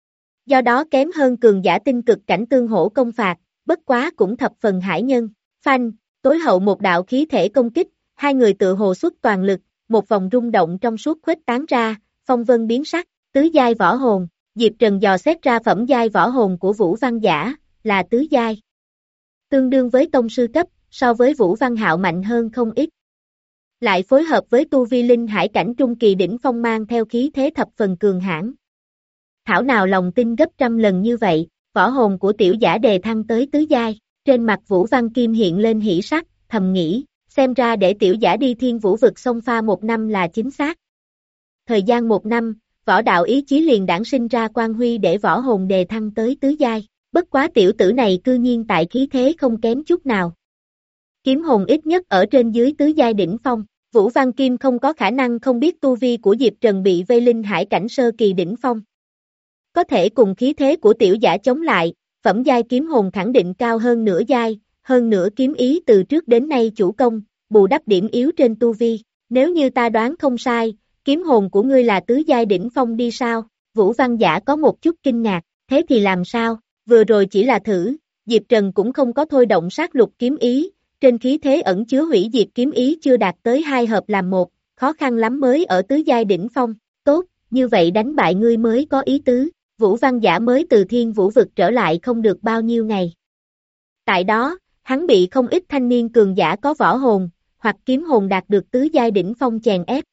Do đó kém hơn cường giả tinh cực cảnh tương hỗ công phạt, bất quá cũng thập phần hải nhân, phanh, tối hậu một đạo khí thể công kích, hai người tự hồ xuất toàn lực, một vòng rung động trong suốt khuếch tán ra, phong vân biến sắc, tứ giai võ hồn, Diệp Trần dò xét ra phẩm giai võ hồn của Vũ Văn Giả, là tứ giai. Tương đương với tông sư cấp, so với Vũ Văn Hạo mạnh hơn không ít. Lại phối hợp với tu vi linh hải cảnh trung kỳ đỉnh phong mang theo khí thế thập phần cường hãn. Thảo nào lòng tin gấp trăm lần như vậy, võ hồn của tiểu giả đề thăng tới tứ giai, trên mặt Vũ Văn Kim hiện lên hỉ sắc, thầm nghĩ, xem ra để tiểu giả đi thiên vũ vực xông pha một năm là chính xác. Thời gian một năm, võ đạo ý chí liền đản sinh ra quan huy để võ hồn đề thăng tới tứ giai, bất quá tiểu tử này cư nhiên tại khí thế không kém chút nào. Kiếm hồn ít nhất ở trên dưới tứ giai đỉnh phong, Vũ Văn Kim không có khả năng không biết tu vi của Diệp Trần bị vây linh hải cảnh sơ kỳ đỉnh phong. Có thể cùng khí thế của tiểu giả chống lại, phẩm giai kiếm hồn khẳng định cao hơn nửa giai, hơn nữa kiếm ý từ trước đến nay chủ công, bù đắp điểm yếu trên tu vi, nếu như ta đoán không sai, kiếm hồn của ngươi là tứ giai đỉnh phong đi sao? Vũ Văn Giả có một chút kinh ngạc, thế thì làm sao? Vừa rồi chỉ là thử, Diệp Trần cũng không có thôi động sát lục kiếm ý, trên khí thế ẩn chứa hủy diệt kiếm ý chưa đạt tới hai hợp làm một, khó khăn lắm mới ở tứ giai đỉnh phong, tốt, như vậy đánh bại ngươi mới có ý tứ, Vũ Văn Giả mới từ thiên vũ vực trở lại không được bao nhiêu ngày. Tại đó, hắn bị không ít thanh niên cường giả có võ hồn, hoặc kiếm hồn đạt được tứ giai đỉnh phong chèn ép.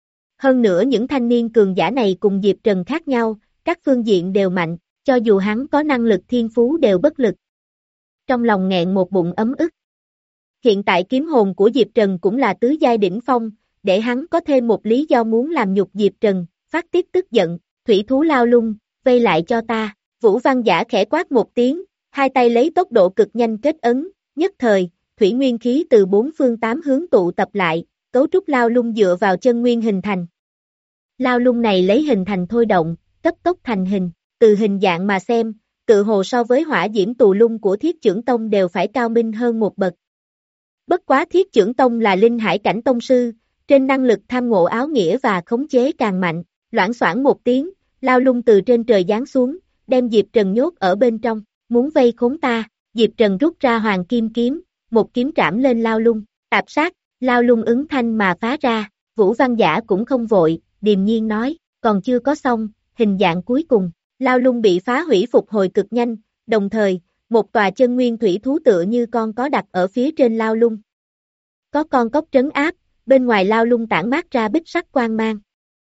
Hơn nữa những thanh niên cường giả này cùng Diệp Trần khác nhau, các phương diện đều mạnh, cho dù hắn có năng lực thiên phú đều bất lực. Trong lòng nghẹn một bụng ấm ức. Hiện tại kiếm hồn của Diệp Trần cũng là tứ giai đỉnh phong, để hắn có thêm một lý do muốn làm nhục Diệp Trần, phát tiết tức giận, thủy thú lao lung, vây lại cho ta, Vũ Văn Giả khẽ quát một tiếng, hai tay lấy tốc độ cực nhanh kết ấn, nhất thời, thủy nguyên khí từ bốn phương tám hướng tụ tập lại, cấu trúc lao lung dựa vào chân nguyên hình thành. Lao lung này lấy hình thành thôi động, cấp tốc thành hình, từ hình dạng mà xem, tự hồ so với hỏa diễm tù lung của Thiết Chưởng Tông đều phải cao minh hơn một bậc. Bất quá Thiết Chưởng Tông là linh hải cảnh tông sư, trên năng lực tham ngộ áo nghĩa và khống chế càng mạnh, loảng xoảng một tiếng, lao lung từ trên trời giáng xuống, đem Diệp Trần nhốt ở bên trong, muốn vây khốn ta, Diệp Trần rút ra hoàng kim kiếm, một kiếm trảm lên lao lung, tạp sát, lao lung ứng thanh mà phá ra, Vũ Văn Giả cũng không vội, điềm nhiên nói, còn chưa có xong, hình dạng cuối cùng, lao lung bị phá hủy phục hồi cực nhanh, đồng thời, một tòa chân nguyên thủy thú tựa như con có đặt ở phía trên lao lung. Có con cóc trấn áp, bên ngoài lao lung tản mát ra bích sắc quang mang.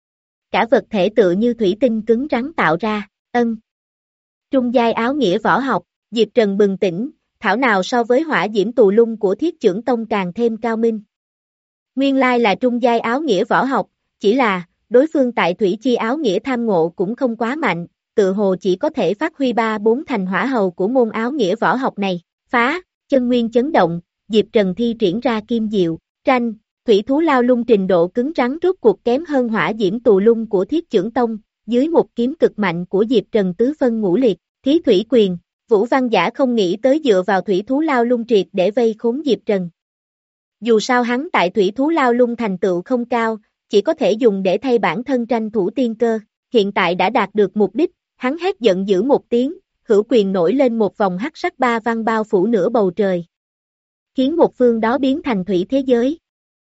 Cả vật thể tựa như thủy tinh cứng rắn tạo ra, ân. Trung giai áo nghĩa võ học, Diệp Trần bừng tỉnh, thảo nào so với hỏa diễm tù lung của Thiết Chưởng Tông càng thêm cao minh. Nguyên lai là trung giai áo nghĩa võ học, chỉ là, đối phương tại thủy chi áo nghĩa tham ngộ cũng không quá mạnh, tự hồ chỉ có thể phát huy ba bốn thành hỏa hầu của môn áo nghĩa võ học này, phá, chân nguyên chấn động, Diệp Trần thi triển ra kim diệu, tranh, thủy thú lao lung trình độ cứng rắn rốt cuộc kém hơn hỏa diễm tù lung của Thiết Chưởng Tông, dưới một kiếm cực mạnh của Diệp Trần tứ phân ngũ liệt, thí thủy quyền, Vũ Văn Giả không nghĩ tới dựa vào thủy thú lao lung triệt để vây khốn Diệp Trần. Dù sao hắn tại thủy thú lao lung thành tựu không cao, chỉ có thể dùng để thay bản thân tranh thủ tiên cơ, hiện tại đã đạt được mục đích, hắn hét giận dữ một tiếng, hữu quyền nổi lên một vòng hắc sắc ba văn bao phủ nửa bầu trời, khiến một phương đó biến thành thủy thế giới.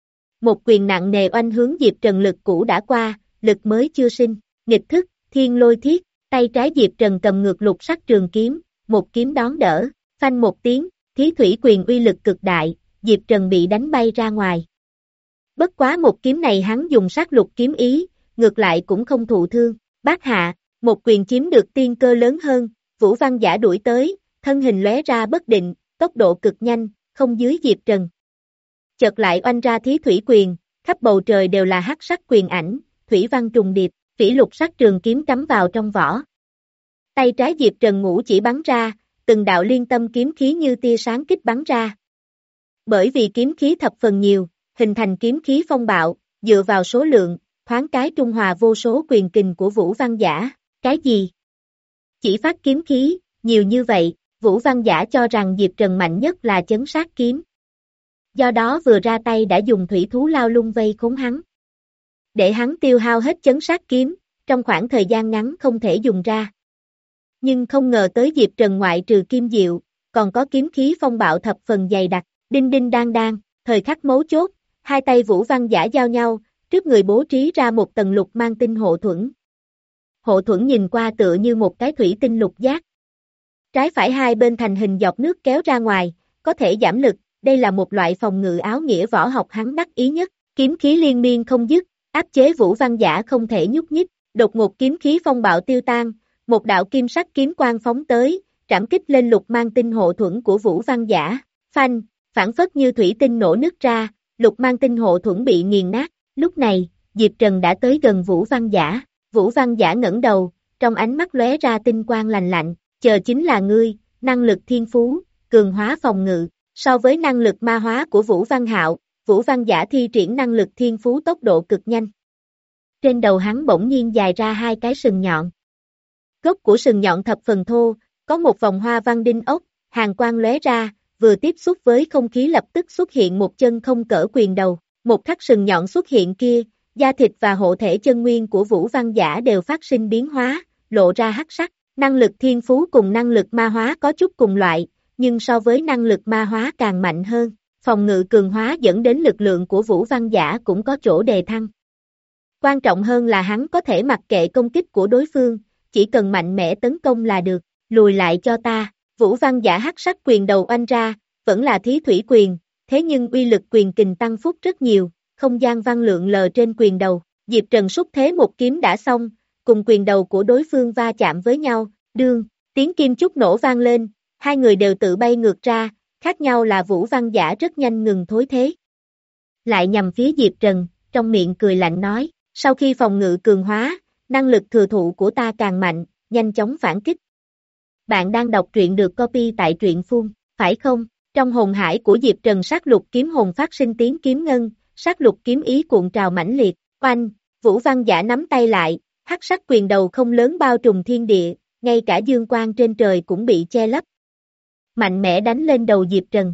Một quyền nặng nề oanh hướng Diệp Trần, lực cũ đã qua, lực mới chưa sinh, nghịch thức, thiên lôi thiết, tay trái Diệp Trần cầm ngược lục sắc trường kiếm, một kiếm đón đỡ, phanh một tiếng, thí thủy quyền uy lực cực đại, Diệp Trần bị đánh bay ra ngoài. Bất quá một kiếm này hắn dùng sát lục kiếm ý, ngược lại cũng không thụ thương, bát hạ, một quyền chiếm được tiên cơ lớn hơn, Vũ Văn Giả đuổi tới, thân hình lóe ra bất định, tốc độ cực nhanh, không dưới Diệp Trần. Chợt lại oanh ra thí thủy quyền, khắp bầu trời đều là hắc sắc quyền ảnh, thủy văn trùng điệp, phỉ lục sắc trường kiếm cắm vào trong vỏ. Tay trái Diệp Trần ngũ chỉ bắn ra, từng đạo liên tâm kiếm khí như tia sáng kích bắn ra. Bởi vì kiếm khí thập phần nhiều, hình thành kiếm khí phong bạo, dựa vào số lượng, thoáng cái trung hòa vô số quyền kình của Vũ Văn Giả. Cái gì? Chỉ phát kiếm khí, nhiều như vậy, Vũ Văn Giả cho rằng Diệp Trần mạnh nhất là chấn sát kiếm. Do đó vừa ra tay đã dùng thủy thú lao lung vây khốn hắn. Để hắn tiêu hao hết chấn sát kiếm, trong khoảng thời gian ngắn không thể dùng ra. Nhưng không ngờ tới Diệp Trần ngoại trừ kim diệu, còn có kiếm khí phong bạo thập phần dày đặc, đinh đinh đang đang, thời khắc mấu chốt, hai tay Vũ Văn Giả giao nhau, trước người bố trí ra một tầng lục mang tinh hộ thuẫn. Hộ thuẫn nhìn qua tựa như một cái thủy tinh lục giác. Trái phải hai bên thành hình dọc nước kéo ra ngoài, có thể giảm lực, đây là một loại phòng ngự áo nghĩa võ học hắn đắc ý nhất, kiếm khí liên miên không dứt, áp chế Vũ Văn Giả không thể nhúc nhích, đột ngột kiếm khí phong bạo tiêu tan, một đạo kim sắc kiếm quang phóng tới, trảm kích lên lục mang tinh hộ thuẫn của Vũ Văn Giả, phanh, phản phất như thủy tinh nổ nứt ra, lục mang tinh hộ thuẫn bị nghiền nát, lúc này, Diệp Trần đã tới gần Vũ Văn Giả, Vũ Văn Giả ngẩng đầu, trong ánh mắt lóe ra tinh quang lành lạnh, chờ chính là ngươi, năng lực thiên phú, cường hóa phòng ngự, so với năng lực ma hóa của Vũ Văn Hạo, Vũ Văn Giả thi triển năng lực thiên phú tốc độ cực nhanh. Trên đầu hắn bỗng nhiên dài ra hai cái sừng nhọn. Gốc của sừng nhọn thập phần thô, có một vòng hoa văn đinh ốc, hàn quang lóe ra, vừa tiếp xúc với không khí lập tức xuất hiện một chân không cỡ quyền đầu, một khắc sừng nhọn xuất hiện kia, da thịt và hộ thể chân nguyên của Vũ Văn Giả đều phát sinh biến hóa, lộ ra hắc sắc, năng lực thiên phú cùng năng lực ma hóa có chút cùng loại, nhưng so với năng lực ma hóa càng mạnh hơn, phòng ngự cường hóa dẫn đến lực lượng của Vũ Văn Giả cũng có chỗ đề thăng. Quan trọng hơn là hắn có thể mặc kệ công kích của đối phương, chỉ cần mạnh mẽ tấn công là được, lùi lại cho ta, Vũ Văn Giả hắc sắc quyền đầu oanh ra, vẫn là thí thủy quyền, thế nhưng uy lực quyền kình tăng phúc rất nhiều, không gian văn lượng lờ trên quyền đầu, Diệp Trần xúc thế một kiếm đã xong, cùng quyền đầu của đối phương va chạm với nhau, đương, tiếng kim chúc nổ vang lên, hai người đều tự bay ngược ra, khác nhau là Vũ Văn Giả rất nhanh ngừng thối thế. Lại nhằm phía Diệp Trần, trong miệng cười lạnh nói, sau khi phòng ngự cường hóa, năng lực thừa thụ của ta càng mạnh, nhanh chóng phản kích. Bạn đang đọc truyện được copy tại truyện phun, phải không? Trong hồn hải của Diệp Trần sát lục kiếm hồn phát sinh tiếng kiếm ngân, sát lục kiếm ý cuộn trào mãnh liệt, oanh, Vũ Văn Giả nắm tay lại, hắc sắc quyền đầu không lớn bao trùm thiên địa, ngay cả dương quang trên trời cũng bị che lấp. Mạnh mẽ đánh lên đầu Diệp Trần.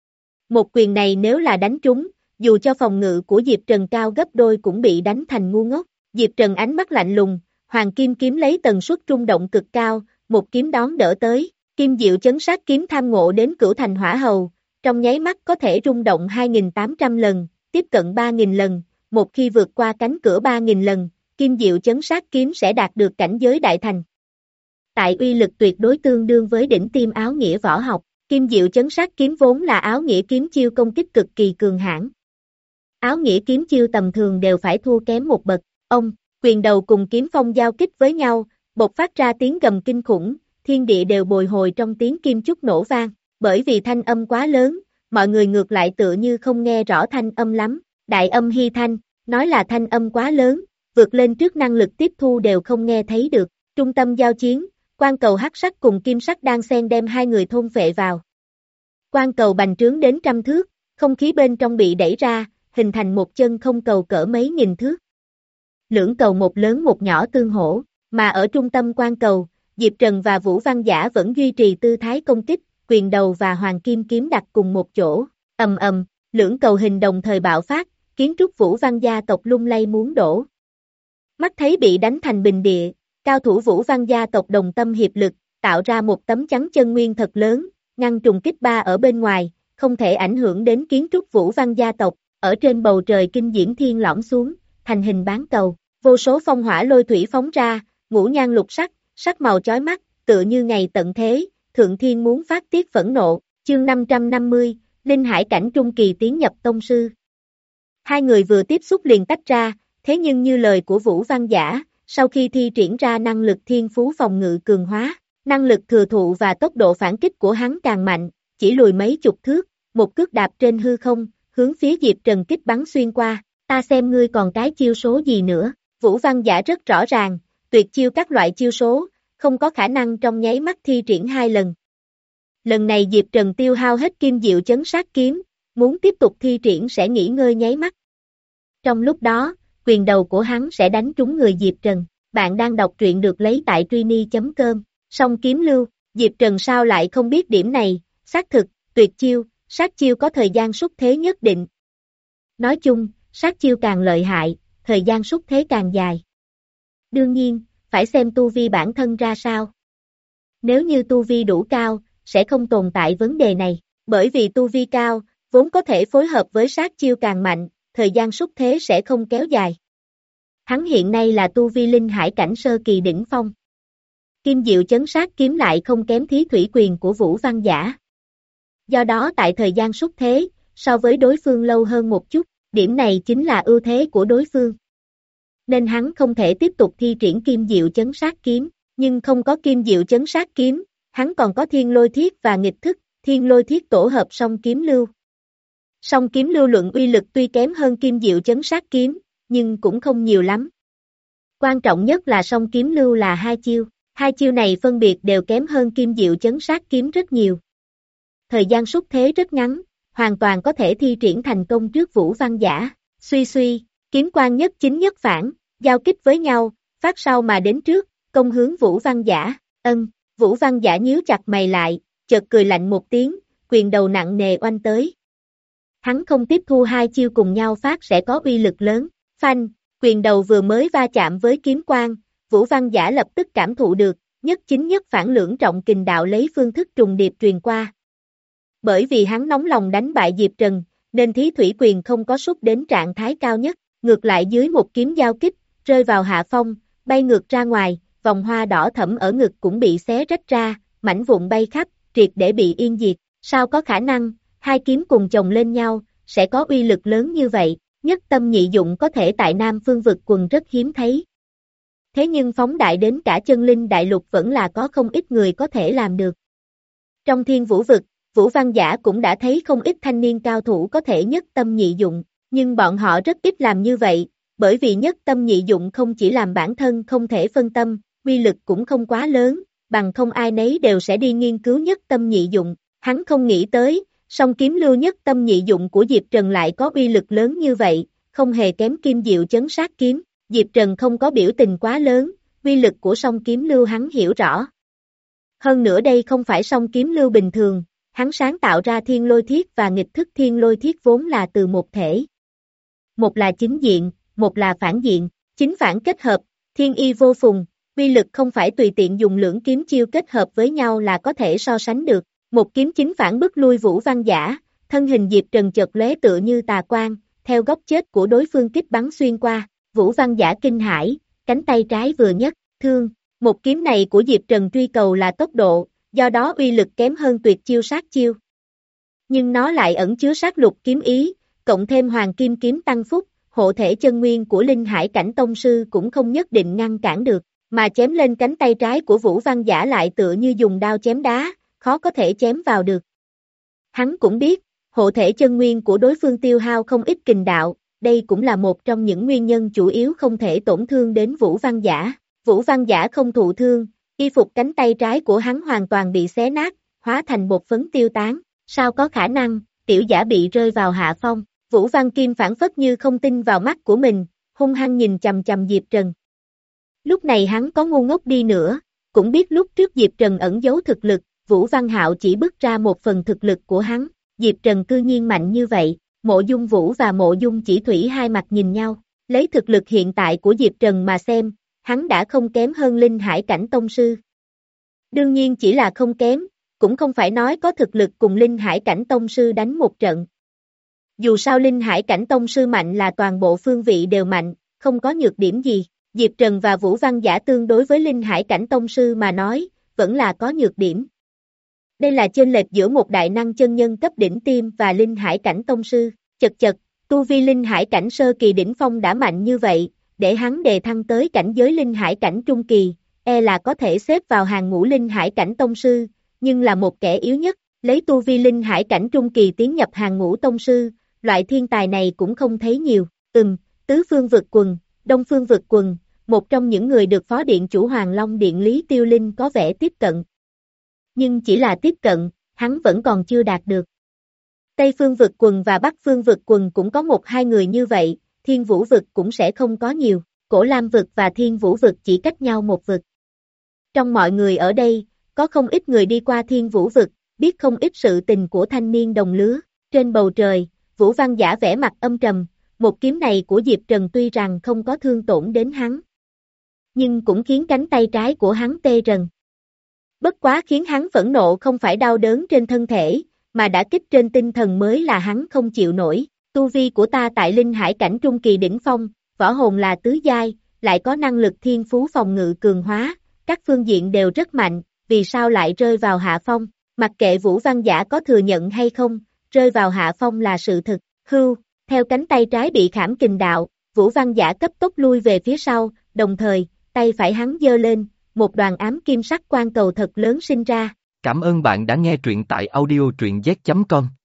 Một quyền này nếu là đánh trúng, dù cho phòng ngự của Diệp Trần cao gấp đôi cũng bị đánh thành ngu ngốc. Diệp Trần ánh mắt lạnh lùng, hoàng kim kiếm lấy tần suất rung động cực cao, một kiếm đón đỡ tới, kim diệu chấn sát kiếm tham ngộ đến cửu thành hỏa hầu, trong nháy mắt có thể rung động hai nghìn tám trăm lần, tiếp cận ba nghìn lần, một khi vượt qua cánh cửa ba nghìn lần, kim diệu chấn sát kiếm sẽ đạt được cảnh giới đại thành. Tại uy lực tuyệt đối tương đương với đỉnh tiêm áo nghĩa võ học, kim diệu chấn sát kiếm vốn là áo nghĩa kiếm chiêu công kích cực kỳ cường hãn. Áo nghĩa kiếm chiêu tầm thường đều phải thua kém một bậc, ông, quyền đầu cùng kiếm phong giao kích với nhau, bộc phát ra tiếng gầm kinh khủng, thiên địa đều bồi hồi trong tiếng kim chúc nổ vang, bởi vì thanh âm quá lớn, mọi người ngược lại tựa như không nghe rõ thanh âm lắm, đại âm hy thanh, nói là thanh âm quá lớn, vượt lên trước năng lực tiếp thu đều không nghe thấy được, trung tâm giao chiến, quan cầu hắc sắc cùng kim sắc đang xen đem hai người thôn phệ vào. Quan cầu bành trướng đến trăm thước, không khí bên trong bị đẩy ra, hình thành một chân không cầu cỡ mấy nghìn thước. Lưỡng cầu một lớn một nhỏ tương hỗ, mà ở trung tâm quan cầu, Diệp Trần và Vũ Văn Giả vẫn duy trì tư thái công kích, quyền đầu và hoàng kim kiếm đặt cùng một chỗ, ầm ầm, lưỡng cầu hình đồng thời bạo phát, kiến trúc Vũ Văn gia tộc lung lay muốn đổ. Mắt thấy bị đánh thành bình địa, cao thủ Vũ Văn gia tộc đồng tâm hiệp lực, tạo ra một tấm chắn chân nguyên thật lớn, ngăn trùng kích ba ở bên ngoài, không thể ảnh hưởng đến kiến trúc Vũ Văn gia tộc, ở trên bầu trời kinh diễm thiên lõm xuống, thành hình bán cầu, vô số phong hỏa lôi thủy phóng ra, ngũ nhan lục sắc, sắc màu chói mắt, tựa như ngày tận thế, thượng thiên muốn phát tiết phẫn nộ, chương năm trăm năm mươi, Linh Hải cảnh trung kỳ tiến nhập tông sư. Hai người vừa tiếp xúc liền tách ra, thế nhưng như lời của Vũ Văn Giả, sau khi thi triển ra năng lực thiên phú phòng ngự cường hóa, năng lực thừa thụ và tốc độ phản kích của hắn càng mạnh, chỉ lùi mấy chục thước, một cước đạp trên hư không, hướng phía Diệp Trần kích bắn xuyên qua, ta xem ngươi còn cái chiêu số gì nữa, Vũ Văn Giả rất rõ ràng, tuyệt chiêu các loại chiêu số, không có khả năng trong nháy mắt thi triển hai lần. Lần này Diệp Trần tiêu hao hết kim diệu chấn sát kiếm, muốn tiếp tục thi triển sẽ nghỉ ngơi nháy mắt. Trong lúc đó, quyền đầu của hắn sẽ đánh trúng người Diệp Trần. Bạn đang đọc truyện được lấy tại truy chấm com. Song kiếm lưu, Diệp Trần sao lại không biết điểm này, xác thực, tuyệt chiêu, sát chiêu có thời gian xúc thế nhất định. Nói chung, sát chiêu càng lợi hại, thời gian xúc thế càng dài. Đương nhiên, phải xem tu vi bản thân ra sao. Nếu như tu vi đủ cao, sẽ không tồn tại vấn đề này, bởi vì tu vi cao, vốn có thể phối hợp với sát chiêu càng mạnh, thời gian xúc thế sẽ không kéo dài. Hắn hiện nay là tu vi linh hải cảnh sơ kỳ đỉnh phong. Kim diệu chấn sát kiếm lại không kém thí thủy quyền của Vũ Văn Giả. Do đó tại thời gian xúc thế, so với đối phương lâu hơn một chút, điểm này chính là ưu thế của đối phương. Nên hắn không thể tiếp tục thi triển kim diệu chấn sát kiếm, nhưng không có kim diệu chấn sát kiếm, hắn còn có thiên lôi thiết và nghịch thức, thiên lôi thiết tổ hợp song kiếm lưu. Song kiếm lưu luận uy lực tuy kém hơn kim diệu chấn sát kiếm, nhưng cũng không nhiều lắm. Quan trọng nhất là song kiếm lưu là hai chiêu, hai chiêu này phân biệt đều kém hơn kim diệu chấn sát kiếm rất nhiều. Thời gian xúc thế rất ngắn, hoàn toàn có thể thi triển thành công trước Vũ Văn Giả, suy suy, kiếm quang nhất chính nhất phản, giao kích với nhau, phát sau mà đến trước, công hướng Vũ Văn Giả, ân, Vũ Văn Giả nhíu chặt mày lại, chợt cười lạnh một tiếng, quyền đầu nặng nề oanh tới. Hắn không tiếp thu hai chiêu cùng nhau phát sẽ có uy lực lớn, phanh, quyền đầu vừa mới va chạm với kiếm quang, Vũ Văn Giả lập tức cảm thụ được, nhất chính nhất phản lưỡng trọng kình đạo lấy phương thức trùng điệp truyền qua. Bởi vì hắn nóng lòng đánh bại Diệp Trần, nên thí thủy quyền không có sút đến trạng thái cao nhất, ngược lại dưới một kiếm giao kích, rơi vào hạ phong, bay ngược ra ngoài, vòng hoa đỏ thẫm ở ngực cũng bị xé rách ra, mảnh vụn bay khắp, triệt để bị yên diệt, sao có khả năng, hai kiếm cùng chồng lên nhau, sẽ có uy lực lớn như vậy, nhất tâm nhị dụng có thể tại Nam Phương vực quần rất hiếm thấy. Thế nhưng phóng đại đến cả chân linh đại lục vẫn là có không ít người có thể làm được. Trong thiên vũ vực, Vũ Văn Giả cũng đã thấy không ít thanh niên cao thủ có thể nhất tâm nhị dụng, nhưng bọn họ rất ít làm như vậy, bởi vì nhất tâm nhị dụng không chỉ làm bản thân không thể phân tâm, uy lực cũng không quá lớn, bằng không ai nấy đều sẽ đi nghiên cứu nhất tâm nhị dụng, hắn không nghĩ tới, song kiếm lưu nhất tâm nhị dụng của Diệp Trần lại có uy lực lớn như vậy, không hề kém kim diệu chấn sát kiếm, Diệp Trần không có biểu tình quá lớn, uy lực của song kiếm lưu hắn hiểu rõ. Hơn nữa đây không phải song kiếm lưu bình thường, hắn sáng tạo ra thiên lôi thiết và nghịch thức thiên lôi thiết vốn là từ một thể. Một là chính diện, một là phản diện, chính phản kết hợp, thiên y vô phùng, uy lực không phải tùy tiện dùng lưỡng kiếm chiêu kết hợp với nhau là có thể so sánh được. Một kiếm chính phản bức lui Vũ Văn Giả, thân hình Diệp Trần chợt lóe tựa như tà quang, theo góc chết của đối phương kích bắn xuyên qua, Vũ Văn Giả kinh hãi, cánh tay trái vừa nhấc, thương, một kiếm này của Diệp Trần truy cầu là tốc độ, do đó uy lực kém hơn tuyệt chiêu sát chiêu. Nhưng nó lại ẩn chứa sát lục kiếm ý, cộng thêm hoàng kim kiếm tăng phúc, hộ thể chân nguyên của linh hải cảnh tông sư cũng không nhất định ngăn cản được, mà chém lên cánh tay trái của Vũ Văn Giả lại tựa như dùng đao chém đá, khó có thể chém vào được. Hắn cũng biết, hộ thể chân nguyên của đối phương tiêu hao không ít kình đạo, đây cũng là một trong những nguyên nhân chủ yếu không thể tổn thương đến Vũ Văn Giả. Vũ Văn Giả không thụ thương, y phục cánh tay trái của hắn hoàn toàn bị xé nát, hóa thành bột phấn tiêu tán, sao có khả năng, tiểu giả bị rơi vào hạ phong. Vũ Văn Kim phản phất như không tin vào mắt của mình, hung hăng nhìn chằm chằm Diệp Trần. Lúc này hắn có ngu ngốc đi nữa, cũng biết lúc trước Diệp Trần ẩn giấu thực lực, Vũ Văn Hạo chỉ bứt ra một phần thực lực của hắn, Diệp Trần cư nhiên mạnh như vậy, Mộ Dung Vũ và Mộ Dung Chỉ Thủy hai mặt nhìn nhau, lấy thực lực hiện tại của Diệp Trần mà xem, hắn đã không kém hơn Linh Hải Cảnh Tông Sư. Đương nhiên chỉ là không kém, cũng không phải nói có thực lực cùng Linh Hải Cảnh Tông Sư đánh một trận. Dù sao Linh Hải Cảnh Tông Sư mạnh là toàn bộ phương vị đều mạnh, không có nhược điểm gì. Diệp Trần và Vũ Văn Giả tương đối với Linh Hải Cảnh Tông Sư mà nói, vẫn là có nhược điểm. Đây là chênh lệch giữa một đại năng chân nhân cấp đỉnh tiêm và Linh Hải Cảnh Tông Sư. Chật chật, tu vi Linh Hải Cảnh Sơ Kỳ đỉnh phong đã mạnh như vậy, để hắn đề thăng tới cảnh giới Linh Hải Cảnh Trung Kỳ, e là có thể xếp vào hàng ngũ Linh Hải Cảnh Tông Sư, nhưng là một kẻ yếu nhất, lấy tu vi Linh Hải Cảnh Trung Kỳ tiến nhập hàng ngũ Tông Sư, loại thiên tài này cũng không thấy nhiều. Ừm, Tứ Phương Vực Quần, Đông Phương Vực Quần, một trong những người được Phó Điện Chủ Hoàng Long Điện Lý Tiêu Linh có vẻ tiếp cận. Nhưng chỉ là tiếp cận, hắn vẫn còn chưa đạt được. Tây Phương Vực Quần và Bắc Phương Vực Quần cũng có một hai người như vậy, Thiên Vũ Vực cũng sẽ không có nhiều, Cổ Lam Vực và Thiên Vũ Vực chỉ cách nhau một vực. Trong mọi người ở đây, có không ít người đi qua Thiên Vũ Vực, biết không ít sự tình của thanh niên đồng lứa. Trên bầu trời, Vũ Văn Giả vẽ mặt âm trầm, một kiếm này của Diệp Trần tuy rằng không có thương tổn đến hắn, nhưng cũng khiến cánh tay trái của hắn tê rần. Bất quá khiến hắn phẫn nộ không phải đau đớn trên thân thể, mà đã kích trên tinh thần mới là hắn không chịu nổi. Tu vi của ta tại Linh Hải Cảnh Trung Kỳ đỉnh phong, võ hồn là tứ giai, lại có năng lực thiên phú phòng ngự cường hóa, các phương diện đều rất mạnh, vì sao lại rơi vào hạ phong? Mặc kệ Vũ Văn Giả có thừa nhận hay không, rơi vào hạ phong là sự thực. Hưu, theo cánh tay trái bị khảm kình đạo, Vũ Văn Giả cấp tốc lui về phía sau, đồng thời, tay phải hắn giơ lên, một đoàn ám kim sắc quang cầu thật lớn sinh ra. Cảm ơn bạn đã nghe truyện tại audio truyện z chấm com.